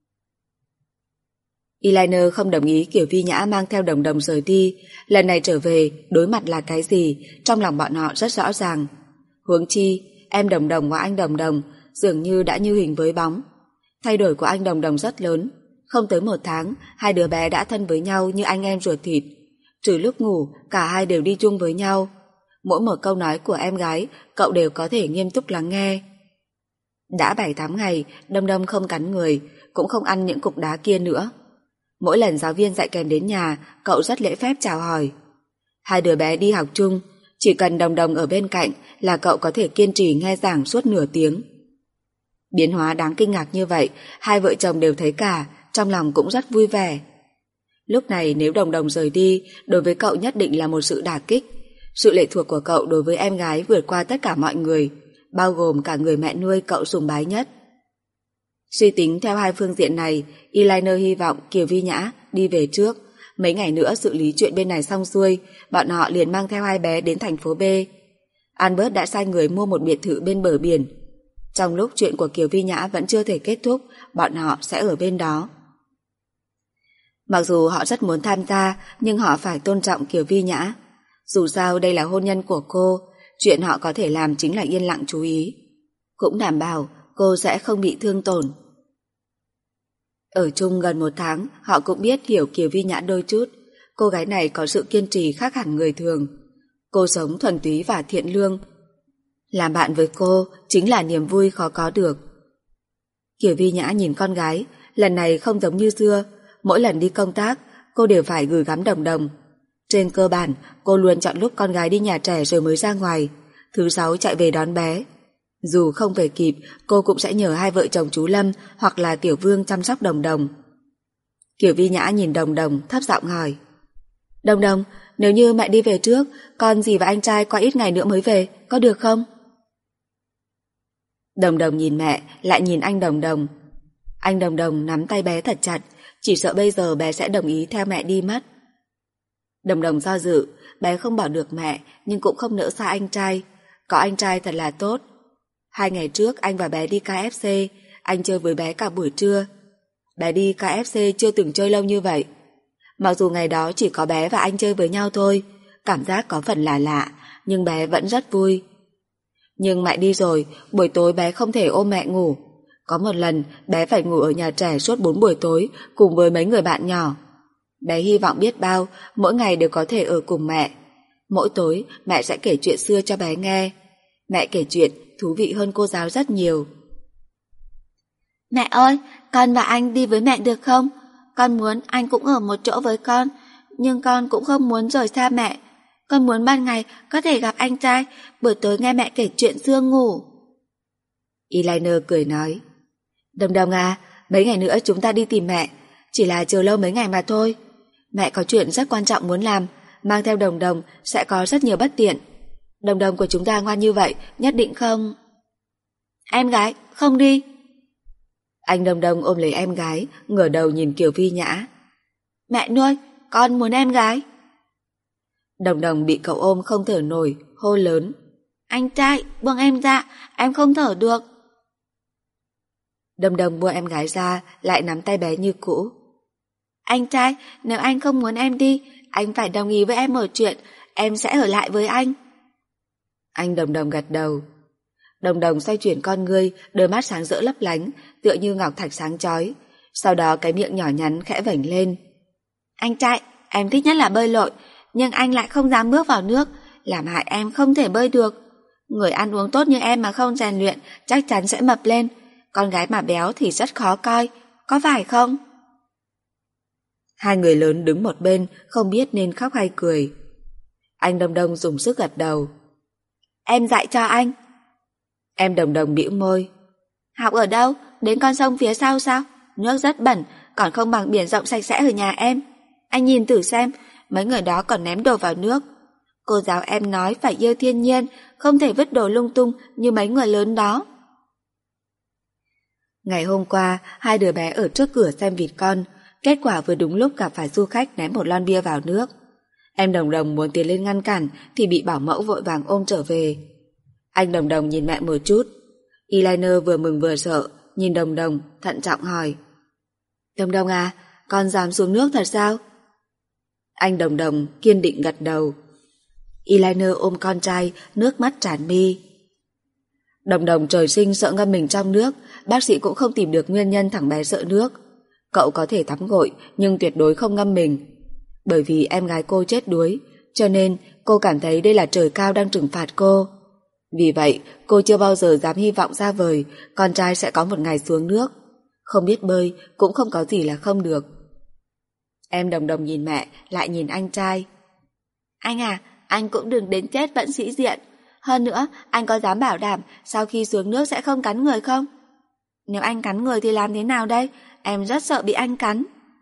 Eyeliner không đồng ý Kiều Vi Nhã mang theo Đồng Đồng rời đi. Lần này trở về, đối mặt là cái gì, trong lòng bọn họ rất rõ ràng. Huống chi, em Đồng Đồng và anh Đồng Đồng dường như đã như hình với bóng. Thay đổi của anh Đồng Đồng rất lớn. Không tới 1 tháng, hai đứa bé đã thân với nhau như anh em ruột thịt. Trừ lúc ngủ, cả hai đều đi chung với nhau. Mỗi một câu nói của em gái, cậu đều có thể nghiêm túc lắng nghe. Đã 7-8 ngày, Đồng Đồng không cắn người, cũng không ăn những cục đá kia nữa. Mỗi lần giáo viên dạy kèm đến nhà, cậu rất lễ phép chào hỏi. Hai đứa bé đi học chung, chỉ cần Đồng Đồng ở bên cạnh là cậu có thể kiên trì nghe giảng suốt nửa tiếng. Biến hóa đáng kinh ngạc như vậy, hai vợ chồng đều thấy cả, trong lòng cũng rất vui vẻ. Lúc này nếu Đồng Đồng rời đi, đối với cậu nhất định là một sự đả kích. Sự lệ thuộc của cậu đối với em gái vượt qua tất cả mọi người, bao gồm cả người mẹ nuôi cậu sùng bái nhất. Suy tính theo hai phương diện này, Eyeliner hy vọng Kiều Vi Nhã đi về trước. Mấy ngày nữa xử lý chuyện bên này xong xuôi, bọn họ liền mang theo hai bé đến thành phố B. Albert đã sai người mua một biệt thự bên bờ biển. Trong lúc chuyện của Kiều Vi Nhã vẫn chưa thể kết thúc, bọn họ sẽ ở bên đó. Mặc dù họ rất muốn tham gia, nhưng họ phải tôn trọng Kiều Vi Nhã. Dù sao đây là hôn nhân của cô, chuyện họ có thể làm chính là yên lặng chú ý. Cũng đảm bảo cô sẽ không bị thương tổn. Ở chung gần 1 tháng, họ cũng biết hiểu Kiều Vi Nhã đôi chút. Cô gái này có sự kiên trì khác hẳn người thường. Cô sống thuần túy và thiện lương. Làm bạn với cô chính là niềm vui khó có được. Kiều Vi Nhã nhìn con gái, lần này không giống như xưa. Mỗi lần đi công tác, cô đều phải gửi gắm Đồng Đồng. Trên cơ bản, cô luôn chọn lúc con gái đi nhà trẻ rồi mới ra ngoài. Thứ 6 chạy về đón bé. Dù không về kịp, cô cũng sẽ nhờ hai vợ chồng chú Lâm hoặc là Tiểu Vương chăm sóc Đồng Đồng. Kiều Vi Nhã nhìn Đồng Đồng thấp giọng hỏi, Đồng Đồng, nếu như mẹ đi về trước, con dì và anh trai qua ít ngày nữa mới về, có được không? Đồng Đồng nhìn mẹ, lại nhìn anh Đồng Đồng. Anh Đồng Đồng nắm tay bé thật chặt, chỉ sợ bây giờ bé sẽ đồng ý theo mẹ đi mất. Đồng Đồng do dự, bé không bỏ được mẹ, nhưng cũng không nỡ xa anh trai. Có anh trai thật là tốt. 2 ngày trước anh và bé đi KFC, anh chơi với bé cả buổi trưa. Bé đi KFC chưa từng chơi lâu như vậy. Mặc dù ngày đó chỉ có bé và anh chơi với nhau thôi, cảm giác có phần là lạ, nhưng bé vẫn rất vui. Nhưng mẹ đi rồi, buổi tối bé không thể ôm mẹ ngủ. Có một lần bé phải ngủ ở nhà trẻ suốt 4 buổi tối cùng với mấy người bạn nhỏ. Bé hy vọng biết bao mỗi ngày đều có thể ở cùng mẹ. Mỗi tối mẹ sẽ kể chuyện xưa cho bé nghe. Mẹ kể chuyện thú vị hơn cô giáo rất nhiều. Mẹ ơi, con và anh đi với mẹ được không? Con muốn anh cũng ở một chỗ với con, nhưng con cũng không muốn rời xa mẹ. Con muốn ban ngày có thể gặp anh trai, buổi tối nghe mẹ kể chuyện xưa ngủ. Eyeliner cười nói, Đồng Đồng à, mấy ngày nữa chúng ta đi tìm mẹ, chỉ là chờ lâu mấy ngày mà thôi. Mẹ có chuyện rất quan trọng muốn làm, mang theo Đồng Đồng sẽ có rất nhiều bất tiện. Đồng Đồng của chúng ta ngoan như vậy, nhất định không? Em gái, không đi. Anh Đồng Đồng ôm lấy em gái, ngửa đầu nhìn Kiều Vi Nhã. Mẹ nuôi, con muốn em gái. Đồng Đồng bị cậu ôm không thở nổi, hô lớn. Anh trai, buông em ra, em không thở được. Đồng Đồng buông em gái ra, lại nắm tay bé như cũ. Anh trai, nếu anh không muốn em đi, anh phải đồng ý với em một chuyện, em sẽ ở lại với anh. Anh Đồng Đồng gật đầu. Đồng Đồng xoay chuyển con ngươi, đôi mắt sáng rỡ lấp lánh, tựa như ngọc thạch sáng chói. Sau đó cái miệng nhỏ nhắn khẽ vểnh lên. Anh trai, em thích nhất là bơi lội, nhưng anh lại không dám bước vào nước, làm hại em không thể bơi được. Người ăn uống tốt như em mà không rèn luyện chắc chắn sẽ mập lên, con gái mà béo thì rất khó coi, có phải không? Hai người lớn đứng một bên, không biết nên khóc hay cười. Anh Đồng Đồng dùng sức gật đầu. Em dạy cho anh. Em Đồng Đồng bĩu môi. Học ở đâu? Đến con sông phía sau sao? Nước rất bẩn, còn không bằng biển rộng sạch sẽ ở nhà em. Anh nhìn thử xem, mấy người đó còn ném đồ vào nước. Cô giáo em nói phải yêu thiên nhiên, không thể vứt đồ lung tung như mấy người lớn đó. Ngày hôm qua, hai đứa bé ở trước cửa xem vịt con, kết quả vừa đúng lúc gặp phải du khách ném một lon bia vào nước. Em Đồng Đồng muốn tiến lên ngăn cản thì bị bảo mẫu vội vàng ôm trở về. Anh Đồng Đồng nhìn mẹ một chút. Eyeliner vừa mừng vừa sợ, nhìn Đồng Đồng, thận trọng hỏi. Đồng Đồng à, con dám xuống nước thật sao? Anh Đồng Đồng kiên định gật đầu. Eyeliner ôm con trai, nước mắt tràn mi. Đồng Đồng trời sinh sợ ngâm mình trong nước, bác sĩ cũng không tìm được nguyên nhân thằng bé sợ nước. Cậu có thể tắm gội, nhưng tuyệt đối không ngâm mình. Bởi vì em gái cô chết đuối, cho nên cô cảm thấy đây là trời cao đang trừng phạt cô. Vì vậy, cô chưa bao giờ dám hy vọng xa vời con trai sẽ có một ngày xuống nước. Không biết bơi cũng không có gì là không được. Em Đồng Đồng nhìn mẹ, lại nhìn anh trai. Anh à, anh cũng đừng đến chết vẫn sĩ diện. Hơn nữa, anh có dám bảo đảm sau khi xuống nước sẽ không cắn người không? Nếu anh cắn người thì làm thế nào đây? Em rất sợ bị anh cắn.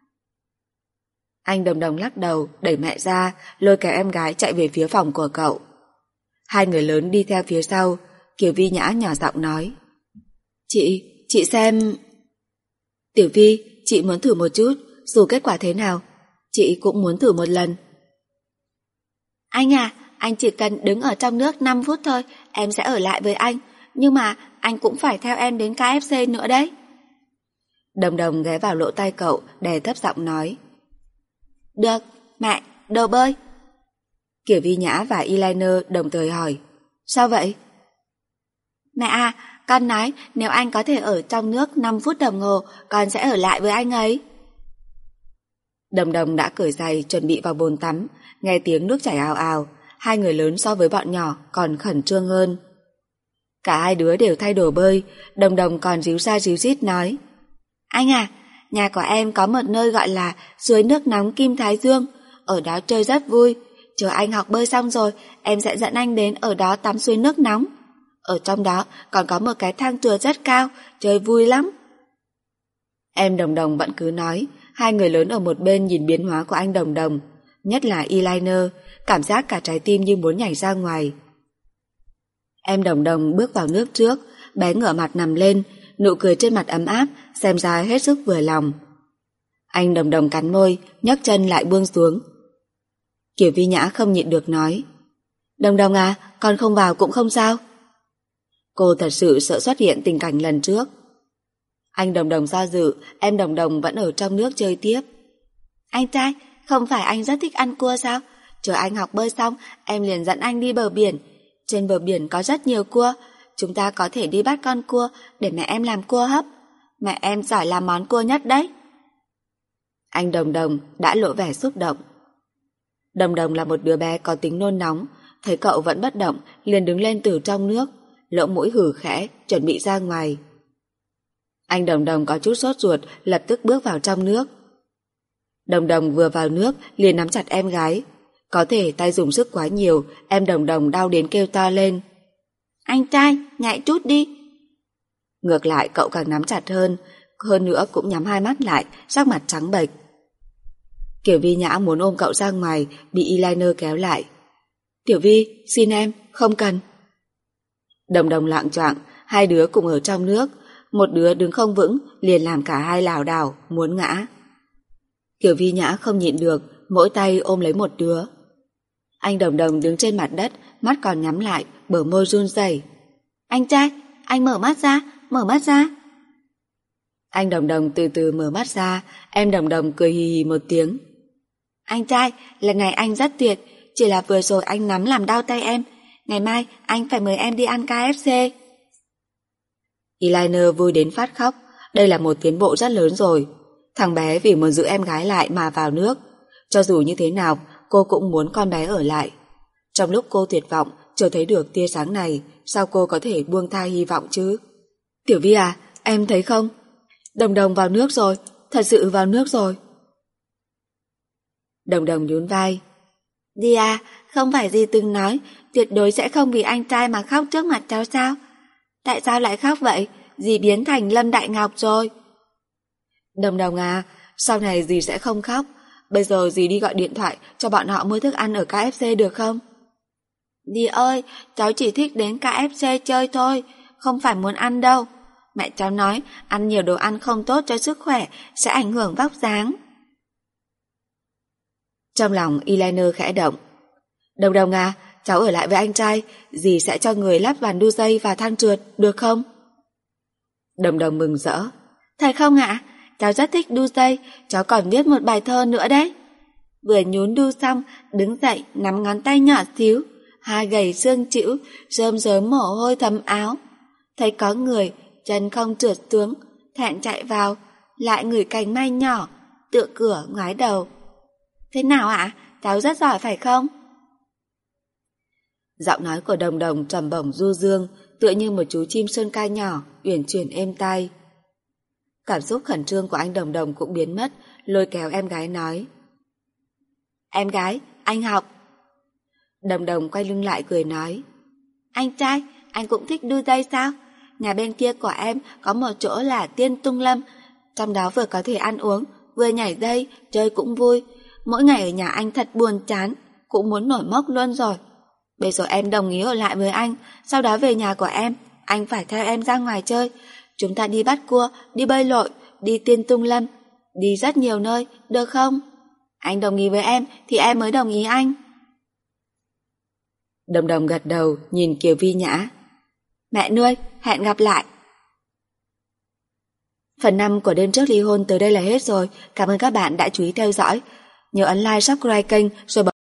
Anh Đồng Đồng lắc đầu, đẩy mẹ ra, lôi kéo em gái chạy về phía phòng của cậu. Hai người lớn đi theo phía sau, Kiều Vi Nhã nhỏ giọng nói. Chị xem... Tiểu Vi, chị muốn thử một chút, dù kết quả thế nào, chị cũng muốn thử một lần. Anh à, anh chỉ cần đứng ở trong nước 5 phút thôi, em sẽ ở lại với anh. Nhưng mà anh cũng phải theo em đến KFC nữa đấy. Đồng Đồng ghé vào lỗ tai cậu, đè thấp giọng nói. Được, mẹ, đồ bơi. Kiều Vi Nhã và Eyeliner đồng thời hỏi. Sao vậy? Mẹ à, con nói nếu anh có thể ở trong nước 5 phút đồng hồ, con sẽ ở lại với anh ấy. Đồng Đồng đã cởi giày chuẩn bị vào bồn tắm, nghe tiếng nước chảy ào ào, hai người lớn so với bọn nhỏ còn khẩn trương hơn. Cả hai đứa đều thay đồ bơi, Đồng Đồng còn ríu ra ríu rít nói. Anh à, nhà của em có một nơi gọi là suối nước nóng Kim Thái Dương, ở đó chơi rất vui. Chờ anh học bơi xong rồi, em sẽ dẫn anh đến ở đó tắm suối nước nóng. Ở trong đó còn có một cái thang trượt rất cao, chơi vui lắm. Em Đồng Đồng vẫn cứ nói, hai người lớn ở một bên nhìn biến hóa của anh Đồng Đồng, nhất là Eyeliner, cảm giác cả trái tim như muốn nhảy ra ngoài. Em Đồng Đồng bước vào nước trước, bé ngửa mặt nằm lên, nụ cười trên mặt ấm áp, xem ra hết sức vừa lòng. Anh Đồng Đồng cắn môi, nhấc chân lại buông xuống. Kiều Vi Nhã không nhịn được nói. Đồng Đồng à, con không vào cũng không sao. Cô thật sự sợ xuất hiện tình cảnh lần trước. Anh Đồng Đồng do dự, em Đồng Đồng vẫn ở trong nước chơi tiếp. Anh trai, không phải anh rất thích ăn cua sao? Chờ anh học bơi xong, em liền dẫn anh đi bờ biển. Trên bờ biển có rất nhiều cua, chúng ta có thể đi bắt con cua để mẹ em làm cua hấp. Mẹ em giỏi làm món cua nhất đấy. Anh Đồng Đồng đã lộ vẻ xúc động. Đồng Đồng là một đứa bé có tính nôn nóng, thấy cậu vẫn bất động, liền đứng lên từ trong nước, lỗ mũi hử khẽ, chuẩn bị ra ngoài. Anh Đồng Đồng có chút sốt ruột, lập tức bước vào trong nước. Đồng Đồng vừa vào nước liền nắm chặt em gái. Có thể tay dùng sức quá nhiều, em Đồng Đồng đau đến kêu to lên. Anh trai, nhạy chút đi. Ngược lại cậu càng nắm chặt hơn nữa cũng nhắm hai mắt lại, sắc mặt trắng bệch. Kiều Vi Nhã muốn ôm cậu ra ngoài, bị Eyeliner kéo lại. Tiểu Vi, xin em, không cần. Đồng Đồng loạng choạng, hai đứa cùng ở trong nước, một đứa đứng không vững, liền làm cả hai lảo đảo, muốn ngã. Kiều Vi Nhã không nhịn được, mỗi tay ôm lấy một đứa. Anh Đồng Đồng đứng trên mặt đất, mắt còn nhắm lại, bờ môi run rẩy. Anh trai, anh mở mắt ra, mở mắt ra. Anh Đồng Đồng từ từ mở mắt ra, em Đồng Đồng cười hì hì một tiếng. Anh trai, lần này anh rất tuyệt, chỉ là vừa rồi anh nắm làm đau tay em. Ngày mai anh phải mời em đi ăn KFC. Eliner vui đến phát khóc, đây là một tiến bộ rất lớn rồi. Thằng bé vì muốn giữ em gái lại mà vào nước. Cho dù như thế nào, cô cũng muốn con bé ở lại. Trong lúc cô tuyệt vọng, chưa thấy được tia sáng này, sao cô có thể buông tha hy vọng chứ? Tiểu Vi à, em thấy không? Đồng Đồng vào nước rồi, thật sự vào nước rồi. Đồng Đồng nhún vai. Đi à, không phải dì từng nói tuyệt đối sẽ không vì anh trai mà khóc trước mặt cháu sao? Tại sao lại khóc vậy? Dì biến thành Lâm Đại Ngọc rồi. Đồng Đồng à, sau này dì sẽ không khóc. Bây giờ dì đi gọi điện thoại cho bọn họ mua thức ăn ở KFC được không? Dì ơi, cháu chỉ thích đến KFC chơi thôi, không phải muốn ăn đâu. Mẹ cháu nói ăn nhiều đồ ăn không tốt cho sức khỏe, sẽ ảnh hưởng vóc dáng. Trong lòng Eliner khẽ động. Đồng Đồng à, cháu ở lại với anh trai, dì sẽ cho người lắp ván đu dây và thang trượt, được không? Đồng Đồng mừng rỡ. Thật không ạ? Cháu rất thích đu dây, cháu còn viết một bài thơ nữa đấy. Vừa nhún đu xong, đứng dậy nắm ngón tay nhỏ xíu, hai gầy xương chịu, rơm rớm mồ hôi thấm áo. Thấy có người, chân không trượt xuống, thẹn chạy vào, lại ngửi cành mai nhỏ, tựa cửa ngoái đầu. Thế nào ạ? Cháu rất giỏi phải không? Giọng nói của Đồng Đồng trầm bổng du dương, tựa như một chú chim sơn ca nhỏ, uyển chuyển êm tai. Cảm xúc khẩn trương của anh Đồng Đồng cũng biến mất, lôi kéo em gái nói. Em gái, anh học. Đồng Đồng quay lưng lại cười nói. Anh trai, anh cũng thích đu dây sao? Nhà bên kia của em có một chỗ là Tiên Tung Lâm, trong đó vừa có thể ăn uống, vừa nhảy dây, chơi cũng vui. Mỗi ngày ở nhà anh thật buồn chán, cũng muốn nổi mốc luôn rồi. Bây giờ em đồng ý ở lại với anh, sau đó về nhà của em, anh phải theo em ra ngoài chơi. Chúng ta đi bắt cua, đi bơi lội, đi Tiên Tung Lâm, đi rất nhiều nơi, được không? Anh đồng ý với em thì em mới đồng ý anh. Đồng Đồng gật đầu, nhìn Kiều Vi Nhã. Mẹ nuôi, hẹn gặp lại. Phần 5 của Đêm Trước Ly Hôn tới đây là hết rồi. Cảm ơn các bạn đã chú ý theo dõi. Nhớ ấn like, subscribe kênh rồi